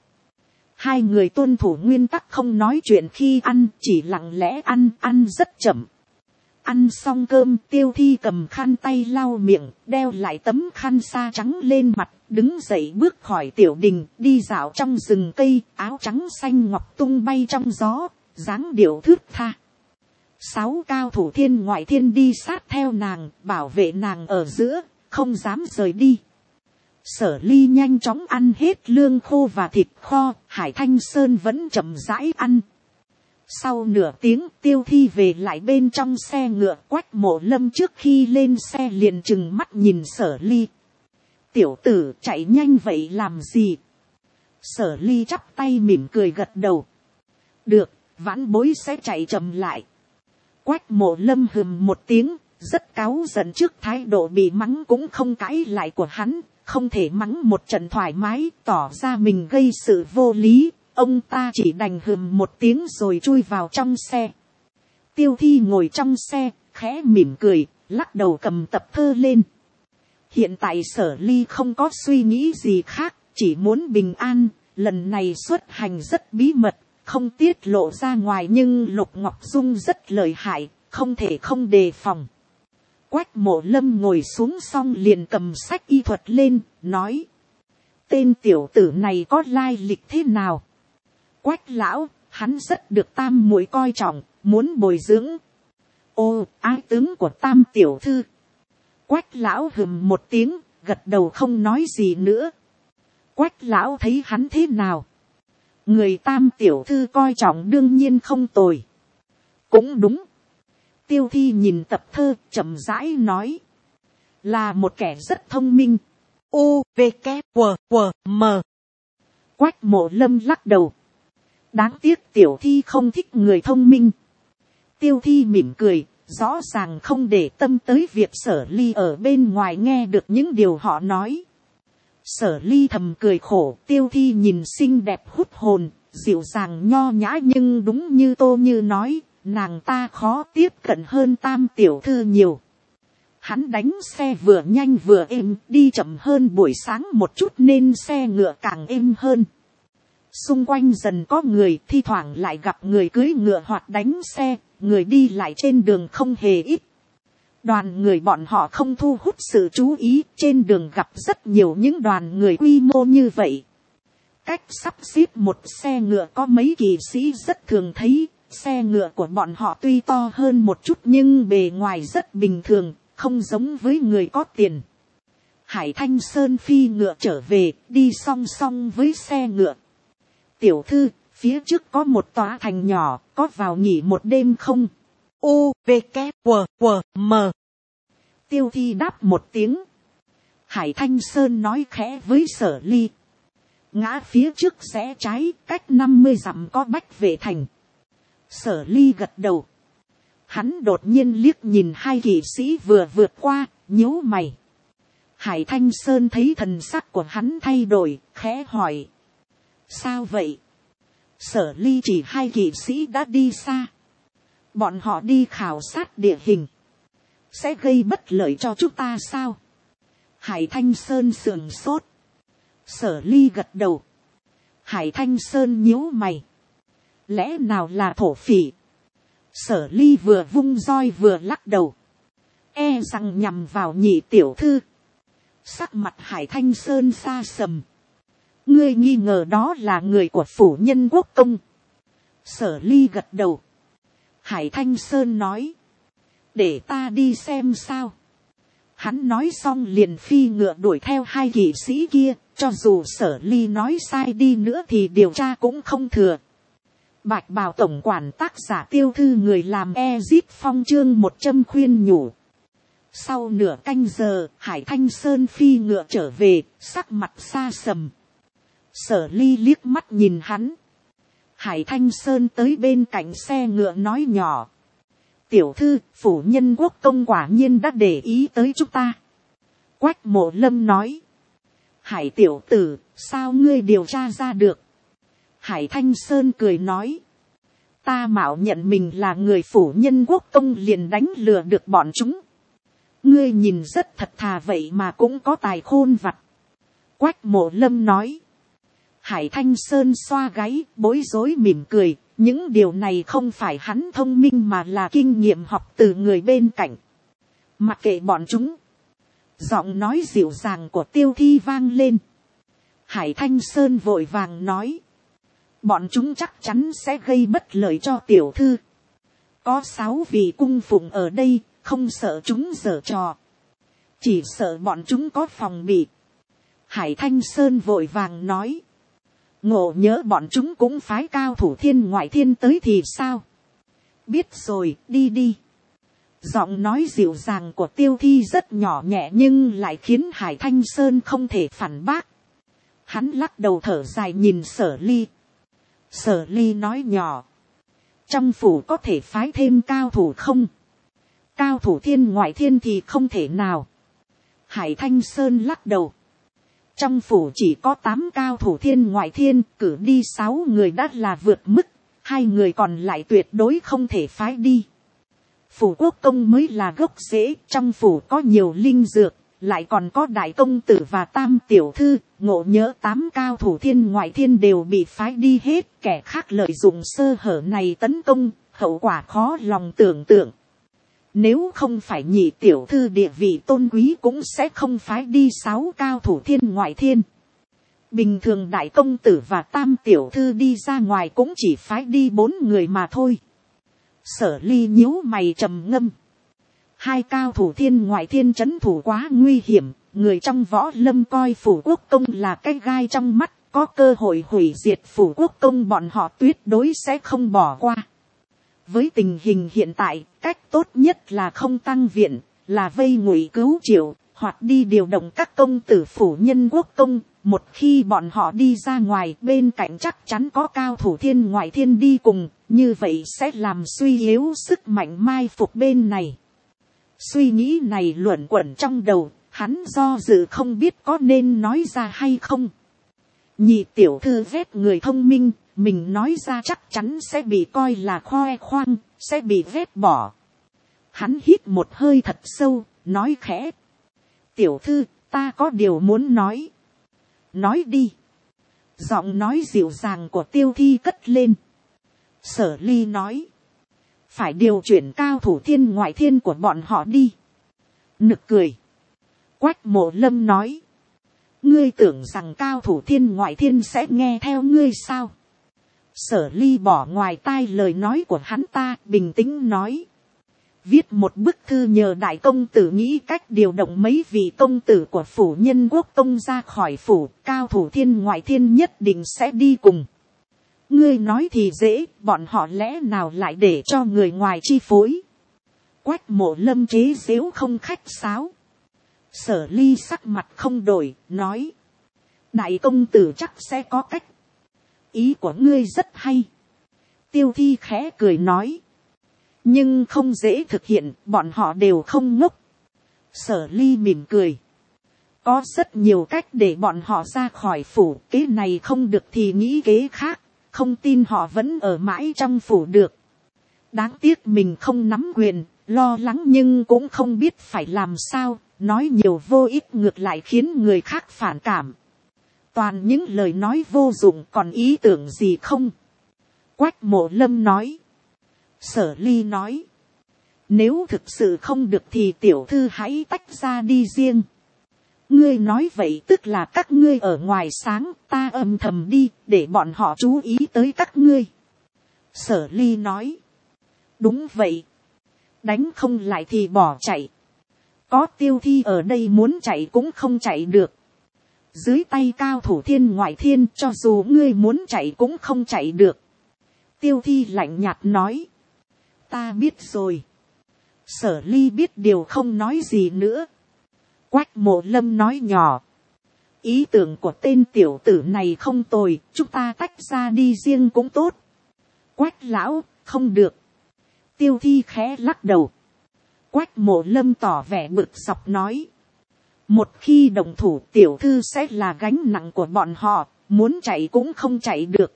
Hai người tuân thủ nguyên tắc không nói chuyện khi ăn, chỉ lặng lẽ ăn, ăn rất chậm. Ăn xong cơm, Tiêu Thi cầm khăn tay lau miệng, đeo lại tấm khăn sa trắng lên mặt, đứng dậy bước khỏi tiểu đình, đi dạo trong rừng cây, áo trắng xanh ngọc tung bay trong gió, dáng điệu thướt tha. 6 cao thủ thiên ngoại thiên đi sát theo nàng, bảo vệ nàng ở giữa, không dám rời đi. Sở Ly nhanh chóng ăn hết lương khô và thịt kho, Hải Thanh Sơn vẫn chậm rãi ăn. Sau nửa tiếng, Tiêu Thi về lại bên trong xe ngựa. Quách Mộ Lâm trước khi lên xe liền trừng mắt nhìn Sở Ly: tiểu tử chạy nhanh vậy làm gì? Sở Ly chắp tay mỉm cười gật đầu: được, vãn bối sẽ chạy chậm lại. Quách Mộ Lâm hừm một tiếng, rất cáu giận trước thái độ bị mắng cũng không cãi lại của hắn. Không thể mắng một trận thoải mái, tỏ ra mình gây sự vô lý. Ông ta chỉ đành hừm một tiếng rồi chui vào trong xe. Tiêu Thi ngồi trong xe, khẽ mỉm cười, lắc đầu cầm tập thơ lên. Hiện tại Sở Ly không có suy nghĩ gì khác, chỉ muốn bình an. Lần này xuất hành rất bí mật, không tiết lộ ra ngoài, nhưng Lục Ngọc Dung rất lợi hại, không thể không đề phòng. Quách Mộ Lâm ngồi xuống xong liền cầm sách y thuật lên, nói: tên tiểu tử này có lai lịch thế nào? Quách lão, hắn rất được Tam muội coi trọng, muốn bồi dưỡng. Ô, ái tướng của Tam tiểu thư. Quách lão hừm một tiếng, gật đầu không nói gì nữa. Quách lão thấy hắn thế nào? Người Tam tiểu thư coi trọng đương nhiên không tồi. Cũng đúng. Tiêu Thi nhìn tập thơ, chậm rãi nói: là một kẻ rất thông minh. U, V, K, W, W, M. Quách Mộ Lâm lắc đầu: đáng tiếc tiểu Thi không thích người thông minh. Tiêu Thi mỉm cười, rõ ràng không để tâm tới việc Sở Ly ở bên ngoài nghe được những điều họ nói. Sở Ly thầm cười khổ. Tiêu Thi nhìn xinh đẹp hút hồn, dịu dàng nho nhã, nhưng đúng như Tô Như nói, nàng ta khó tiếp cận hơn Tam tiểu thư nhiều. Hắn đánh xe vừa nhanh vừa êm, đi chậm hơn buổi sáng một chút nên xe ngựa càng êm hơn. Xung quanh dần có người, thi thoảng lại gặp người cưỡi ngựa hoặc đánh xe, người đi lại trên đường không hề ít. Đoàn người bọn họ không thu hút sự chú ý, trên đường gặp rất nhiều những đoàn người quy mô như vậy. Cách sắp xếp một xe ngựa có mấy kỵ sĩ rất thường thấy. Xe ngựa của bọn họ tuy to hơn một chút nhưng bề ngoài rất bình thường, không giống với người có tiền. Hải Thanh Sơn phi ngựa trở về, đi song song với xe ngựa. Tiểu thư, phía trước có một tòa thành nhỏ, có vào nghỉ một đêm không? U, V, K, W, W, M. Tiêu Thi đáp một tiếng. Hải Thanh Sơn nói khẽ với Sở Ly. Ngã phía trước rẽ trái, cách 50 dặm có Bách Vệ Thành. Sở Ly gật đầu. Hắn đột nhiên liếc nhìn hai kỵ sĩ vừa vượt qua, nhíu mày. Hải Thanh Sơn thấy thần sắc của hắn thay đổi, khẽ hỏi. Sao vậy? Sở Ly chỉ hai kỵ sĩ đã đi xa. Bọn họ đi khảo sát địa hình. Sẽ gây bất lợi cho chúng ta sao? Hải Thanh Sơn sườn sốt. Sở Ly gật đầu. Hải Thanh Sơn nhíu mày. Lẽ nào là thổ phỉ? Sở Ly vừa vung roi vừa lắc đầu. E rằng nhằm vào nhị tiểu thư. Sắc mặt Hải Thanh Sơn xa sầm. Ngươi nghi ngờ đó là người của phủ Nhân Quốc Công. Sở Ly gật đầu. Hải Thanh Sơn nói. Để ta đi xem sao. Hắn nói xong liền phi ngựa đuổi theo hai kỵ sĩ kia. Cho dù Sở Ly nói sai đi nữa thì điều tra cũng không thừa. Bạch Bào tổng quản tác giả Tiêu Thư người làm Ezip Phong chương 100 khuyên nhủ. Sau nửa canh giờ, Hải Thanh Sơn phi ngựa trở về, sắc mặt xa sầm. Sở Ly liếc mắt nhìn hắn. Hải Thanh Sơn tới bên cạnh xe ngựa nói nhỏ. Tiểu thư, phủ Nhân Quốc Công quả nhiên đã để ý tới chúng ta. Quách Mộ Lâm nói. Hải tiểu tử, sao ngươi điều tra ra được? Hải Thanh Sơn cười nói. Ta mạo nhận mình là người phủ Nhân Quốc Công liền đánh lừa được bọn chúng. Ngươi nhìn rất thật thà vậy mà cũng có tài khôn vặt. Quách Mộ Lâm nói. Hải Thanh Sơn xoa gáy, bối rối mỉm cười. Những điều này không phải hắn thông minh mà là kinh nghiệm học từ người bên cạnh. Mặc kệ bọn chúng. Giọng nói dịu dàng của Tiêu Thi vang lên. Hải Thanh Sơn vội vàng nói. Bọn chúng chắc chắn sẽ gây bất lợi cho tiểu thư. Có 6 vị cung phụng ở đây, không sợ chúng giở trò. Chỉ sợ bọn chúng có phòng bị. Hải Thanh Sơn vội vàng nói. Ngộ nhớ bọn chúng cũng phái cao thủ thiên ngoại thiên tới thì sao? Biết rồi, đi đi. Giọng nói dịu dàng của Tiêu Thi rất nhỏ nhẹ nhưng lại khiến Hải Thanh Sơn không thể phản bác. Hắn lắc đầu thở dài nhìn Sở Ly. Sở Ly nói nhỏ. Trong phủ có thể phái thêm cao thủ không? Cao thủ thiên ngoại thiên thì không thể nào. Hải Thanh Sơn lắc đầu. Trong phủ chỉ có 8 cao thủ thiên ngoại thiên, cử đi 6 người đã là vượt mức, 2 người còn lại tuyệt đối không thể phái đi. Phủ Quốc Công mới là gốc rễ, trong phủ có nhiều linh dược, lại còn có đại công tử và tam tiểu thư, ngộ nhớ 8 cao thủ thiên ngoại thiên đều bị phái đi hết, kẻ khác lợi dụng sơ hở này tấn công, hậu quả khó lòng tưởng tượng. Nếu không phải nhị tiểu thư địa vị tôn quý cũng sẽ không phái đi 6 cao thủ thiên ngoại thiên. Bình thường đại công tử và tam tiểu thư đi ra ngoài cũng chỉ phái đi 4 người mà thôi. Sở Ly nhíu mày trầm ngâm. 2 cao thủ thiên ngoại thiên trấn thủ quá nguy hiểm, người trong võ lâm coi phủ Quốc Công là cái gai trong mắt, có cơ hội hủy diệt phủ Quốc Công bọn họ tuyệt đối sẽ không bỏ qua. Với tình hình hiện tại, cách tốt nhất là không tăng viện, là vây ngụy cứu triệu, hoặc đi điều động các công tử phủ Nhân Quốc Công. Một khi bọn họ đi ra ngoài, bên cạnh chắc chắn có cao thủ thiên ngoại thiên đi cùng, như vậy sẽ làm suy yếu sức mạnh mai phục bên này. Suy nghĩ này luẩn quẩn trong đầu, hắn do dự không biết có nên nói ra hay không. Nhị tiểu thư ghét người thông minh, mình nói ra chắc chắn sẽ bị coi là khoe khoang, sẽ bị ghét bỏ. Hắn hít một hơi thật sâu, nói khẽ. Tiểu thư, ta có điều muốn nói. Nói đi. Giọng nói dịu dàng của Tiêu Thi cất lên. Sở Ly nói. Phải điều chuyển cao thủ thiên ngoại thiên của bọn họ đi. Nực cười. Quách Mộ Lâm nói. Ngươi tưởng rằng cao thủ thiên ngoại thiên sẽ nghe theo ngươi sao? Sở Ly bỏ ngoài tai lời nói của hắn ta, bình tĩnh nói. Viết một bức thư nhờ đại công tử nghĩ cách điều động mấy vị công tử của phủ Nhân Quốc Công ra khỏi phủ, cao thủ thiên ngoại thiên nhất định sẽ đi cùng. Ngươi nói thì dễ, bọn họ lẽ nào lại để cho người ngoài chi phối. Quách Mộ Lâm chế giễu không khách sáo. Sở Ly sắc mặt không đổi, nói. Đại công tử chắc sẽ có cách. Ý của ngươi rất hay. Tiêu Thi khẽ cười nói. Nhưng không dễ thực hiện, bọn họ đều không ngốc. Sở Ly mỉm cười. Có rất nhiều cách để bọn họ ra khỏi phủ, kế này không được thì nghĩ kế khác, không tin họ vẫn ở mãi trong phủ được. Đáng tiếc mình không nắm quyền, lo lắng nhưng cũng không biết phải làm sao, nói nhiều vô ích ngược lại khiến người khác phản cảm. Toàn những lời nói vô dụng, còn ý tưởng gì không? Quách Mộ Lâm nói. Sở Ly nói. Nếu thực sự không được thì tiểu thư hãy tách ra đi riêng. Ngươi nói vậy tức là các ngươi ở ngoài sáng, ta âm thầm đi, để bọn họ chú ý tới các ngươi. Sở Ly nói. Đúng vậy. Đánh không lại thì bỏ chạy. Có Tiêu Thi ở đây muốn chạy cũng không chạy được. Dưới tay cao thủ thiên ngoại thiên, cho dù ngươi muốn chạy cũng không chạy được. Tiêu Thi lạnh nhạt nói. Ta biết rồi. Sở Ly biết điều không nói gì nữa. Quách Mộ Lâm nói nhỏ. Ý tưởng của tên tiểu tử này không tồi, chúng ta tách ra đi riêng cũng tốt. Quách lão, không được. Tiêu Thi khẽ lắc đầu. Quách Mộ Lâm tỏ vẻ bực dọc nói. Một khi động thủ tiểu thư sẽ là gánh nặng của bọn họ, muốn chạy cũng không chạy được.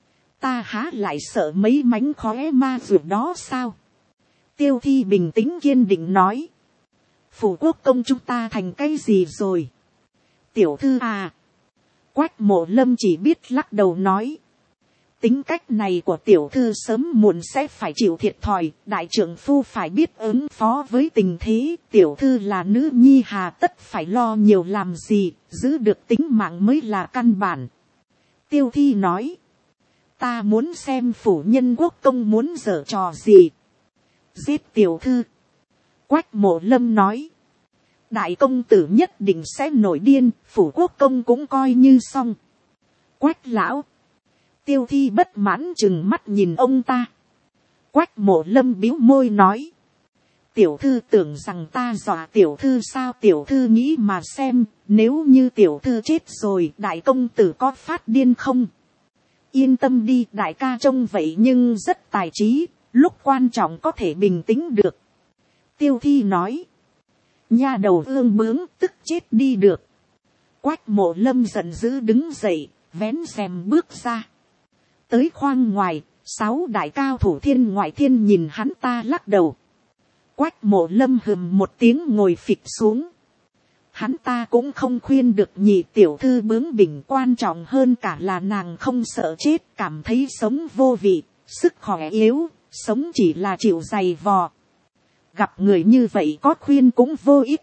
Ta há lại sợ mấy mánh khóe ma vượt đó sao? Tiêu Thi bình tĩnh kiên định nói. Phủ quốc công chúng ta thành cái gì rồi? Tiểu thư à? Quách Mộ Lâm chỉ biết lắc đầu nói. Tính cách này của tiểu thư sớm muộn sẽ phải chịu thiệt thòi, đại trưởng phu phải biết ứng phó với tình thế, tiểu thư là nữ nhi hà tất phải lo nhiều làm gì, giữ được tính mạng mới là căn bản. Tiêu Thi nói. Ta muốn xem phủ nhân quốc công muốn giở trò gì. Giết tiểu thư. Quách Mộ Lâm nói. Đại công tử nhất định sẽ nổi điên, phủ quốc công cũng coi như xong. Quách lão. Tiêu Thi bất mãn chừng mắt nhìn ông ta. Quách Mộ Lâm bĩu môi nói. Tiểu thư tưởng rằng ta dọa tiểu thư sao? Tiểu thư nghĩ mà xem, nếu như tiểu thư chết rồi, đại công tử có phát điên không? Yên tâm đi, đại ca trông vậy nhưng rất tài trí, lúc quan trọng có thể bình tĩnh được. Tiêu Thi nói. Nha đầu ương bướng, tức chết đi được. Quách Mộ Lâm giận dữ đứng dậy, vén rèm bước ra. Tới khoang ngoài, 6 đại cao thủ thiên ngoại thiên nhìn hắn ta lắc đầu. Quách Mộ Lâm hừm một tiếng ngồi phịch xuống. Hắn ta cũng không khuyên được nhị tiểu thư bướng bỉnh, quan trọng hơn cả là nàng không sợ chết, cảm thấy sống vô vị, sức khỏe yếu, sống chỉ là chịu dày vò. Gặp người như vậy có khuyên cũng vô ích.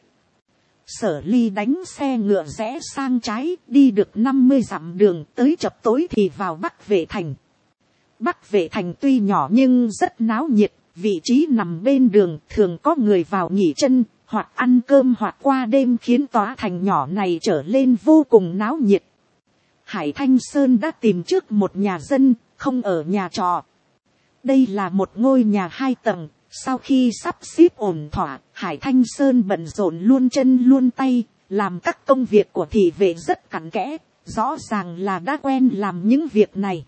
Sở Ly đánh xe ngựa rẽ sang trái, đi được 50 dặm đường, tới chập tối thì vào Bắc Vệ Thành. Bắc Vệ Thành tuy nhỏ nhưng rất náo nhiệt, vị trí nằm bên đường, thường có người vào nghỉ chân, hoặc ăn cơm hoặc qua đêm, khiến tòa thành nhỏ này trở lên vô cùng náo nhiệt. Hải Thanh Sơn đã tìm trước một nhà dân, không ở nhà trọ. Đây là một ngôi nhà 2 tầng. Sau khi sắp xếp ổn thỏa, Hải Thanh Sơn bận rộn luôn chân luôn tay, làm các công việc của thị vệ rất cặn kẽ, rõ ràng là đã quen làm những việc này.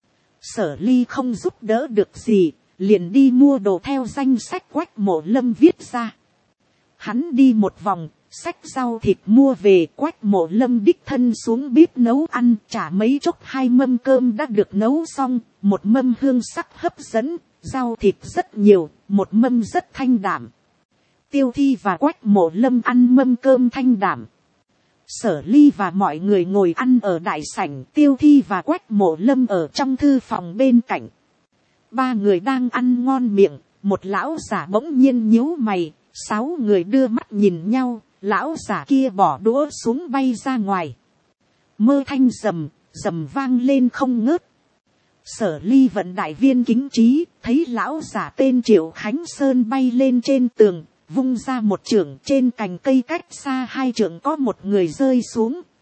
Sở Ly không giúp đỡ được gì, liền đi mua đồ theo danh sách Quách Mộ Lâm viết ra. Hắn đi một vòng, xách rau thịt mua về. Quách Mộ Lâm đích thân xuống bếp nấu ăn, chả mấy chốc 2 mâm cơm đã được nấu xong, một mâm hương sắc hấp dẫn, rau thịt rất nhiều, một mâm rất thanh đạm. Tiêu Thi và Quách Mộ Lâm ăn mâm cơm thanh đạm. Sở Ly và mọi người ngồi ăn ở đại sảnh, Tiêu Thi và Quách Mộ Lâm ở trong thư phòng bên cạnh. 3 người đang ăn ngon miệng, một lão giả bỗng nhiên nhíu mày, 6 người đưa mắt nhìn nhau, lão giả kia bỏ đũa xuống bay ra ngoài. Mơ thanh rầm, rầm vang lên không ngớt. Sở Ly vận đại viên kính trí, thấy lão giả tên Triệu Khánh Sơn bay lên trên tường, vung ra một chưởng, trên cành cây cách xa 2 trượng có một người rơi xuống,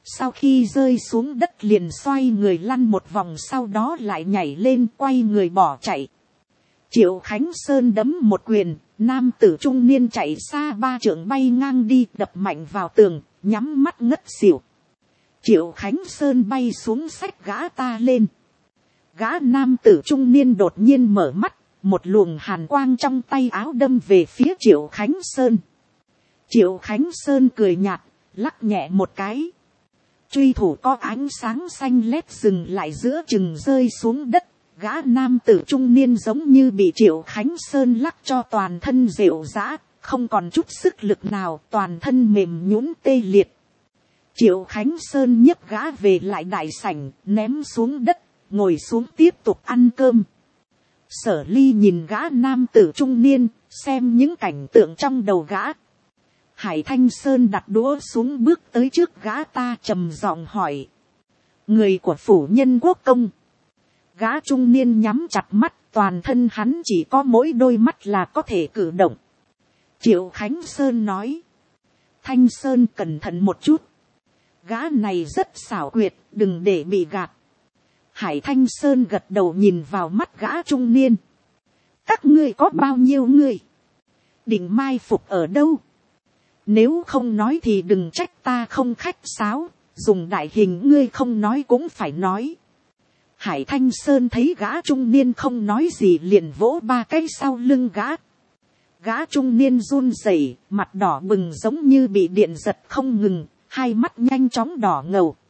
Sau khi rơi xuống đất liền xoay người lăn một vòng, sau đó lại nhảy lên quay người bỏ chạy. Triệu Khánh Sơn đấm một quyền, nam tử trung niên chạy xa 3 trượng bay ngang đi, đập mạnh vào tường, nhắm mắt ngất xỉu. Triệu Khánh Sơn bay xuống xách gã ta lên. Gã nam tử trung niên đột nhiên mở mắt, một luồng hàn quang trong tay áo đâm về phía Triệu Khánh Sơn. Triệu Khánh Sơn cười nhạt, lắc nhẹ một cái. Truy thủ có ánh sáng xanh lét dừng lại giữa chừng rơi xuống đất. Gã nam tử trung niên giống như bị Triệu Khánh Sơn lắc cho toàn thân rệu rã, không còn chút sức lực nào, toàn thân mềm nhũn tê liệt. Triệu Khánh Sơn nhấc gã về lại đại sảnh, ném xuống đất, ngồi xuống tiếp tục ăn cơm. Sở Ly nhìn gã nam tử trung niên, xem những cảnh tượng trong đầu gã. Hải Thanh Sơn đặt đũa xuống bước tới trước gã ta trầm giọng hỏi. Người của phủ Nhân Quốc Công. Gã trung niên nhắm chặt mắt, toàn thân hắn chỉ có mỗi đôi mắt là có thể cử động. Triệu Khánh Sơn nói. Thanh Sơn cẩn thận một chút. Gã này rất xảo quyệt, đừng để bị gạt. Hải Thanh Sơn gật đầu nhìn vào mắt gã trung niên. Các ngươi có bao nhiêu người? Định mai phục ở đâu? Nếu không nói thì đừng trách ta không khách sáo, dùng đại hình ngươi không nói cũng phải nói. Hải Thanh Sơn thấy gã trung niên không nói gì liền vỗ 3 cái sau lưng gã. Gã trung niên run rẩy, mặt đỏ bừng giống như bị điện giật không ngừng, hai mắt nhanh chóng đỏ ngầu.